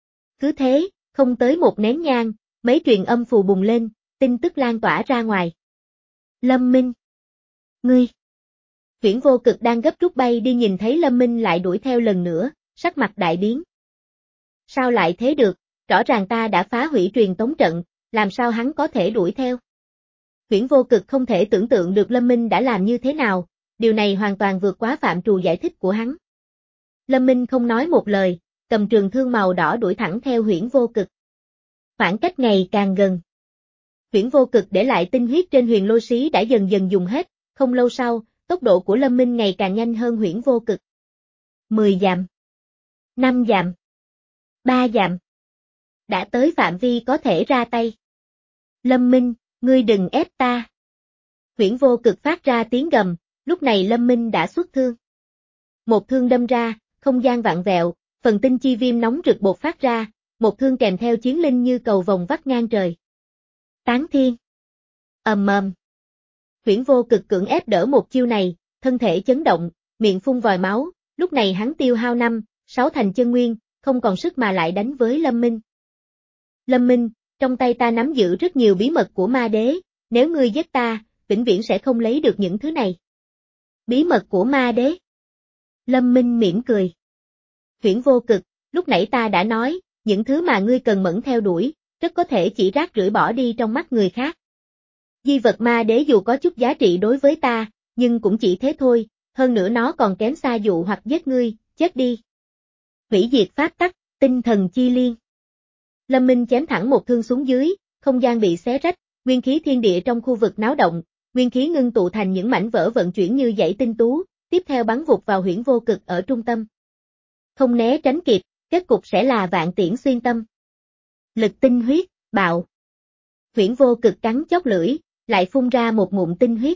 Cứ thế, không tới một nén nhang, mấy truyền âm phù bùng lên, tin tức lan tỏa ra ngoài. Lâm Minh. Ngươi. Huyễn vô cực đang gấp rút bay đi nhìn thấy Lâm Minh lại đuổi theo lần nữa, sắc mặt đại biến. Sao lại thế được, rõ ràng ta đã phá hủy truyền tống trận, làm sao hắn có thể đuổi theo? Huyễn vô cực không thể tưởng tượng được Lâm Minh đã làm như thế nào, điều này hoàn toàn vượt quá phạm trù giải thích của hắn. Lâm Minh không nói một lời, cầm trường thương màu đỏ đuổi thẳng theo huyễn vô cực. Khoảng cách ngày càng gần. Huyễn Vô Cực để lại tinh huyết trên huyền lôi xí đã dần dần dùng hết, không lâu sau, tốc độ của Lâm Minh ngày càng nhanh hơn Huyễn Vô Cực. mười dặm, năm dặm, ba dặm. Đã tới phạm vi có thể ra tay. Lâm Minh, ngươi đừng ép ta. Huyễn Vô Cực phát ra tiếng gầm, lúc này Lâm Minh đã xuất thương. Một thương đâm ra, không gian vặn vẹo, phần tinh chi viêm nóng rực bột phát ra, một thương kèm theo chiến linh như cầu vồng vắt ngang trời. Tán thiên. Ầm ầm. Huyễn Vô Cực cưỡng ép đỡ một chiêu này, thân thể chấn động, miệng phun vòi máu, lúc này hắn tiêu hao năm, sáu thành chân nguyên, không còn sức mà lại đánh với Lâm Minh. Lâm Minh, trong tay ta nắm giữ rất nhiều bí mật của ma đế, nếu ngươi giết ta, vĩnh viễn sẽ không lấy được những thứ này. Bí mật của ma đế. Lâm Minh mỉm cười. Huyễn Vô Cực, lúc nãy ta đã nói, những thứ mà ngươi cần mẫn theo đuổi, rất có thể chỉ rác rưởi bỏ đi trong mắt người khác. Di vật ma đế dù có chút giá trị đối với ta, nhưng cũng chỉ thế thôi, hơn nữa nó còn kém xa dụ hoặc giết ngươi, chết đi. Hủy diệt pháp tắc, tinh thần chi liên. Lâm Minh chém thẳng một thương xuống dưới, không gian bị xé rách, nguyên khí thiên địa trong khu vực náo động, nguyên khí ngưng tụ thành những mảnh vỡ vận chuyển như dãy tinh tú, tiếp theo bắn vụt vào Huyễn Vô Cực ở trung tâm. Không né tránh kịp, kết cục sẽ là vạn tiễn xuyên tâm. Lực tinh huyết, bạo. Huyễn Vô Cực cắn chóp lưỡi, lại phun ra một ngụm tinh huyết.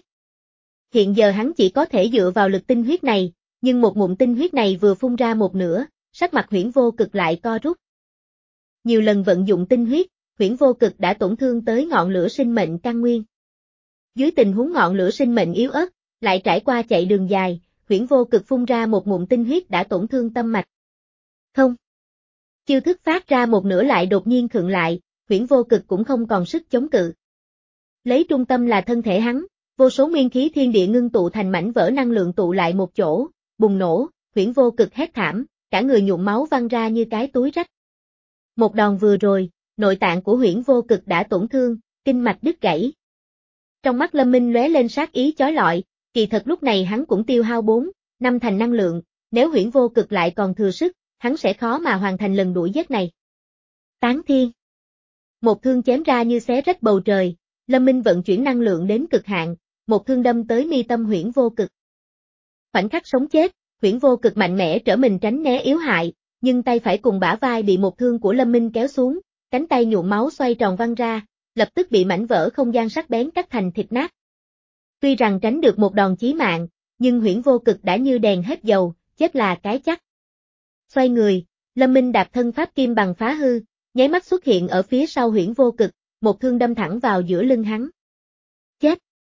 Hiện giờ hắn chỉ có thể dựa vào lực tinh huyết này, nhưng một ngụm tinh huyết này vừa phun ra một nửa, sắc mặt Huyễn Vô Cực lại co rút. Nhiều lần vận dụng tinh huyết, Huyễn Vô Cực đã tổn thương tới ngọn lửa sinh mệnh căn nguyên. Dưới tình huống ngọn lửa sinh mệnh yếu ớt, lại trải qua chạy đường dài, Huyễn Vô Cực phun ra một ngụm tinh huyết đã tổn thương tâm mạch. Không. Chiêu thức phát ra một nửa lại đột nhiên khựng lại, Huyễn Vô Cực cũng không còn sức chống cự. Lấy trung tâm là thân thể hắn, vô số nguyên khí thiên địa ngưng tụ thành mảnh vỡ năng lượng tụ lại một chỗ, bùng nổ, Huyễn Vô Cực hét thảm, cả người nhuộm máu văng ra như cái túi rách. Một đòn vừa rồi, nội tạng của Huyễn Vô Cực đã tổn thương, kinh mạch đứt gãy. Trong mắt Lâm Minh lóe lên sát ý chói lọi, kỳ thật lúc này hắn cũng tiêu hao bốn, năm thành năng lượng, nếu Huyễn Vô Cực lại còn thừa sức, hắn sẽ khó mà hoàn thành lần đuổi giết này. Tán thiên. Một thương chém ra như xé rách bầu trời, Lâm Minh vận chuyển năng lượng đến cực hạn, một thương đâm tới mi tâm Huyễn Vô Cực. Khoảnh khắc sống chết, Huyễn Vô Cực mạnh mẽ trở mình tránh né yếu hại, nhưng tay phải cùng bả vai bị một thương của Lâm Minh kéo xuống, cánh tay nhuộm máu xoay tròn văng ra, lập tức bị mảnh vỡ không gian sắc bén cắt thành thịt nát. Tuy rằng tránh được một đòn chí mạng, nhưng Huyễn Vô Cực đã như đèn hết dầu, chết là cái chắc. Xoay người, Lâm Minh đạp thân pháp kim bằng phá hư, nháy mắt xuất hiện ở phía sau Huyễn Vô Cực, một thương đâm thẳng vào giữa lưng hắn. Chết!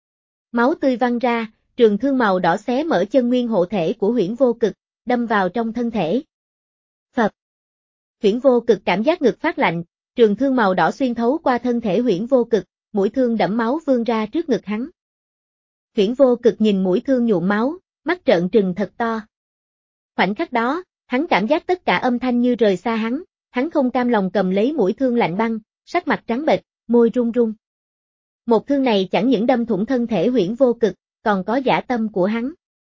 Máu tươi văng ra, trường thương màu đỏ xé mở chân nguyên hộ thể của Huyễn Vô Cực, đâm vào trong thân thể. Phập! Huyễn Vô Cực cảm giác ngực phát lạnh, trường thương màu đỏ xuyên thấu qua thân thể Huyễn Vô Cực, mũi thương đẫm máu vươn ra trước ngực hắn. Huyễn Vô Cực nhìn mũi thương nhuộm máu, mắt trợn trừng thật to. Khoảnh khắc đó, hắn cảm giác tất cả âm thanh như rời xa hắn, hắn không cam lòng cầm lấy mũi thương lạnh băng, sắc mặt trắng bệch, môi run run. Một thương này chẳng những đâm thủng thân thể Huyễn Vô Cực, còn có dã tâm của hắn.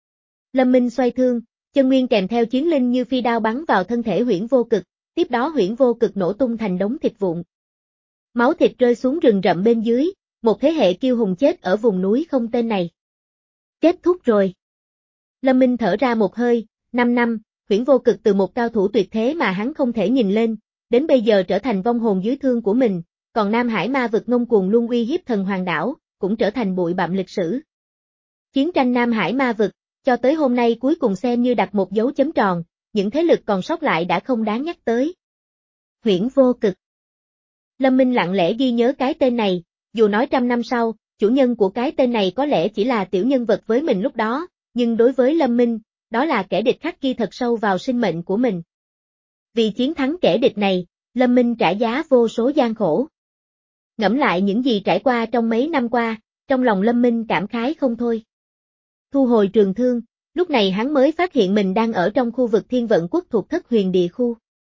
Lâm Minh xoay thương, chân nguyên kèm theo chiến linh như phi đao bắn vào thân thể Huyễn Vô Cực, tiếp đó Huyễn Vô Cực nổ tung thành đống thịt vụn. Máu thịt rơi xuống rừng rậm bên dưới, một thế hệ kiêu hùng chết ở vùng núi không tên này. Kết thúc rồi. Lâm Minh thở ra một hơi, năm năm, Huyễn Vô Cực từ một cao thủ tuyệt thế mà hắn không thể nhìn lên, đến bây giờ trở thành vong hồn dưới thương của mình, còn Nam Hải ma vực ngông cuồng luôn uy hiếp thần hoàng đảo, cũng trở thành bụi bặm lịch sử. Chiến tranh Nam Hải ma vực, cho tới hôm nay cuối cùng xem như đặt một dấu chấm tròn, những thế lực còn sót lại đã không đáng nhắc tới. Huyễn Vô Cực. Lâm Minh lặng lẽ ghi nhớ cái tên này, dù nói trăm năm sau, chủ nhân của cái tên này có lẽ chỉ là tiểu nhân vật với mình lúc đó, nhưng đối với Lâm Minh, đó là kẻ địch khắc ghi thật sâu vào sinh mệnh của mình. Vì chiến thắng kẻ địch này, Lâm Minh trả giá vô số gian khổ. Ngẫm lại những gì trải qua trong mấy năm qua, trong lòng Lâm Minh cảm khái không thôi. Thu hồi trường thương, lúc này hắn mới phát hiện mình đang ở trong khu vực Thiên Vận Quốc thuộc Thất Huyền Địa Khu.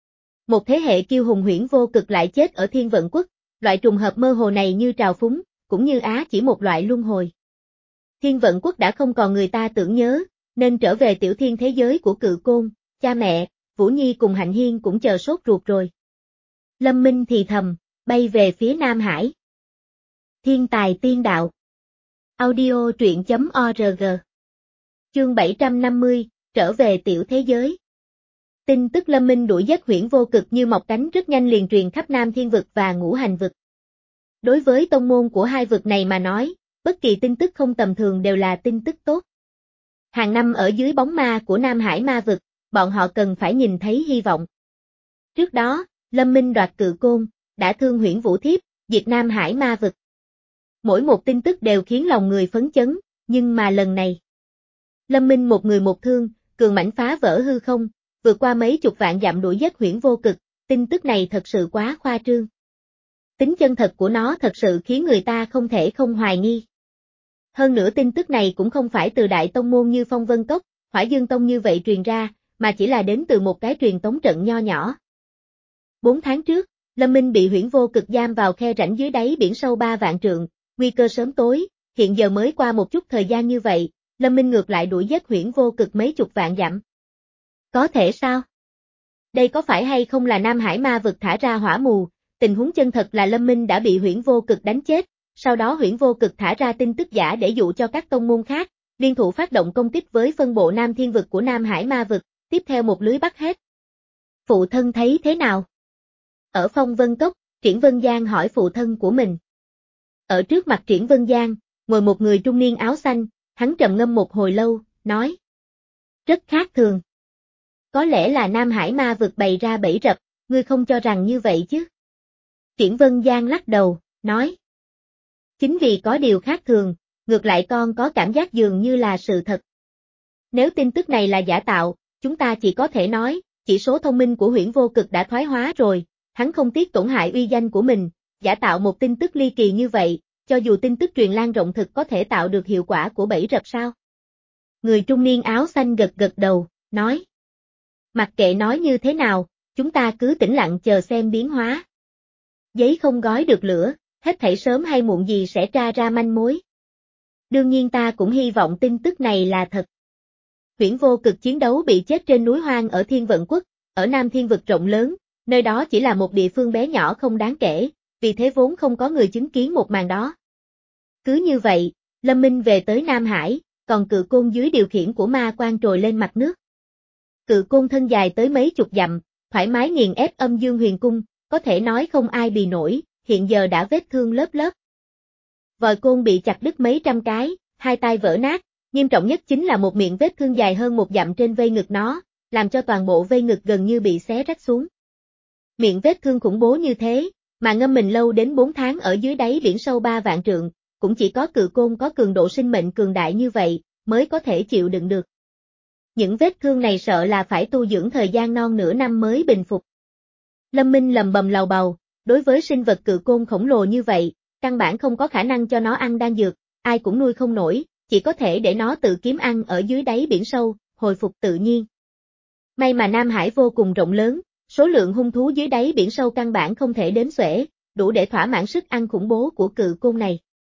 Một thế hệ kiêu hùng Huyễn Vô Cực lại chết ở Thiên Vận Quốc, loại trùng hợp mơ hồ này như trào phúng, cũng như á chỉ một loại luân hồi. Thiên Vận Quốc đã không còn người ta tưởng nhớ, nên trở về tiểu thiên thế giới của Cự Côn, cha mẹ, Vũ Nhi cùng Hạnh Hiên cũng chờ sốt ruột rồi. Lâm Minh thì thầm, bay về phía Nam Hải. Thiên tài tiên đạo. Audio truyện chấm org. Chương bảy trăm năm mươi, trở về tiểu thế giới. Tin tức Lâm Minh đuổi giết Huyễn Vô Cực như mọc cánh rất nhanh liền truyền khắp Nam Thiên Vực và Ngũ Hành Vực. Đối với tông môn của hai vực này mà nói, bất kỳ tin tức không tầm thường đều là tin tức tốt. Hàng năm ở dưới bóng ma của Nam Hải Ma Vực, bọn họ cần phải nhìn thấy hy vọng. Trước đó, Lâm Minh đoạt Cự Côn, đã thương Huyễn Vũ Thiếp, diệt Nam Hải Ma Vực. Mỗi một tin tức đều khiến lòng người phấn chấn, nhưng mà lần này, Lâm Minh một người một thương, cường mãnh phá vỡ hư không, vượt qua mấy chục vạn dặm đuổi giết Huyễn Vô Cực, tin tức này thật sự quá khoa trương. Tính chân thật của nó thật sự khiến người ta không thể không hoài nghi. Hơn nữa tin tức này cũng không phải từ đại tông môn như Phong Vân Cốc, Hỏa Dương Tông như vậy truyền ra, mà chỉ là đến từ một cái truyền tống trận nho nhỏ. Bốn tháng trước, Lâm Minh bị Huyễn Vô Cực giam vào khe rãnh dưới đáy biển sâu ba vạn trượng, nguy cơ sớm tối, hiện giờ mới qua một chút thời gian như vậy, Lâm Minh ngược lại đuổi giết Huyễn Vô Cực mấy chục vạn dặm. Có thể sao? Đây có phải hay không là Nam Hải Ma Vực thả ra hỏa mù, tình huống chân thật là Lâm Minh đã bị Huyễn Vô Cực đánh chết, sau đó Huyễn Vô Cực thả ra tin tức giả để dụ cho các tông môn khác, liên thủ phát động công kích với phân bộ Nam Thiên Vực của Nam Hải Ma Vực, tiếp theo một lưới bắt hết. Phụ thân thấy thế nào? Ở Phong Vân Cốc, Triển Vân Giang hỏi phụ thân của mình. Ở trước mặt Triển Vân Giang, ngồi một người trung niên áo xanh, hắn trầm ngâm một hồi lâu, nói. Rất khác thường. Có lẽ là Nam Hải Ma Vực bày ra bẫy rập, ngươi không cho rằng như vậy chứ? Triển Vân Giang lắc đầu, nói. Chính vì có điều khác thường, ngược lại con có cảm giác dường như là sự thật. Nếu tin tức này là giả tạo, chúng ta chỉ có thể nói, chỉ số thông minh của Huyễn Vô Cực đã thoái hóa rồi, hắn không tiếc tổn hại uy danh của mình, giả tạo một tin tức ly kỳ như vậy, cho dù tin tức truyền lan rộng thực có thể tạo được hiệu quả của bẫy rập sao? Người trung niên áo xanh gật gật đầu, nói. Mặc kệ nói như thế nào, chúng ta cứ tĩnh lặng chờ xem biến hóa. Giấy không gói được lửa, hết thảy sớm hay muộn gì sẽ tra ra manh mối. Đương nhiên ta cũng hy vọng tin tức này là thật. Huyễn Vô Cực chiến đấu bị chết trên núi hoang ở Thiên Vận Quốc, ở Nam Thiên Vực rộng lớn, nơi đó chỉ là một địa phương bé nhỏ không đáng kể, vì thế vốn không có người chứng kiến một màn đó. Cứ như vậy, Lâm Minh về tới Nam Hải, còn Cự Côn dưới điều khiển của ma quan trồi lên mặt nước. Cự Côn thân dài tới mấy chục dặm, thoải mái nghiền ép Âm Dương Huyền Cung, có thể nói không ai bì nổi, hiện giờ đã vết thương lớp lớp. Vòi côn bị chặt đứt mấy trăm cái, hai tai vỡ nát, nghiêm trọng nhất chính là một miệng vết thương dài hơn một dặm trên vây ngực nó, làm cho toàn bộ vây ngực gần như bị xé rách xuống. Miệng vết thương khủng bố như thế, mà ngâm mình lâu đến bốn tháng ở dưới đáy biển sâu ba vạn trượng, cũng chỉ có Cự Côn có cường độ sinh mệnh cường đại như vậy, mới có thể chịu đựng được. Những vết thương này sợ là phải tu dưỡng thời gian non nửa năm mới bình phục. Lâm Minh lầm bầm lầu bầu, đối với sinh vật Cự Côn khổng lồ như vậy, căn bản không có khả năng cho nó ăn đan dược, ai cũng nuôi không nổi, chỉ có thể để nó tự kiếm ăn ở dưới đáy biển sâu, hồi phục tự nhiên. May mà Nam Hải vô cùng rộng lớn, số lượng hung thú dưới đáy biển sâu căn bản không thể đếm xuể, đủ để thỏa mãn sức ăn khủng bố của Cự Côn này.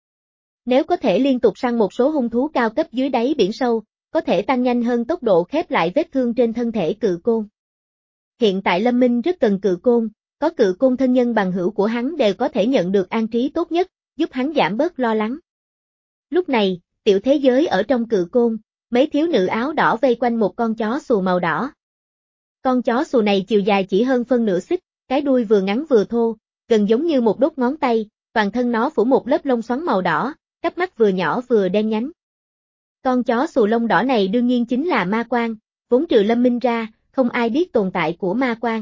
Nếu có thể liên tục săn một số hung thú cao cấp dưới đáy biển sâu, có thể tăng nhanh hơn tốc độ khép lại vết thương trên thân thể Cự Côn. Hiện tại Lâm Minh rất cần Cự Côn, có Cự Côn thân nhân bằng hữu của hắn đều có thể nhận được an trí tốt nhất, giúp hắn giảm bớt lo lắng. Lúc này, tiểu thế giới ở trong Cự Côn, mấy thiếu nữ áo đỏ vây quanh một con chó xù màu đỏ. Con chó xù này chiều dài chỉ hơn phân nửa xích, cái đuôi vừa ngắn vừa thô, gần giống như một đốt ngón tay, toàn thân nó phủ một lớp lông xoắn màu đỏ, cặp mắt vừa nhỏ vừa đen nhánh. Con chó xù lông đỏ này đương nhiên chính là Ma Quan, vốn trừ Lâm Minh ra, không ai biết tồn tại của Ma Quan.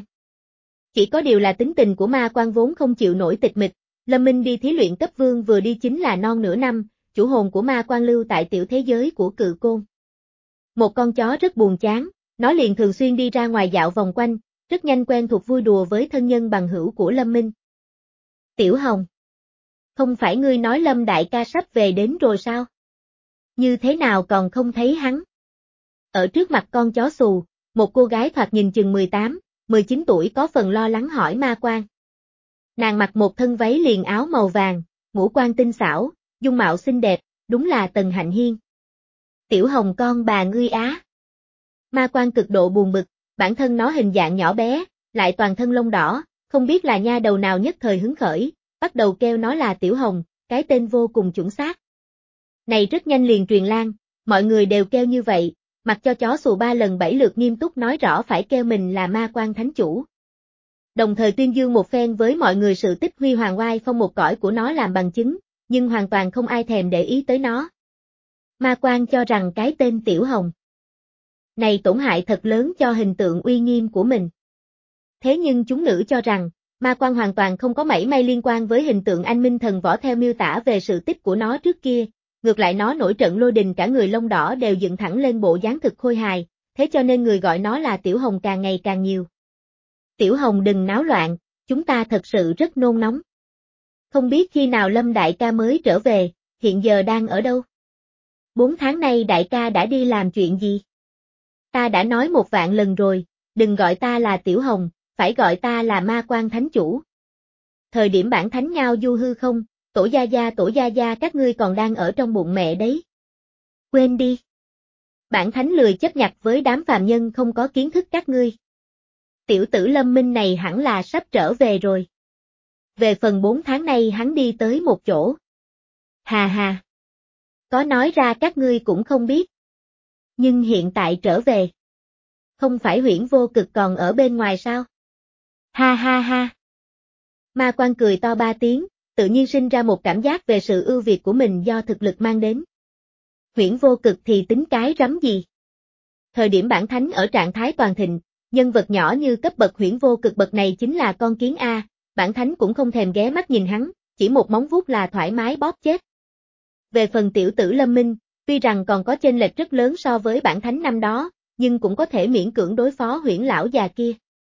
Chỉ có điều là tính tình của Ma Quan vốn không chịu nổi tịch mịch, Lâm Minh đi thí luyện cấp vương vừa đi chính là non nửa năm, chủ hồn của Ma Quan lưu tại tiểu thế giới của Cự Côn. Một con chó rất buồn chán, nó liền thường xuyên đi ra ngoài dạo vòng quanh, rất nhanh quen thuộc vui đùa với thân nhân bằng hữu của Lâm Minh. Tiểu Hồng, không phải ngươi nói Lâm đại ca sắp về đến rồi sao? Như thế nào còn không thấy hắn? Ở trước mặt con chó xù, một cô gái thoạt nhìn chừng mười tám, mười chín tuổi có phần lo lắng hỏi Ma Quan. Nàng mặc một thân váy liền áo màu vàng, ngũ quan tinh xảo, dung mạo xinh đẹp, đúng là Tần Hạnh Hiên. Tiểu Hồng con bà ngươi á. Ma Quan cực độ buồn bực, bản thân nó hình dạng nhỏ bé, lại toàn thân lông đỏ, không biết là nha đầu nào nhất thời hứng khởi, bắt đầu kêu nó là Tiểu Hồng, cái tên vô cùng chuẩn xác. Này rất nhanh liền truyền lan, mọi người đều kêu như vậy, mặc cho chó xù ba lần bảy lượt nghiêm túc nói rõ phải kêu mình là Ma Quan Thánh Chủ. Đồng thời tuyên dương một phen với mọi người sự tích huy hoàng oai phong một cõi của nó làm bằng chứng, nhưng hoàn toàn không ai thèm để ý tới nó. Ma Quan cho rằng cái tên Tiểu Hồng này tổn hại thật lớn cho hình tượng uy nghiêm của mình. Thế nhưng chúng nữ cho rằng, Ma Quan hoàn toàn không có mảy may liên quan với hình tượng anh minh thần võ theo miêu tả về sự tích của nó trước kia, ngược lại nó nổi trận lôi đình cả người lông đỏ đều dựng thẳng lên bộ dáng thực khôi hài, thế cho nên người gọi nó là Tiểu Hồng càng ngày càng nhiều. Tiểu Hồng đừng náo loạn, chúng ta thật sự rất nôn nóng. Không biết khi nào Lâm đại ca mới trở về, hiện giờ đang ở đâu? Bốn tháng nay đại ca đã đi làm chuyện gì? Ta đã nói một vạn lần rồi, đừng gọi ta là Tiểu Hồng, phải gọi ta là Ma Quan Thánh Chủ. Thời điểm bản thánh ngao du hư không, tổ gia gia tổ gia gia các ngươi còn đang ở trong bụng mẹ đấy. Quên đi. Bản thánh lười chấp nhặt với đám phàm nhân không có kiến thức các ngươi. Tiểu tử Lâm Minh này hẳn là sắp trở về rồi. Về phần bốn tháng nay hắn đi tới một chỗ. Hà hà. Có nói ra các ngươi cũng không biết. Nhưng hiện tại trở về. Không phải Huyễn Vô Cực còn ở bên ngoài sao? Ha ha ha. Ma Quan cười to ba tiếng, tự nhiên sinh ra một cảm giác về sự ưu việt của mình do thực lực mang đến. Huyễn Vô Cực thì tính cái rắm gì? Thời điểm bản thánh ở trạng thái toàn thịnh, nhân vật nhỏ như cấp bậc Huyễn Vô Cực bậc này chính là con kiến A, bản thánh cũng không thèm ghé mắt nhìn hắn, chỉ một móng vuốt là thoải mái bóp chết. Về phần tiểu tử Lâm Minh, tuy rằng còn có chênh lệch rất lớn so với bản thánh năm đó, nhưng cũng có thể miễn cưỡng đối phó Huyễn lão già kia.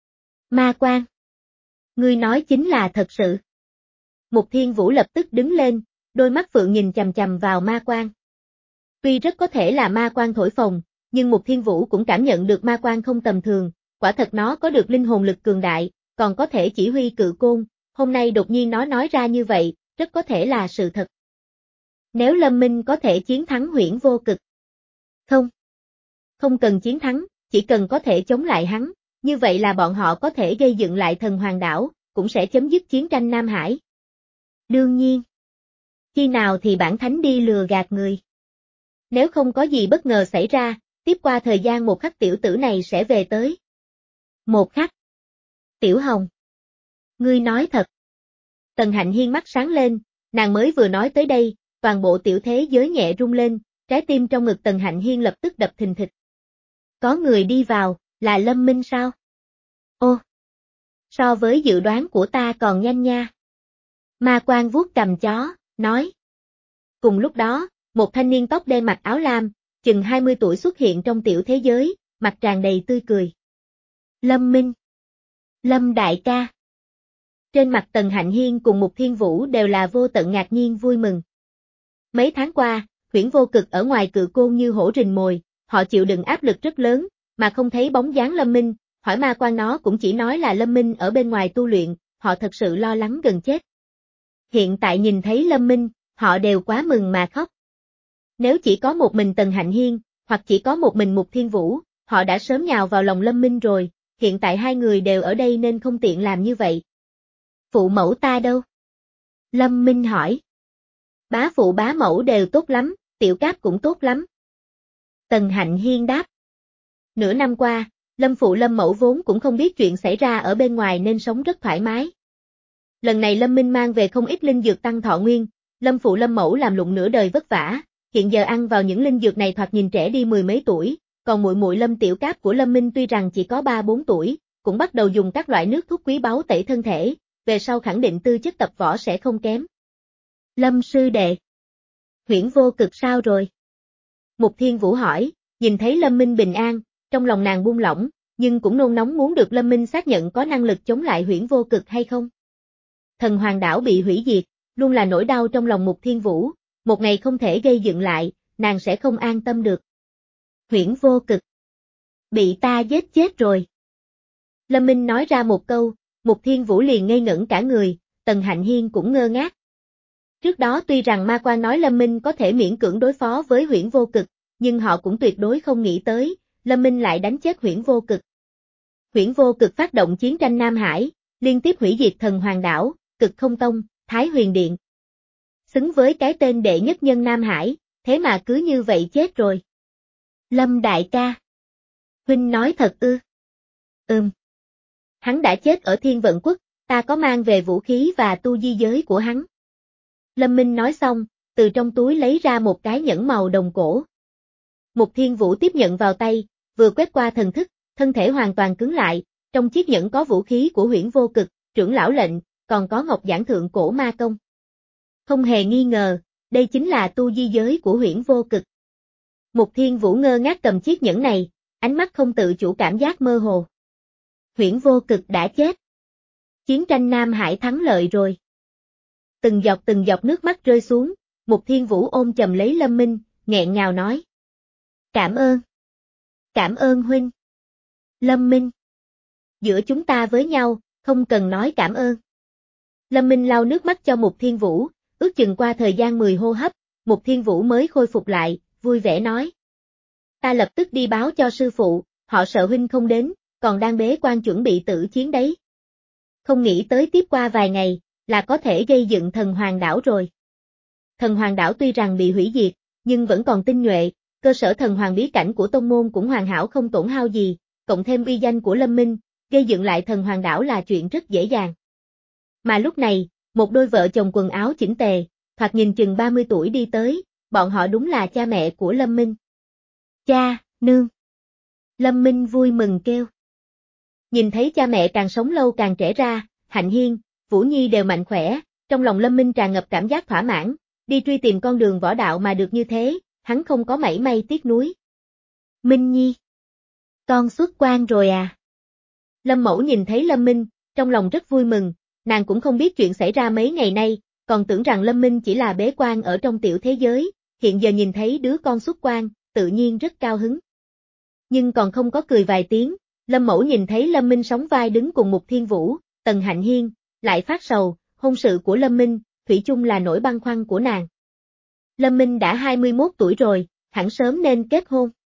Ma Quan. Ngươi nói chính là thật sự. Mục Thiên Vũ lập tức đứng lên, đôi mắt phượng nhìn chằm chằm vào Ma Quan. Tuy rất có thể là Ma Quan thổi phồng, nhưng Mục Thiên Vũ cũng cảm nhận được Ma Quan không tầm thường, quả thật nó có được linh hồn lực cường đại, còn có thể chỉ huy cự côn, hôm nay đột nhiên nó nói ra như vậy, rất có thể là sự thật. Nếu Lâm Minh có thể chiến thắng Huyễn Vô Cực. Không. Không cần chiến thắng, chỉ cần có thể chống lại hắn, như vậy là bọn họ có thể gây dựng lại Thần Hoàng đảo, cũng sẽ chấm dứt chiến tranh Nam Hải. Đương nhiên. Khi nào thì bản thánh đi lừa gạt người. Nếu không có gì bất ngờ xảy ra, tiếp qua thời gian một khắc tiểu tử này sẽ về tới. Một khắc. Tiểu Hồng. Ngươi nói thật. Tần Hạnh Hiên mắt sáng lên, nàng mới vừa nói tới đây, toàn bộ tiểu thế giới nhẹ rung lên, trái tim trong ngực Tần Hạnh Hiên lập tức đập thình thịch. Có người đi vào, là Lâm Minh sao? Ô! So với dự đoán của ta còn nhanh nha. Ma Quan vuốt cầm chó, nói. Cùng lúc đó, một thanh niên tóc đen mặc áo lam, chừng hai mươi tuổi xuất hiện trong tiểu thế giới, mặt tràn đầy tươi cười. Lâm Minh. Lâm đại ca. Trên mặt Tần Hạnh Hiên cùng Mục Thiên Vũ đều là vô tận ngạc nhiên vui mừng. Mấy tháng qua, Huyễn Vô Cực ở ngoài cự côn như hổ rình mồi, họ chịu đựng áp lực rất lớn, mà không thấy bóng dáng Lâm Minh, hỏi Ma Quan nó cũng chỉ nói là Lâm Minh ở bên ngoài tu luyện, họ thật sự lo lắng gần chết. Hiện tại nhìn thấy Lâm Minh, họ đều quá mừng mà khóc. Nếu chỉ có một mình Tần Hạnh Hiên, hoặc chỉ có một mình Mục Thiên Vũ, họ đã sớm nhào vào lòng Lâm Minh rồi, hiện tại hai người đều ở đây nên không tiện làm như vậy. Phụ mẫu ta đâu? Lâm Minh hỏi. Bá phụ bá mẫu đều tốt lắm, tiểu cáp cũng tốt lắm. Tần Hạnh Hiên đáp. Nửa năm qua, Lâm phụ Lâm mẫu vốn cũng không biết chuyện xảy ra ở bên ngoài nên sống rất thoải mái. Lần này Lâm Minh mang về không ít linh dược tăng thọ nguyên, Lâm phụ Lâm mẫu làm lụng nửa đời vất vả, hiện giờ ăn vào những linh dược này thoạt nhìn trẻ đi mười mấy tuổi, còn muội muội Lâm tiểu cáp của Lâm Minh tuy rằng chỉ có ba bốn tuổi, cũng bắt đầu dùng các loại nước thuốc quý báu tẩy thân thể, về sau khẳng định tư chất tập võ sẽ không kém. Lâm sư đệ. Huyễn Vô Cực sao rồi? Mục Thiên Vũ hỏi, nhìn thấy Lâm Minh bình an, trong lòng nàng buông lỏng, nhưng cũng nôn nóng muốn được Lâm Minh xác nhận có năng lực chống lại Huyễn Vô Cực hay không. Thần Hoàng đảo bị hủy diệt, luôn là nỗi đau trong lòng Mục Thiên Vũ, một ngày không thể gây dựng lại, nàng sẽ không an tâm được. Huyễn Vô Cực. Bị ta giết chết rồi. Lâm Minh nói ra một câu, Mục Thiên Vũ liền ngây ngẩn cả người, Tần Hạnh Hiên cũng ngơ ngác. Trước đó tuy rằng Ma Quan nói Lâm Minh có thể miễn cưỡng đối phó với Huyễn Vô Cực, nhưng họ cũng tuyệt đối không nghĩ tới, Lâm Minh lại đánh chết Huyễn Vô Cực. Huyễn Vô Cực phát động chiến tranh Nam Hải, liên tiếp hủy diệt Thần Hoàng đảo, Cực Không Tông, Thái Huyền Điện. Xứng với cái tên đệ nhất nhân Nam Hải, thế mà cứ như vậy chết rồi. Lâm đại ca. Huynh nói thật ư? Ừm. Hắn đã chết ở Thiên Vận Quốc, ta có mang về vũ khí và tu di giới của hắn. Lâm Minh nói xong, từ trong túi lấy ra một cái nhẫn màu đồng cổ. Mục Thiên Vũ tiếp nhận vào tay, vừa quét qua thần thức, thân thể hoàn toàn cứng lại, trong chiếc nhẫn có vũ khí của Huyễn Vô Cực, trưởng lão lệnh, còn có ngọc giản thượng cổ ma công. Không hề nghi ngờ, đây chính là tu di giới của Huyễn Vô Cực. Mục Thiên Vũ ngơ ngác cầm chiếc nhẫn này, ánh mắt không tự chủ cảm giác mơ hồ. Huyễn Vô Cực đã chết. Chiến tranh Nam Hải thắng lợi rồi. Từng giọt từng giọt nước mắt rơi xuống, Mục Thiên Vũ ôm chầm lấy Lâm Minh, nghẹn ngào nói. Cảm ơn. Cảm ơn huynh. Lâm Minh. Giữa chúng ta với nhau, không cần nói cảm ơn. Lâm Minh lau nước mắt cho Mục Thiên Vũ, ước chừng qua thời gian mười hô hấp, Mục Thiên Vũ mới khôi phục lại, vui vẻ nói. Ta lập tức đi báo cho sư phụ, họ sợ huynh không đến, còn đang bế quan chuẩn bị tử chiến đấy. Không nghĩ tới tiếp qua vài ngày, là có thể gây dựng thần hoàng đảo rồi. Thần hoàng đảo tuy rằng bị hủy diệt, nhưng vẫn còn tinh nhuệ, cơ sở thần hoàng bí cảnh của tông môn cũng hoàn hảo không tổn hao gì, cộng thêm uy danh của Lâm Minh, gây dựng lại thần hoàng đảo là chuyện rất dễ dàng. Mà lúc này, một đôi vợ chồng quần áo chỉnh tề, thoạt nhìn chừng ba mươi tuổi đi tới, bọn họ đúng là cha mẹ của Lâm Minh. Cha, nương. Lâm Minh vui mừng kêu. Nhìn thấy cha mẹ càng sống lâu càng trẻ ra, Hạnh Hiên, Vũ Nhi đều mạnh khỏe, trong lòng Lâm Minh tràn ngập cảm giác thỏa mãn, đi truy tìm con đường võ đạo mà được như thế, hắn không có mảy may tiếc nuối. Minh Nhi. Con xuất quan rồi à? Lâm Mẫu nhìn thấy Lâm Minh, trong lòng rất vui mừng, nàng cũng không biết chuyện xảy ra mấy ngày nay, còn tưởng rằng Lâm Minh chỉ là bế quan ở trong tiểu thế giới, hiện giờ nhìn thấy đứa con xuất quan, tự nhiên rất cao hứng. Nhưng còn không có cười vài tiếng, Lâm Mẫu nhìn thấy Lâm Minh sóng vai đứng cùng Mục Thiên Vũ, Tần Hạnh Hiên, lại phát sầu, hôn sự của Lâm Minh, thủy chung là nỗi băn khoăn của nàng. Lâm Minh đã hai mươi mốt tuổi rồi, hẳn sớm nên kết hôn.